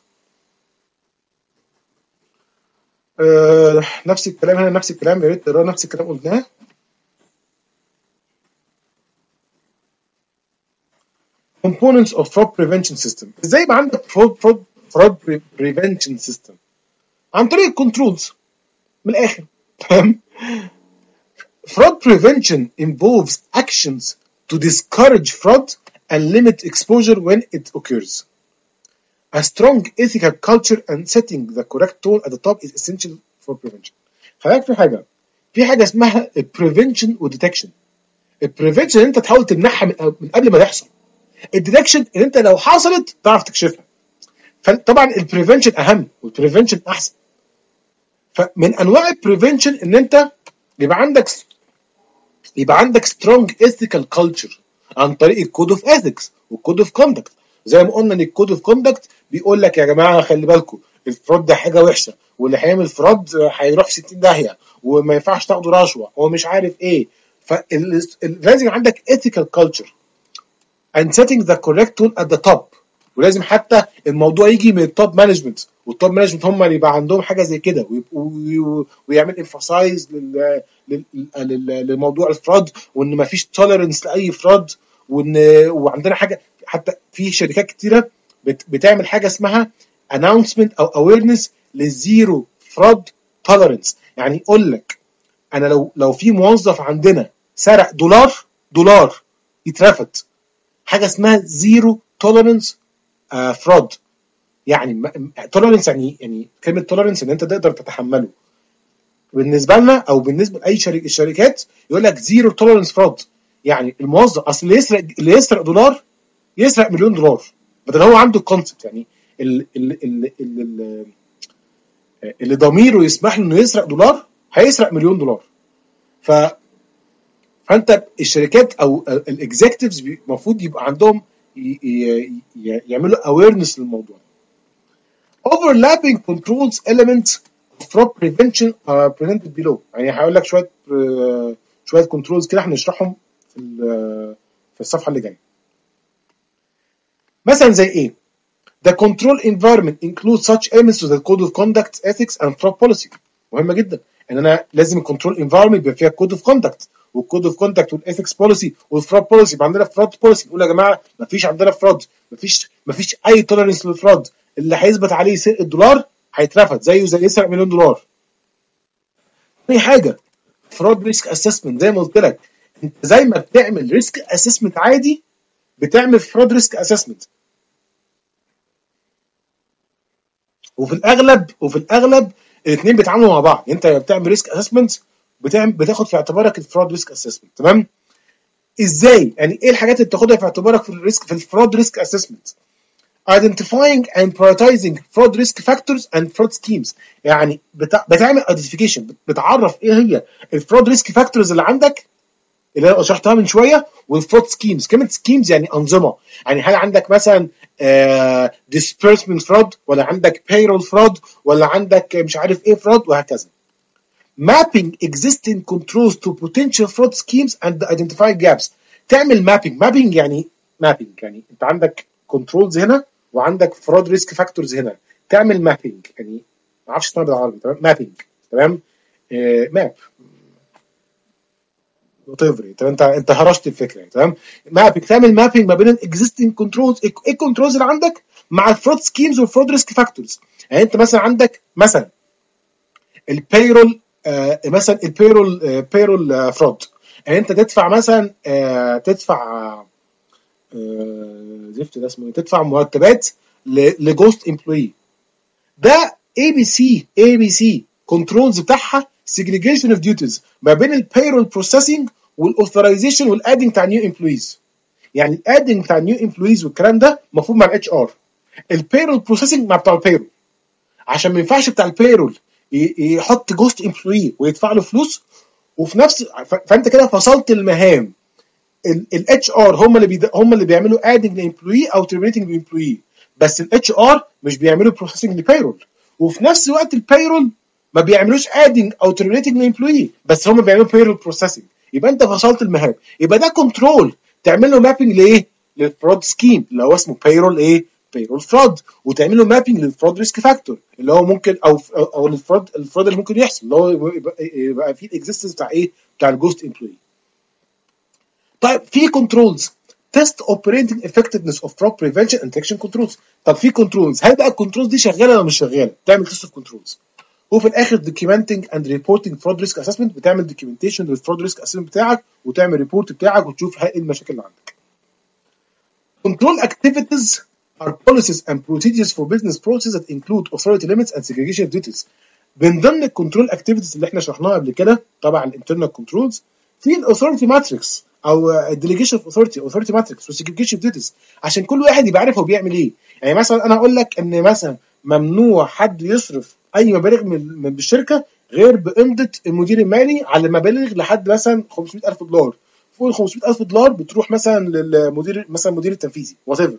أه نفس الكلام هنا، نفس الكلام، يا ريت تقرا نفس الكلام قلناه. components of fraud prevention system. ازاي يبقى عندك fraud fraud fraud prevention system؟ عن طريق الكنترولز من الاخر. تمام. fraud prevention involves actions to discourage fraud and limit exposure when it occurs. A strong ethical culture and setting the correct tone at the top is essential for prevention. خليك في حاجه، في حاجه اسمها prevention و detection. البريفنشن ان انت تحاول تمنعها من قبل ما تحصل، الديتكشن ان انت لو حصلت تعرف تكشفها. فطبعا البريفنشن اهم والبريفنشن احسن. فمن انواع البريفنشن ان انت يبقى عندك يبقى عندك سترونج ايثيكال كلتشر عن طريق الكود اوف ايثكس والكود اوف كوندكت. زي ما قلنا ان الكود اوف كوندكت بيقول لك يا جماعه خلي بالكم الفراد ده حاجه وحشه، واللي هيعمل فراد هيروح في ستين داهيه، وما ينفعش تاخدوا رشوه ومش عارف ايه. فلازم عندك ethical culture and setting the correct tone at the top. ولازم حتى الموضوع يجي من التوب مانجمنت، والتوب مانجمنت هم اللي يبقى عندهم حاجه زي كده ويعمل emphasize لل... لل... للموضوع الفراد، وان ما فيش tolerance لاي فراد، وان وعندنا حاجه حتى في شركات كتيره بت... بتعمل حاجه اسمها announcement او awareness للزيرو فراد tolerance. يعني يقول لك انا لو لو في موظف عندنا سرق دولار دولار يترفض، حاجه اسمها زيرو توليرنس فرود. يعني توليرنس يعني يعني كلمه توليرنس ان انت تقدر تتحمله. بالنسبه لنا او بالنسبه لاي شركه الشركات يقول لك زيرو توليرنس فرود، يعني الموظف اصل اللي يسرق اللي يسرق دولار يسرق مليون دولار، بدل هو عنده الكونسبت يعني اللي اللي اللي, اللي ضميره يسمح له انه يسرق دولار هيسرق مليون دولار. ف فانت الشركات او الاكزيكتيفز المفروض يبقى عندهم يعملوا اويرنس للموضوع. overlapping controls elements of fraud prevention are presented below. يعني هقول لك شويه شويه كنترولز كده هنشرحهم في في الصفحه اللي جايه. مثلا زي ايه؟ The control environment includes such elements to the code of conduct, ethics and fraud policy. مهمه جدا ان انا لازم الكنترول انفايرمنت يبقى فيها كود اوف كوندكت، والكود اوف كوندكت والاثكس بوليسي والفراد بوليسي. يبقى عندنا فراد بوليسي نقول يا جماعه ما فيش عندنا فراد، ما فيش ما فيش اي توليرنس للفراد، اللي هيثبت عليه سرقه الدولار هيترفض زيه زي يسرق مليون دولار. تاني حاجه فراد ريسك اسسمنت. زي ما قلت لك انت زي ما بتعمل ريسك اسسمنت عادي بتعمل فراد ريسك اسسمنت. وفي الاغلب وفي الاغلب الاثنين بيتعاملوا مع بعض. انت بتعمل ريسك اسسمنت بتعمل بتاخد في اعتبارك الفراد ريسك اسسمنت. تمام؟ ازاي؟ يعني ايه الحاجات اللي بتاخدها في اعتبارك في الريسك في الفراد ريسك اسسمنت؟ identifying and prioritizing fraud risk factors and fraud schemes. يعني بتع... بتعمل identification، بتعرف ايه هي الفراد ريسك فاكتورز اللي عندك اللي انا شرحتها من شويه، والفرود سكيمز. كلمه سكيمز يعني انظمه، يعني هل عندك مثلا ديسبيرسمنت فرود، ولا عندك بايرول فرود، ولا عندك مش عارف ايه فرود، وهكذا. mapping existing controls to potential fraud schemes and identify gaps. تعمل mapping. mapping يعني mapping يعني انت عندك controls هنا وعندك fraud risk factors هنا. تعمل mapping يعني ما اعرفش اسمها بالعربي، تمام؟ mapping، تمام؟ آه map whatever، تمام؟ انت انت هرشت الفكره يعني، تمام؟ mapping، تعمل mapping ما بين الاكزيستنج كنترولز، ايه الكنترولز اللي عندك مع الفرود سكيمز والفرود ريسك فاكتورز. يعني انت مثلا عندك مثلا البيرول، آه مثلا البيرول آه بيرول آه فرود، يعني انت تدفع مثلا آه تدفع آه زفت ده اسمه ايه، تدفع مرتبات لجوست امبلوي. ده اي بي سي اي بي سي كنترولز بتاعها سيجريجيشن اوف ديوتيز ما بين البيرول بروسيسنج والاوثرايزيشن والادنج بتاع نيو امبلويز. يعني الادنج بتاع نيو امبلويز والكلام ده المفروض مع الاتش ار، البيرول بروسيسنج مع بتاع البيرول، عشان ما ينفعش بتاع البيرول يحط جوست امبلوي ويدفع له فلوس وفي نفس، فانت كده فصلت المهام. الاتش ار هم اللي بيد... هم اللي بيعملوا ادنج لامبلوي او ترمينيتنج لامبلوي، بس الاتش ار مش بيعملوا بروسيسنج للبيرول. وفي نفس الوقت البيرول ما بيعملوش ادنج او ترمينيتنج لامبلوي، بس هم بيعملوا بيرول بروسيسنج. يبقى انت فصلت المهام. يبقى ده كنترول تعمل له مابنج لايه؟ للفرود سكيم اللي هو اسمه بيرول ايه؟ بيرول فرود. وتعمل له مابنج للفرود ريسك فاكتور اللي هو ممكن او او الفرود الفرود اللي ممكن يحصل، اللي هو يبقى, يبقى في الاكزيستنس بتاع ايه؟ بتاع الجوست امبلوي. طيب في كنترولز تيست اوبريتنج افكتفنس اوف فرود بريفنشن اند ديتكشن كنترولز. طب في كنترولز، هل بقى الكنترولز دي شغاله ولا مش شغاله؟ تعمل تيست اوف كنترولز. وفي الاخر دوكيومنتنج اند ريبورتنج فرود ريسك اسسمنت، بتعمل دوكيومنتيشن للفرود ريسك اسسمنت بتاعك وتعمل ريبورت بتاعك وتشوف ايه المشاكل اللي عندك. Control activities are policies and procedures for business processes that include authority limits and segregation of duties. من ضمن الكنترول اكتيفيتيز اللي احنا شرحناها قبل كده طبعا الانترنال كنترولز، في الاثورتي ماتريكس او الديليجيشن اوف اوثورتي اوثورتي ماتريكس والسيجريجيشن اوف ديوتيز، عشان كل واحد يبقى عارف هو بيعمل ايه. يعني مثلا انا اقول لك ان مثلا ممنوع حد يصرف اي مبالغ من من الشركه غير بامضه المدير المالي على مبالغ لحد مثلا خمسمائة ألف دولار. فوق ال خمسمائة ألف دولار بتروح مثلا للمدير مثلا المدير التنفيذي whatever.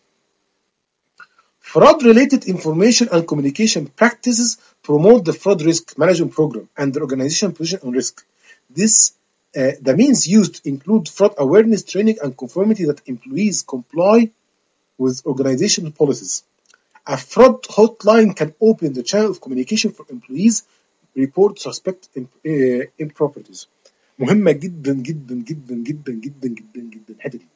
Fraud-related information and communication practices promote the fraud risk management program and the organization position on risk. This uh, the means used include fraud awareness training and conformity that employees comply with organizational policies. A fraud hotline can open the channel of communication for employees report suspect uh, improprieties. مهمة جدا جدا جدا جدا جدا جدا جدا الحتة دي.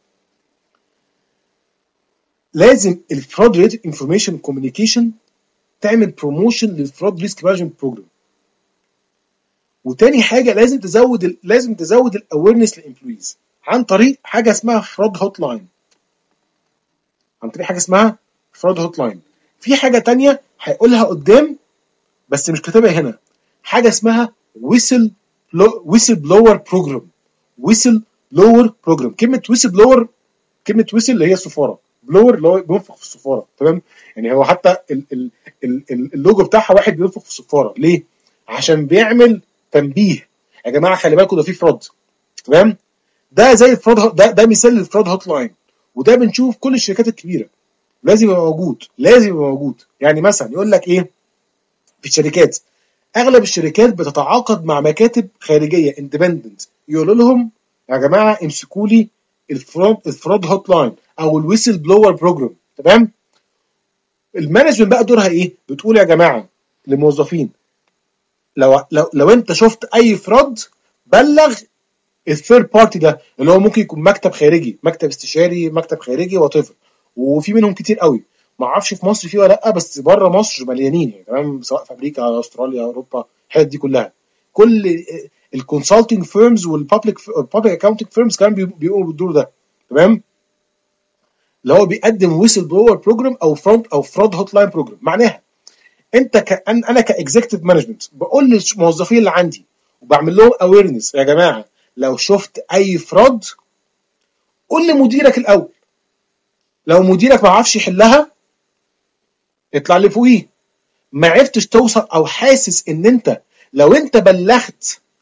لازم الفراد ريليتد انفورميشن كوميونيكيشن تعمل بروموشن للفراد ريسك مانجمنت بروجرام. وتاني حاجه لازم تزود ال لازم تزود الاويرنس للامبلويز عن طريق حاجه اسمها فراد هوت لاين. عن طريق حاجه اسمها فراد هوت لاين. في حاجه تانية هيقولها قدام بس مش كاتبها هنا، حاجه اسمها ويسل ويسل بلور بروجرام. ويسل بلور بروجرام. كلمه ويسل بلور، كلمه ويسل اللي هي الصفاره، بلور اللي هو بينفخ في الصفاره، تمام؟ يعني هو حتى ال ال ال اللوجو بتاعها واحد بينفخ في الصفاره. ليه؟ عشان بيعمل تنبيه يا جماعه خلي بالكم ده في فراد، تمام؟ ده زي الفراد، ده ده مثال للفراد هوت لاين، وده بنشوف كل الشركات الكبيره لازم يبقى موجود، لازم يبقى موجود. يعني مثلا يقول لك ايه في الشركات، اغلب الشركات بتتعاقد مع مكاتب خارجيه اندبندنت يقولوا لهم يا جماعه امسكوا لي الفراد الفراد هوت لاين او الويسل بلور بروجرام، تمام؟ المانجمنت بقى دورها ايه؟ بتقول يا جماعه للموظفين لو لو لو انت شفت اي فراد بلغ الثيرد بارتي ده اللي هو ممكن يكون مكتب خارجي، مكتب استشاري، مكتب خارجي وات ايفر، وفي منهم كتير قوي. ما اعرفش في مصر فيه ولا لا، بس بره مصر مليانين يعني، تمام؟ سواء في امريكا، استراليا، اوروبا، الحاجات دي كلها. كل الكونسلتنج فيرمز والبابليك بابليك اكاونتنج فيرمز كمان بيقوموا بالدور ده، تمام؟ اللي هو بيقدم ويسل بلور بروجرام او فرونت او فراد هوت لاين بروجرام. معناها انت ك انا كاكزيكتيف مانجمنت بقول للموظفين اللي عندي وبعمل لهم اويرنس يا جماعه لو شفت اي فراد قول لمديرك الاول، لو مديرك ما عرفش يحلها اطلع لفوقيه. ما عرفتش توصل او حاسس ان انت لو انت بلغت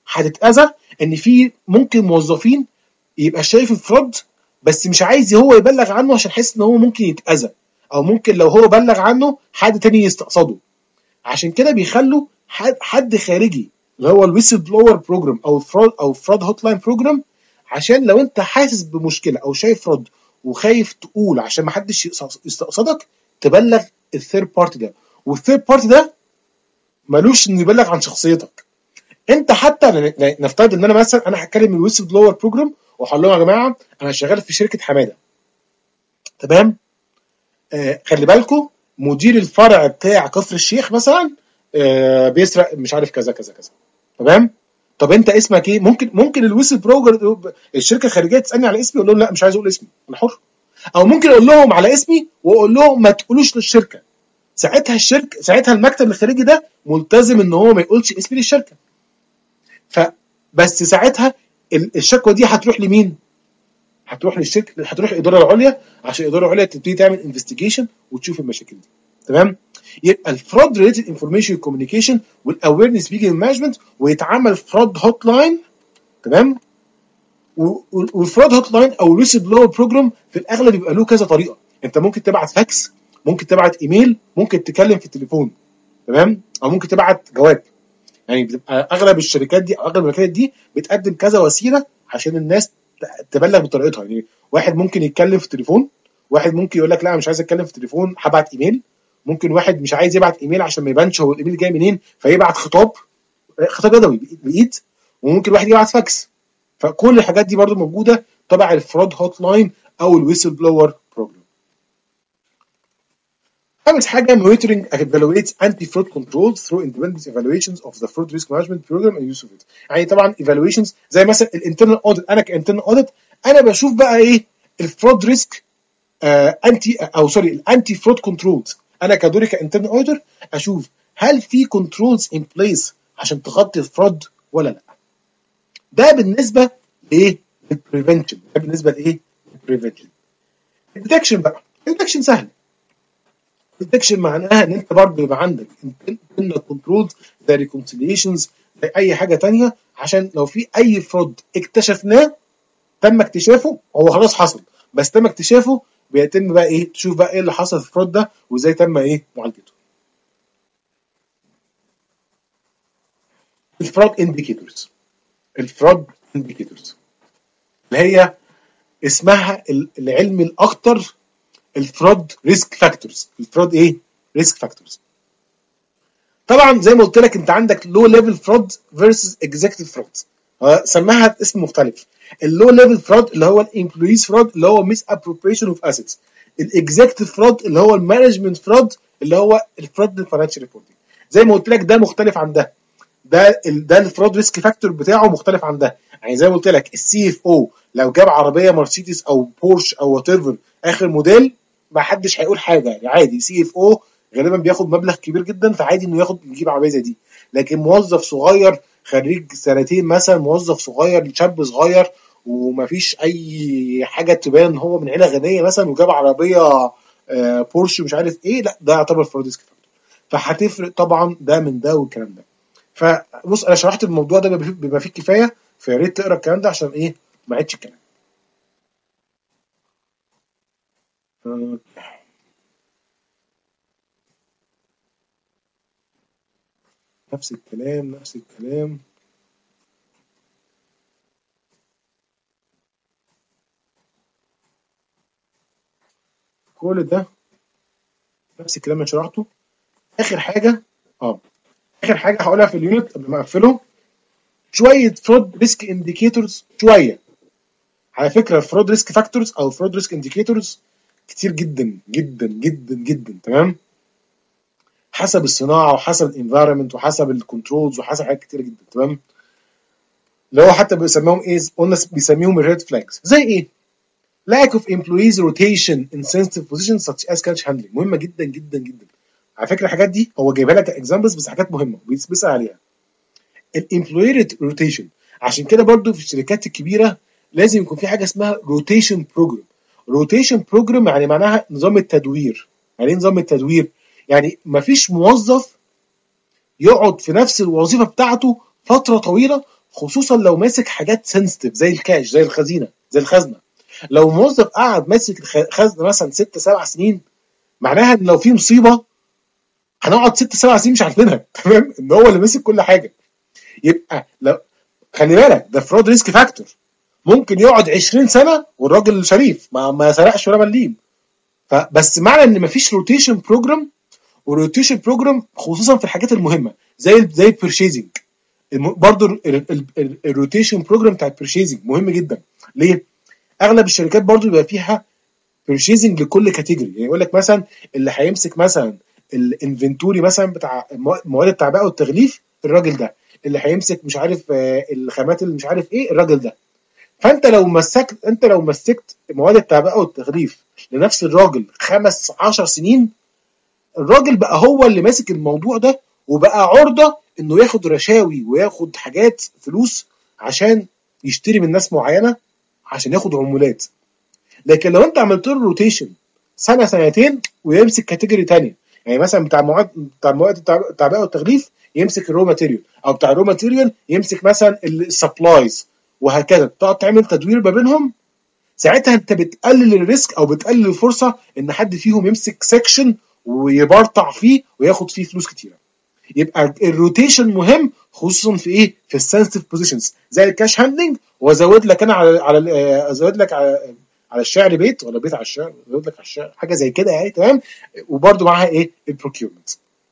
هتتاذى ان في ممكن موظفين يبقى شايف الفراد بس مش عايز هو يبلغ عنه عشان حاسس ان هو ممكن يتاذى، او ممكن لو هو بلغ عنه حد تاني يستقصده. عشان كده بيخلوا حد خارجي اللي هو الويسل بلور بروجرام او فراد او فراد هوت لاين بروجرام، عشان لو انت حاسس بمشكله او شايف فراد وخايف تقول عشان ما حدش يستقصدك تبلغ الثيرد بارتي ده. والثيرد بارتي ده ملوش انه يبلغ عن شخصيتك انت. حتى نفترض ان انا مثلا انا هتكلم الويسل بلور بروجرام وهقول لهم يا جماعه انا شغال في شركه حماده، تمام؟ آه خلي بالكم مدير الفرع بتاع كفر الشيخ مثلا آه بيسرق مش عارف كذا كذا كذا، تمام؟ طب انت اسمك ايه؟ ممكن ممكن الويسل بروجر الشركه الخارجيه تسالني على اسمي، اقول لهم لا مش عايز اقول اسمي، انا حر. او ممكن اقول لهم على اسمي واقول لهم ما تقولوش للشركه. ساعتها الشركه ساعتها المكتب الخارجي ده ملتزم ان هو ما يقولش اسمي للشركه. فبس ساعتها الشكوى دي هتروح لمين؟ هتروح للشركه، هتروح الاداره العليا عشان الاداره العليا تبتدي تعمل انفستيجيشن وتشوف المشاكل دي، تمام؟ يبقى الفراد ريليتد انفورميشن كوميونيكيشن والاويرنس بيجي من مانجمنت ويتعمل فراد هوت لاين، تمام؟ والفراد هوت لاين او الويسل بلور بروجرام في الاغلب بيبقى له كذا طريقه. انت ممكن تبعت فاكس، ممكن تبعت ايميل، ممكن تتكلم في التليفون، تمام؟ او ممكن تبعت جواب. يعني بتبقى اغلب الشركات دي او اغلب الوكالات دي بتقدم كذا وسيله عشان الناس تبلغ بطريقتها. يعني واحد ممكن يتكلم في التليفون، واحد ممكن يقول لك لا مش عايز اتكلم في التليفون هبعت ايميل، ممكن واحد مش عايز يبعت ايميل عشان ما يبانش هو الايميل جاي منين فيبعت خطاب خطاب يدوي بايد، وممكن واحد يبعت فاكس. فكل الحاجات دي برضو موجوده تبع الفراد هوت لاين او الويسل بلور بروجرام. خامس حاجه monitoring evaluates anti fraud controls through independent evaluations of the fraud risk management program and use of it. يعني طبعا evaluations زي مثلا الانترنال اوديت، انا كانترنال اوديت انا بشوف بقى ايه الفرود ريسك انتي او سوري الانتي فرود كنترولز. انا كدوري كانترنال اوديتور اشوف هل في كنترولز ان بليس عشان تغطي الفرود ولا لا. ده بالنسبه لايه؟ للبريفنشن. ده بالنسبه لايه؟ للبريفنشن. الديتكشن بقى، الديتكشن سهل. الديتكشن معناها ان انت برضه يبقى عندك ان كنترولز زي ريكونسيليشنز زي اي حاجه ثانيه، عشان لو في اي فرود اكتشفناه تم اكتشافه هو خلاص حصل، بس تم اكتشافه بيتم بقى ايه؟ تشوف بقى ايه اللي حصل في الفرود ده وازاي تم ايه معالجته. الفرود انديكيتورز. الفرود انديكيتورز اللي هي اسمها العلمي الاكتر الفرود ريسك فاكتورز. الفرود ايه؟ ريسك فاكتورز. طبعا زي ما قلت لك انت عندك لو ليفل فرود فيرسز اكزيكتيف فرود، سماها باسم مختلف. اللو ليفل فرود اللي هو الامبلويز فرود اللي هو ميس ابروبريشن اوف اسيتس، الاكزيكتيف فرود اللي هو المانجمنت فرود اللي هو الفرود الفاينانشال ريبورتنج. زي ما قلت لك ده مختلف عن ده، ده ده الفرود ريسك فاكتور بتاعه مختلف عن ده. يعني زي ما قلت لك السي اف او لو جاب عربيه مرسيدس او بورش او وات ايفر اخر موديل ما حدش هيقول حاجه، يعني عادي. سي اف او غالبا بياخد مبلغ كبير جدا فعادي انه ياخد يجيب عربيه زي دي. لكن موظف صغير خريج سنتين مثلا، موظف صغير شاب صغير ومفيش اي حاجه تبان هو من عيله غنيه مثلا وجاب عربيه بورش مش عارف ايه، لا ده يعتبر فرود ريسك فاكتور. فهتفرق طبعا ده من ده والكلام ده. فبص انا شرحت الموضوع ده بما فيه الكفايه، فيا ريت تقرا الكلام ده عشان ايه ما عيدش الكلام. نفس الكلام نفس الكلام كل ده نفس الكلام اللي شرحته. اخر حاجه اه اخر حاجه هقولها في اليونت قبل ما اقفله شويه فرود ريسك انديكيتورز. شويه على فكره فرود ريسك فاكتورز او فرود ريسك انديكيتورز كتير جدا جدا جدا جدا، تمام؟ حسب الصناعه وحسب الانفايرمنت وحسب الكنترولز وحسب حاجات كتير جدا، تمام؟ اللي هو حتى بيسميهم ايه؟ قلنا بيسميهم الريد فلاجز. زي ايه؟ lack of employees rotation in sensitive positions such as cash handling. مهمه جدا جدا جدا على فكره. الحاجات دي هو جايبها لك اكزامبلز بس حاجات مهمه بيسال عليها. الامبلوي روتيشن، عشان كده برضو في الشركات الكبيره لازم يكون في حاجه اسمها روتيشن بروجرام. روتيشن بروجرام يعني معناها نظام التدوير. يعني ايه نظام التدوير؟ يعني مفيش موظف يقعد في نفس الوظيفه بتاعته فتره طويله خصوصا لو ماسك حاجات سنسيتيف زي الكاش، زي الخزينه، زي الخزنه. لو موظف قعد ماسك الخزنه مثلا ست سبع سنين، معناها ان لو في مصيبه هنقعد ست سبع سنين مش عارفينها. تمام، ان هو اللي ماسك كل حاجه. يبقى لو خلي بالك ده فرود ريسك فاكتور، ممكن يقعد عشرين سنه والراجل شريف ما ما سرقش ولا مليم. فبس معنى ان مفيش روتيشن بروجرام، والروتيشن بروجرام خصوصا في الحاجات المهمه زي زي البيرشيزنج. برضو الروتيشن بروجرام بتاع البيرشيزنج مهم جدا. ليه؟ اغلب الشركات برضو بيبقى فيها بيرشيزنج لكل كاتيجوري. يعني يقول لك مثلا اللي هيمسك مثلا الانفنتوري مثلا بتاع مواد التعبئه والتغليف الراجل ده، اللي هيمسك مش عارف الخامات اللي مش عارف ايه الراجل ده. فانت لو مسكت انت لو مسكت مواد التعبئه والتغليف لنفس الراجل خمس عشر سنين، الراجل بقى هو اللي ماسك الموضوع ده، وبقى عرضه انه ياخد رشاوي وياخد حاجات فلوس عشان يشتري من ناس معينه عشان ياخد عمولات. لكن لو انت عملت له روتيشن سنه سنتين ويمسك كاتيجوري ثانيه، يعني مثلا بتاع مواد بتاع مواد التعبئه والتغليف يمسك الرو ماتيريال، او بتاع الرو ماتيريال يمسك مثلا السبلايز، وهكذا تقعد تعمل تدوير ما بينهم. ساعتها انت بتقلل الريسك او بتقلل الفرصه ان حد فيهم يمسك سيكشن ويبرطع فيه وياخد فيه فلوس كتيره. يبقى الروتيشن مهم خصوصا في ايه؟ في السنسيتيف بوزيشنز زي الكاش هاندلنج. وازود لك انا على على ازود لك على على الشعر بيت، ولا بيت على الشعر، ازود لك على الشعر حاجه زي كده يعني. تمام. وبرده معاها ايه؟ البروكيورمنت.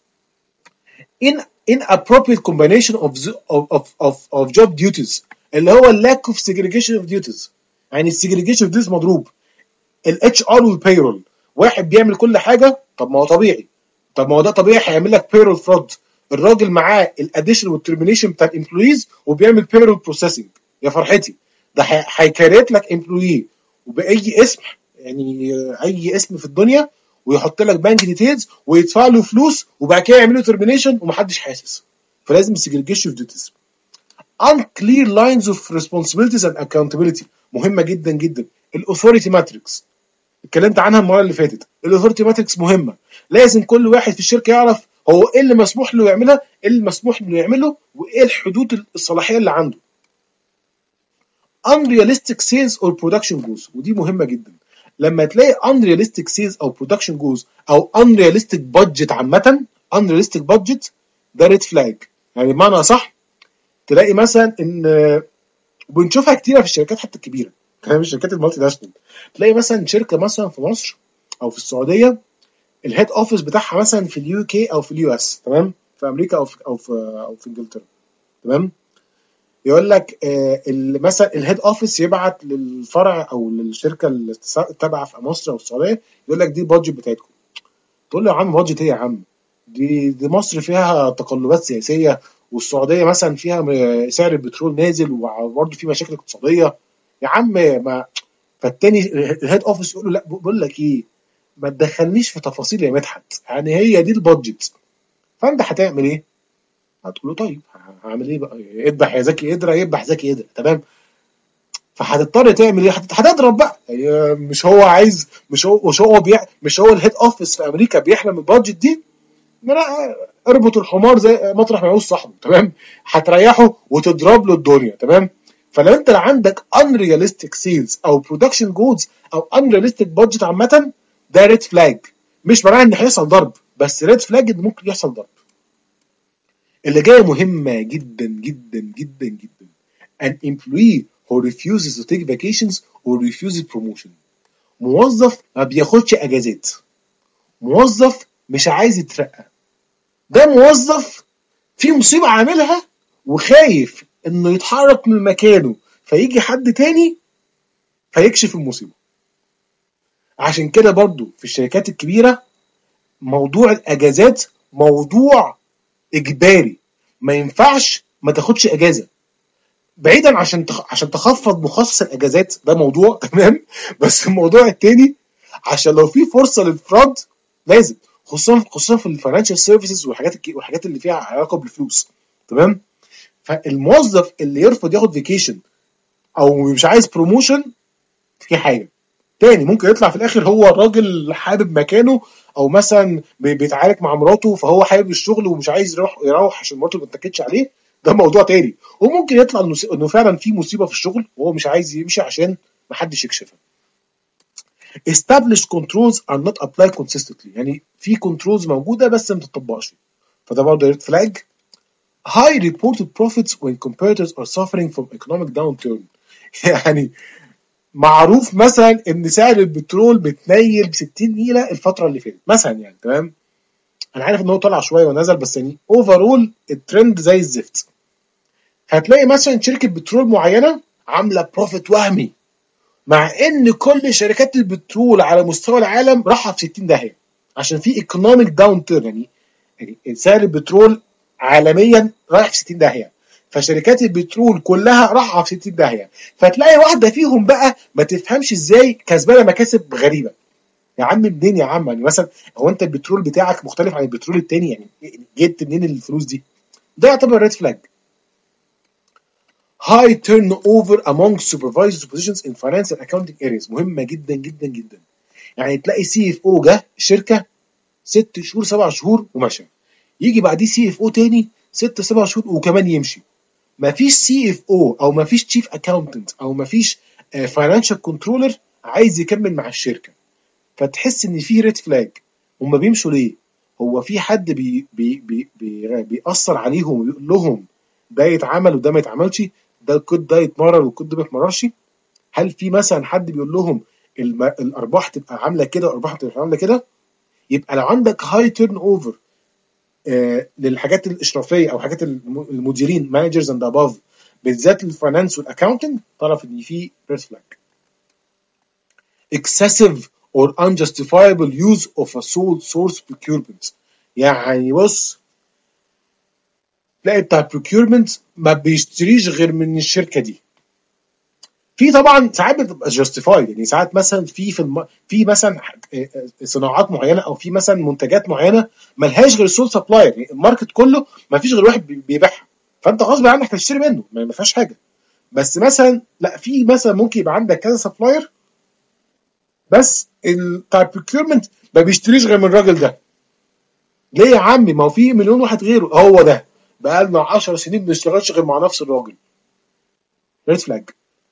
in inappropriate combination of of of of job duties اللي هو lack of segregation of duties. يعني السيجريجيشن اوف duties مضروب. الاتش ار والبيرول، واحد بيعمل كل حاجه، طب ما هو طبيعي، طب ما هو ده طبيعي هيعمل لك بيرول فرود. الراجل معاه الاديشن والترمينيشن بتاع الامبلويز وبيعمل بيرول بروسيسنج، يا فرحتي ده هيكريت لك امبلوي وباي اسم، يعني اي اسم في الدنيا، ويحط لك بانك ديتيلز ويدفع له فلوس وبعد كده يعمل له ترمينيشن ومحدش حاسس. فلازم السيجريجيشن اوف ديوتيز. unclear lines of responsibilities and accountability مهمه جدا جدا. الاثوريتي ماتريكس اتكلمت عنها المره اللي فاتت. الاثوريتي ماتريكس مهمه، لازم كل واحد في الشركه يعرف هو ايه اللي مسموح له يعملها، ايه اللي مسموح له يعمله، وايه الحدود الصلاحيه اللي عنده. unrealistic sales or production goals، ودي مهمه جدا. لما تلاقي unrealistic sales او production goals او unrealistic budget عامه، unrealistic budget ده ريد فلاج. يعني بمعنى صح تلاقي مثلا ان بنشوفها كتيره في الشركات حتى الكبيره، كمان الشركات المالتي ناشونال، تلاقي مثلا شركه مثلا في مصر او في السعوديه الهيد اوفيس بتاعها مثلا في اليو كي او في اليو اس، تمام، في امريكا او في او في او في انجلترا، تمام. يقول لك آه مثلا الهيد اوفيس يبعت للفرع او للشركه اللي تابعه في مصر او السعوديه، يقول لك دي البادجت بتاعتكم. تقول له يا عم بادجت ايه يا عم؟ دي دي مصر فيها تقلبات سياسيه، والسعوديه مثلا فيها سعر البترول نازل وبرضه في مشاكل اقتصاديه يا عم. ما فالتاني الهيد اوفيس يقول له لا بقول لك ايه، ما تدخلنيش في تفاصيل يا مدحت، يعني هي دي البادجت. فانت هتعمل ايه؟ هتقول له طيب هعمل ايه بقى؟ اذبح يا زكي ادرى، يذبح زكي ادرى، تمام. فهتضطر تعمل ايه؟ هتضرب بقى. يعني مش هو عايز، مش هو مش هو بيع مش هو الهيد اوفيس في امريكا بيحلم البادجت دي؟ لا، اربط الحمار زي مطرح ما يعوز صاحبه، تمام. هتريحه وتضرب له الدنيا، تمام. فلو انت عندك unrealistic sales او production goals او unrealistic budget عامه، ده ريد فلاج. مش معناه ان هيحصل ضرب، بس ريد فلاج ان ممكن يحصل ضرب. اللي جايه مهمه جدا جدا جدا جدا. an employee who refuses to take vacations or refuses promotion. موظف ما بياخدش اجازات، موظف مش عايز يترقى، ده موظف في مصيبه عاملها وخايف انه يتحرك من مكانه فيجي حد تاني فيكشف المصيبه. عشان كده برضو في الشركات الكبيره موضوع الاجازات موضوع اجباري، ما ينفعش ما تاخدش اجازه. بعيدا عشان تخ... عشان تخفض مخصص الاجازات، ده موضوع تمام. بس الموضوع التاني عشان لو في فرصه للفراد لازم، خصوصا خصوصا في الفاينانشال سيرفيسز والحاجات الك... والحاجات اللي فيها علاقه بالفلوس، تمام. فالموظف اللي يرفض ياخد فيكيشن او مش عايز بروموشن في حاجه تاني ممكن يطلع في الاخر هو الراجل حابب مكانه، او مثلا بيتعارك مع مراته فهو حابب الشغل ومش عايز يروح يروح عشان مراته ما تنكدش عليه. ده موضوع تاني. وممكن يطلع انه انه فعلا في مصيبه في الشغل وهو مش عايز يمشي عشان محدش يكشفها. established controls are not applied consistently، يعني في كنترولز موجوده بس ما بتطبقش، فده برضه ريد فلاج. high reported profits when competitors are suffering from economic downturn يعني معروف مثلا ان سعر البترول بتنيل ب ستين نيله الفتره اللي فاتت مثلا، يعني تمام. انا عارف ان هو طلع شويه ونزل، بس يعني اوفرول الترند زي الزفت. هتلاقي مثلا شركه بترول معينه عامله بروفيت وهمي، مع ان كل شركات البترول على مستوى العالم راحه في ستين داهيه عشان في ايكونوميك داون تيرن، يعني يعني سعر البترول عالميا رايح في ستين داهيه، فشركات البترول كلها راحه في ستين داهيه. فتلاقي واحده فيهم بقى ما تفهمش ازاي كسبانه مكاسب غريبه. يا عم منين يا عم؟ يعني مثلا هو انت البترول بتاعك مختلف عن البترول التاني؟ يعني جبت منين الفلوس دي؟ ده يعتبر ريد فلاج. high turnover among supervisors positions in finance and accounting areas، مهمه جدا جدا جدا. يعني تلاقي سي اف او جه الشركه ست شهور سبع شهور ومشى، يجي بعديه سي اف او تاني ست سبع شهور وكمان يمشي. مفيش سي اف او او مفيش تشيف اكاونتنت او مفيش فاينانشال كنترولر عايز يكمل مع الشركه، فتحس ان في ريد فلاج. هم بيمشوا ليه؟ هو في حد بي بي بي بي بيأثر عليهم ويقول لهم ده يتعمل وده ما يتعملش، ده الكود ده يتمرر والكود ده ما يتمررش؟ هل في مثلا حد بيقول لهم الم... الارباح تبقى عامله كده والارباح تبقى عامله كده؟ يبقى لو عندك هاي تيرن اوفر آه للحاجات الاشرافيه او حاجات المديرين مانجرز اند اباف، بالذات الفاينانس والاكاونتنج، تعرف ان في ريد فلاج. excessive or unjustifiable use of a sole source procurement، يعني بص تلاقي بتاع procurement ما بيشتريش غير من الشركه دي. في طبعا ساعات بتبقى justified، يعني ساعات مثلا في في الم... في مثلا صناعات معينه او في مثلا منتجات معينه ملهاش غير سول سبلاير، يعني الماركت كله ما فيش غير واحد بيبيعها، فانت غصب عنك هتشتري منه، ما فيهاش حاجه. بس مثلا لا، في مثلا ممكن يبقى عندك كذا سبلاير، بس بتاع البروكيورمنت ما بيشتريش غير من الراجل ده. ليه يا عمي؟ ما هو في مليون واحد غيره، هو ده بقى لنا عشر سنين ما بنشتغلش غير مع نفس الراجل. ريد فلاج.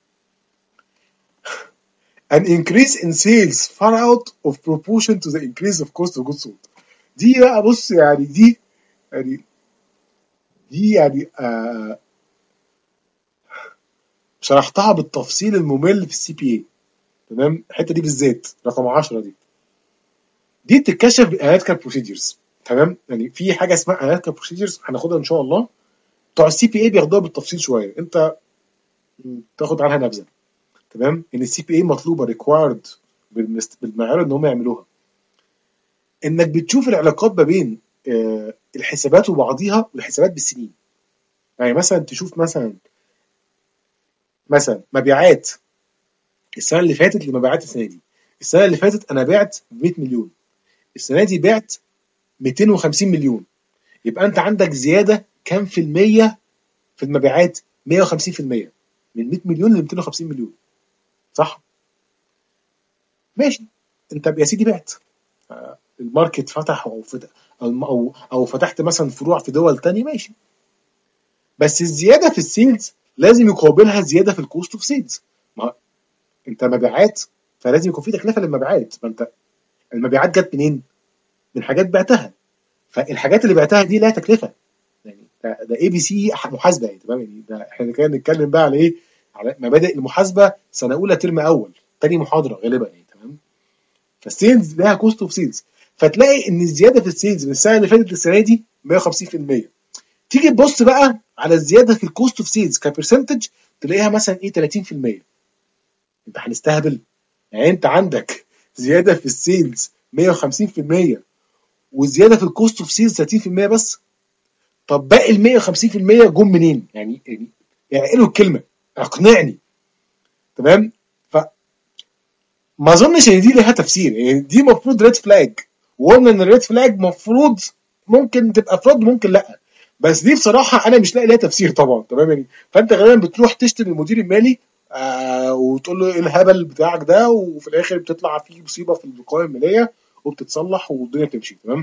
an increase in sales far out of proportion to the increase of cost of goods sold. دي بقى بص يعني دي يعني دي يعني آه شرحتها بالتفصيل الممل في السي بي اي، تمام. الحته دي بالذات رقم عشرة دي دي بتتكشف بالاناليتيكال بروسيدجرز، تمام. يعني في حاجه اسمها اناليتيكال بروسيدجرز هناخدها ان شاء الله، بتوع السي بي اي بياخدوها بالتفصيل شويه، انت تاخد عنها نبذه، تمام. ان السي بي اي مطلوبه ريكوايرد بالمعيار ان هم يعملوها، انك بتشوف العلاقات ما بين آه الحسابات وبعضيها والحسابات بالسنين. يعني مثلا تشوف مثلا مثلا مبيعات السنه اللي فاتت لمبيعات السنه دي. السنه اللي فاتت انا بعت مية مليون، السنه دي بعت ميتين وخمسين مليون، يبقى انت عندك زياده كام في الميه في المبيعات؟ مية وخمسين في المية من مية مليون ل ميتين وخمسين مليون، صح؟ ماشي، انت يا سيدي بعت، الماركت فتح او فتح او او فتحت مثلا فروع في دول تانية، ماشي. بس الزياده في السيلز لازم يقابلها زياده في الكوست اوف سيلز. ما انت مبيعات فلازم يكون في تكلفه للمبيعات، فانت المبيعات جت منين؟ من حاجات بعتها، فالحاجات اللي بعتها دي لها تكلفه. يعني ده ده اي بي سي محاسبه، يعني تمام. يعني ده احنا كده بنتكلم بقى على ايه؟ على مبادئ المحاسبه سنه اولى ترم اول تاني محاضره غالبا، يعني تمام. فالسيلز لها كوست اوف سيلز، فتلاقي ان الزياده في السيلز من السنه اللي فاتت للسنه دي مية وخمسين في المية. تيجي تبص بقى على الزياده في الكوست اوف سيلز كبرسنتج تلاقيها مثلا ايه تلاتين في المية. انت هنستهبل؟ يعني انت عندك زياده في السيلز مية وخمسين في المية والزياده في الكوست اوف سيلز تلاتين في المية بس. طب باقي ال مية وخمسين في المية جم منين؟ يعني يعني يعني ايه الكلمه؟ اقنعني، تمام. ف ما اظنش ان دي ليها تفسير، يعني دي المفروض ريد فلاج، وقلنا ان الريد فلاج مفروض ممكن تبقى فراد ممكن لا، بس دي بصراحه انا مش لاقي لها تفسير طبعا، تمام. يعني فانت غالبا بتروح تشتري المدير المالي آه وتقول له ايه الهبل بتاعك ده، وفي الاخر بتطلع فيه مصيبه في القوائم الماليه وبتتصلح والدنيا بتمشي، تمام.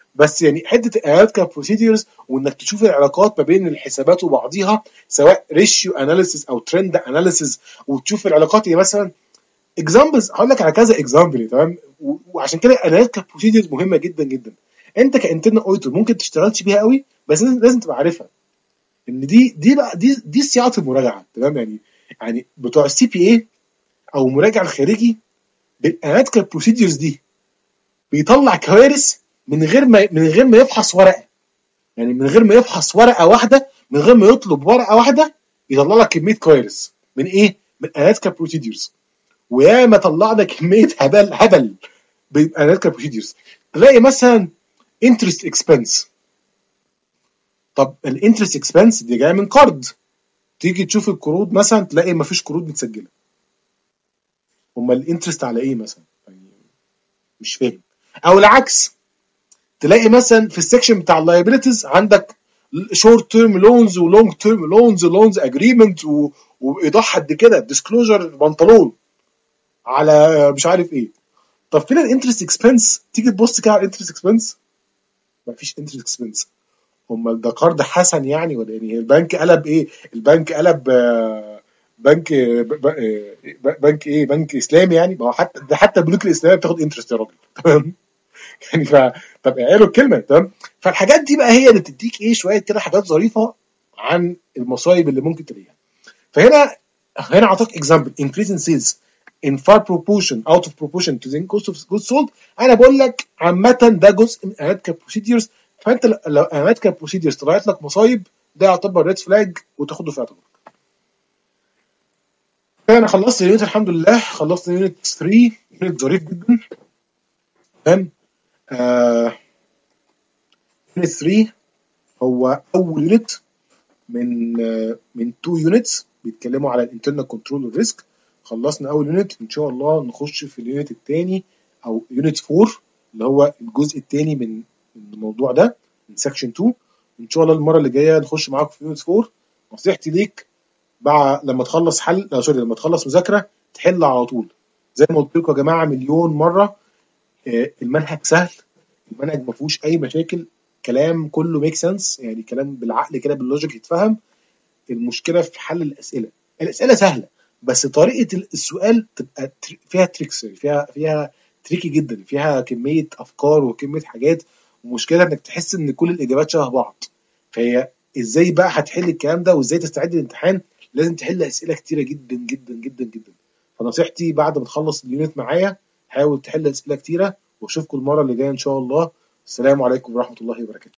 بس يعني حته الاناليتيكال بروسيدرز وانك تشوف العلاقات ما بين الحسابات وبعضيها سواء ريشيو اناليسيس او ترند اناليسيس، وتشوف العلاقات يعني مثلا اكزامبلز. هقول لك على كذا اكزامبل تمام. و- وعشان كده الاناليتيكال بروسيدرز مهمه جدا جدا. انت كانترنال اوديتور ممكن تشتغلش بيها قوي، بس لازم لازم تبقى عارفها ان دي دي بقى دي دي صياغه المراجعه تمام. يعني يعني بتوع السي بي اي او المراجع الخارجي بالاناليتيكال بروسيدرز دي بيطلع كوارث من غير ما من غير ما يفحص ورقه. يعني من غير ما يفحص ورقه واحده، من غير ما يطلب ورقه واحده، يطلع لك كميه كوارث من ايه؟ من اناليتيكال بروسيدرز. وياما طلعنا كميه هبل هبل بالاناليتيكال بروسيدرز. تلاقي مثلا انترست اكسبنس. طب الانترست اكسبنس دي جايه من قرض، تيجي تشوف القروض مثلا تلاقي ما فيش قروض متسجله. امال الانترست على ايه مثلا؟ يعني مش فاهم. او العكس، تلاقي مثلا في السكشن بتاع اللايبيلتيز عندك شورت تيرم لونز ولونج تيرم لونز لونز اجريمنت وايضاح قد كده ديسكلوجر بنطلون على مش عارف ايه. طب فين الانترست اكسبنس؟ تيجي تبص كده على الانترست اكسبنس، مفيش انترست اكسبنس. امال ده قرض حسن يعني ولا يعني البنك قلب ايه؟ البنك قلب آه، بنك ب- ب- ب- بنك ايه؟ بنك اسلامي يعني؟ ما هو حتى ده حتى البنوك الاسلاميه بتاخد انترست يا راجل تمام. يعني ف طب اعيروا الكلمه تمام. فالحاجات دي بقى هي اللي بتديك ايه شويه كده حاجات ظريفه عن المصايب اللي ممكن تلاقيها. فهنا هنا اعطاك اكزامبل increase in sales in far proportion out of proportion to the cost of goods sold. انا بقول لك عامه ده جزء من اناليتيكال بروسيدرز. فانت ل- لو اناليتيكال بروسيدرز طلعت لك مصايب ده يعتبر ريد فلاج وتاخده في اعتبارك. انا خلصت اليونت الحمد لله، خلصت يونت ثلاثة. يونت ظريف جدا تمام. آه يونت ثلاثة هو اول يونت من آه من تو يونتس بيتكلموا على الانترنال كنترول والريسك. خلصنا اول يونت، ان شاء الله نخش في اليونت الثاني او يونت أربعة اللي هو الجزء الثاني من من الموضوع ده من سكشن اتنين. ان شاء الله المره اللي جايه نخش معاكم في يونت أربعة. نصيحتي ليك بعد لما تخلص حل لا سوري لما تخلص مذاكره تحل على طول. زي ما قلت لكم يا جماعه مليون مره، آه، المنهج سهل، المنهج ما فيهوش اي مشاكل، كلام كله ميك سنس، يعني كلام بالعقل كده باللوجيك يتفهم. المشكله في حل الاسئله. الاسئله سهله بس طريقه السؤال تبقى تر- فيها تريكس، فيها فيها تريكي جدا، فيها كميه افكار وكميه حاجات. ومشكله انك تحس ان كل الاجابات شبه بعض. فهي ازاي بقى هتحل الكلام ده وازاي تستعد للامتحان؟ لازم تحل اسئله كتيره جدا جدا جدا جدا. فنصيحتي بعد ما تخلص اليونت معايا حاول تحل اسئله كتيره، واشوفكم المره اللي جايه ان شاء الله. السلام عليكم ورحمه الله وبركاته.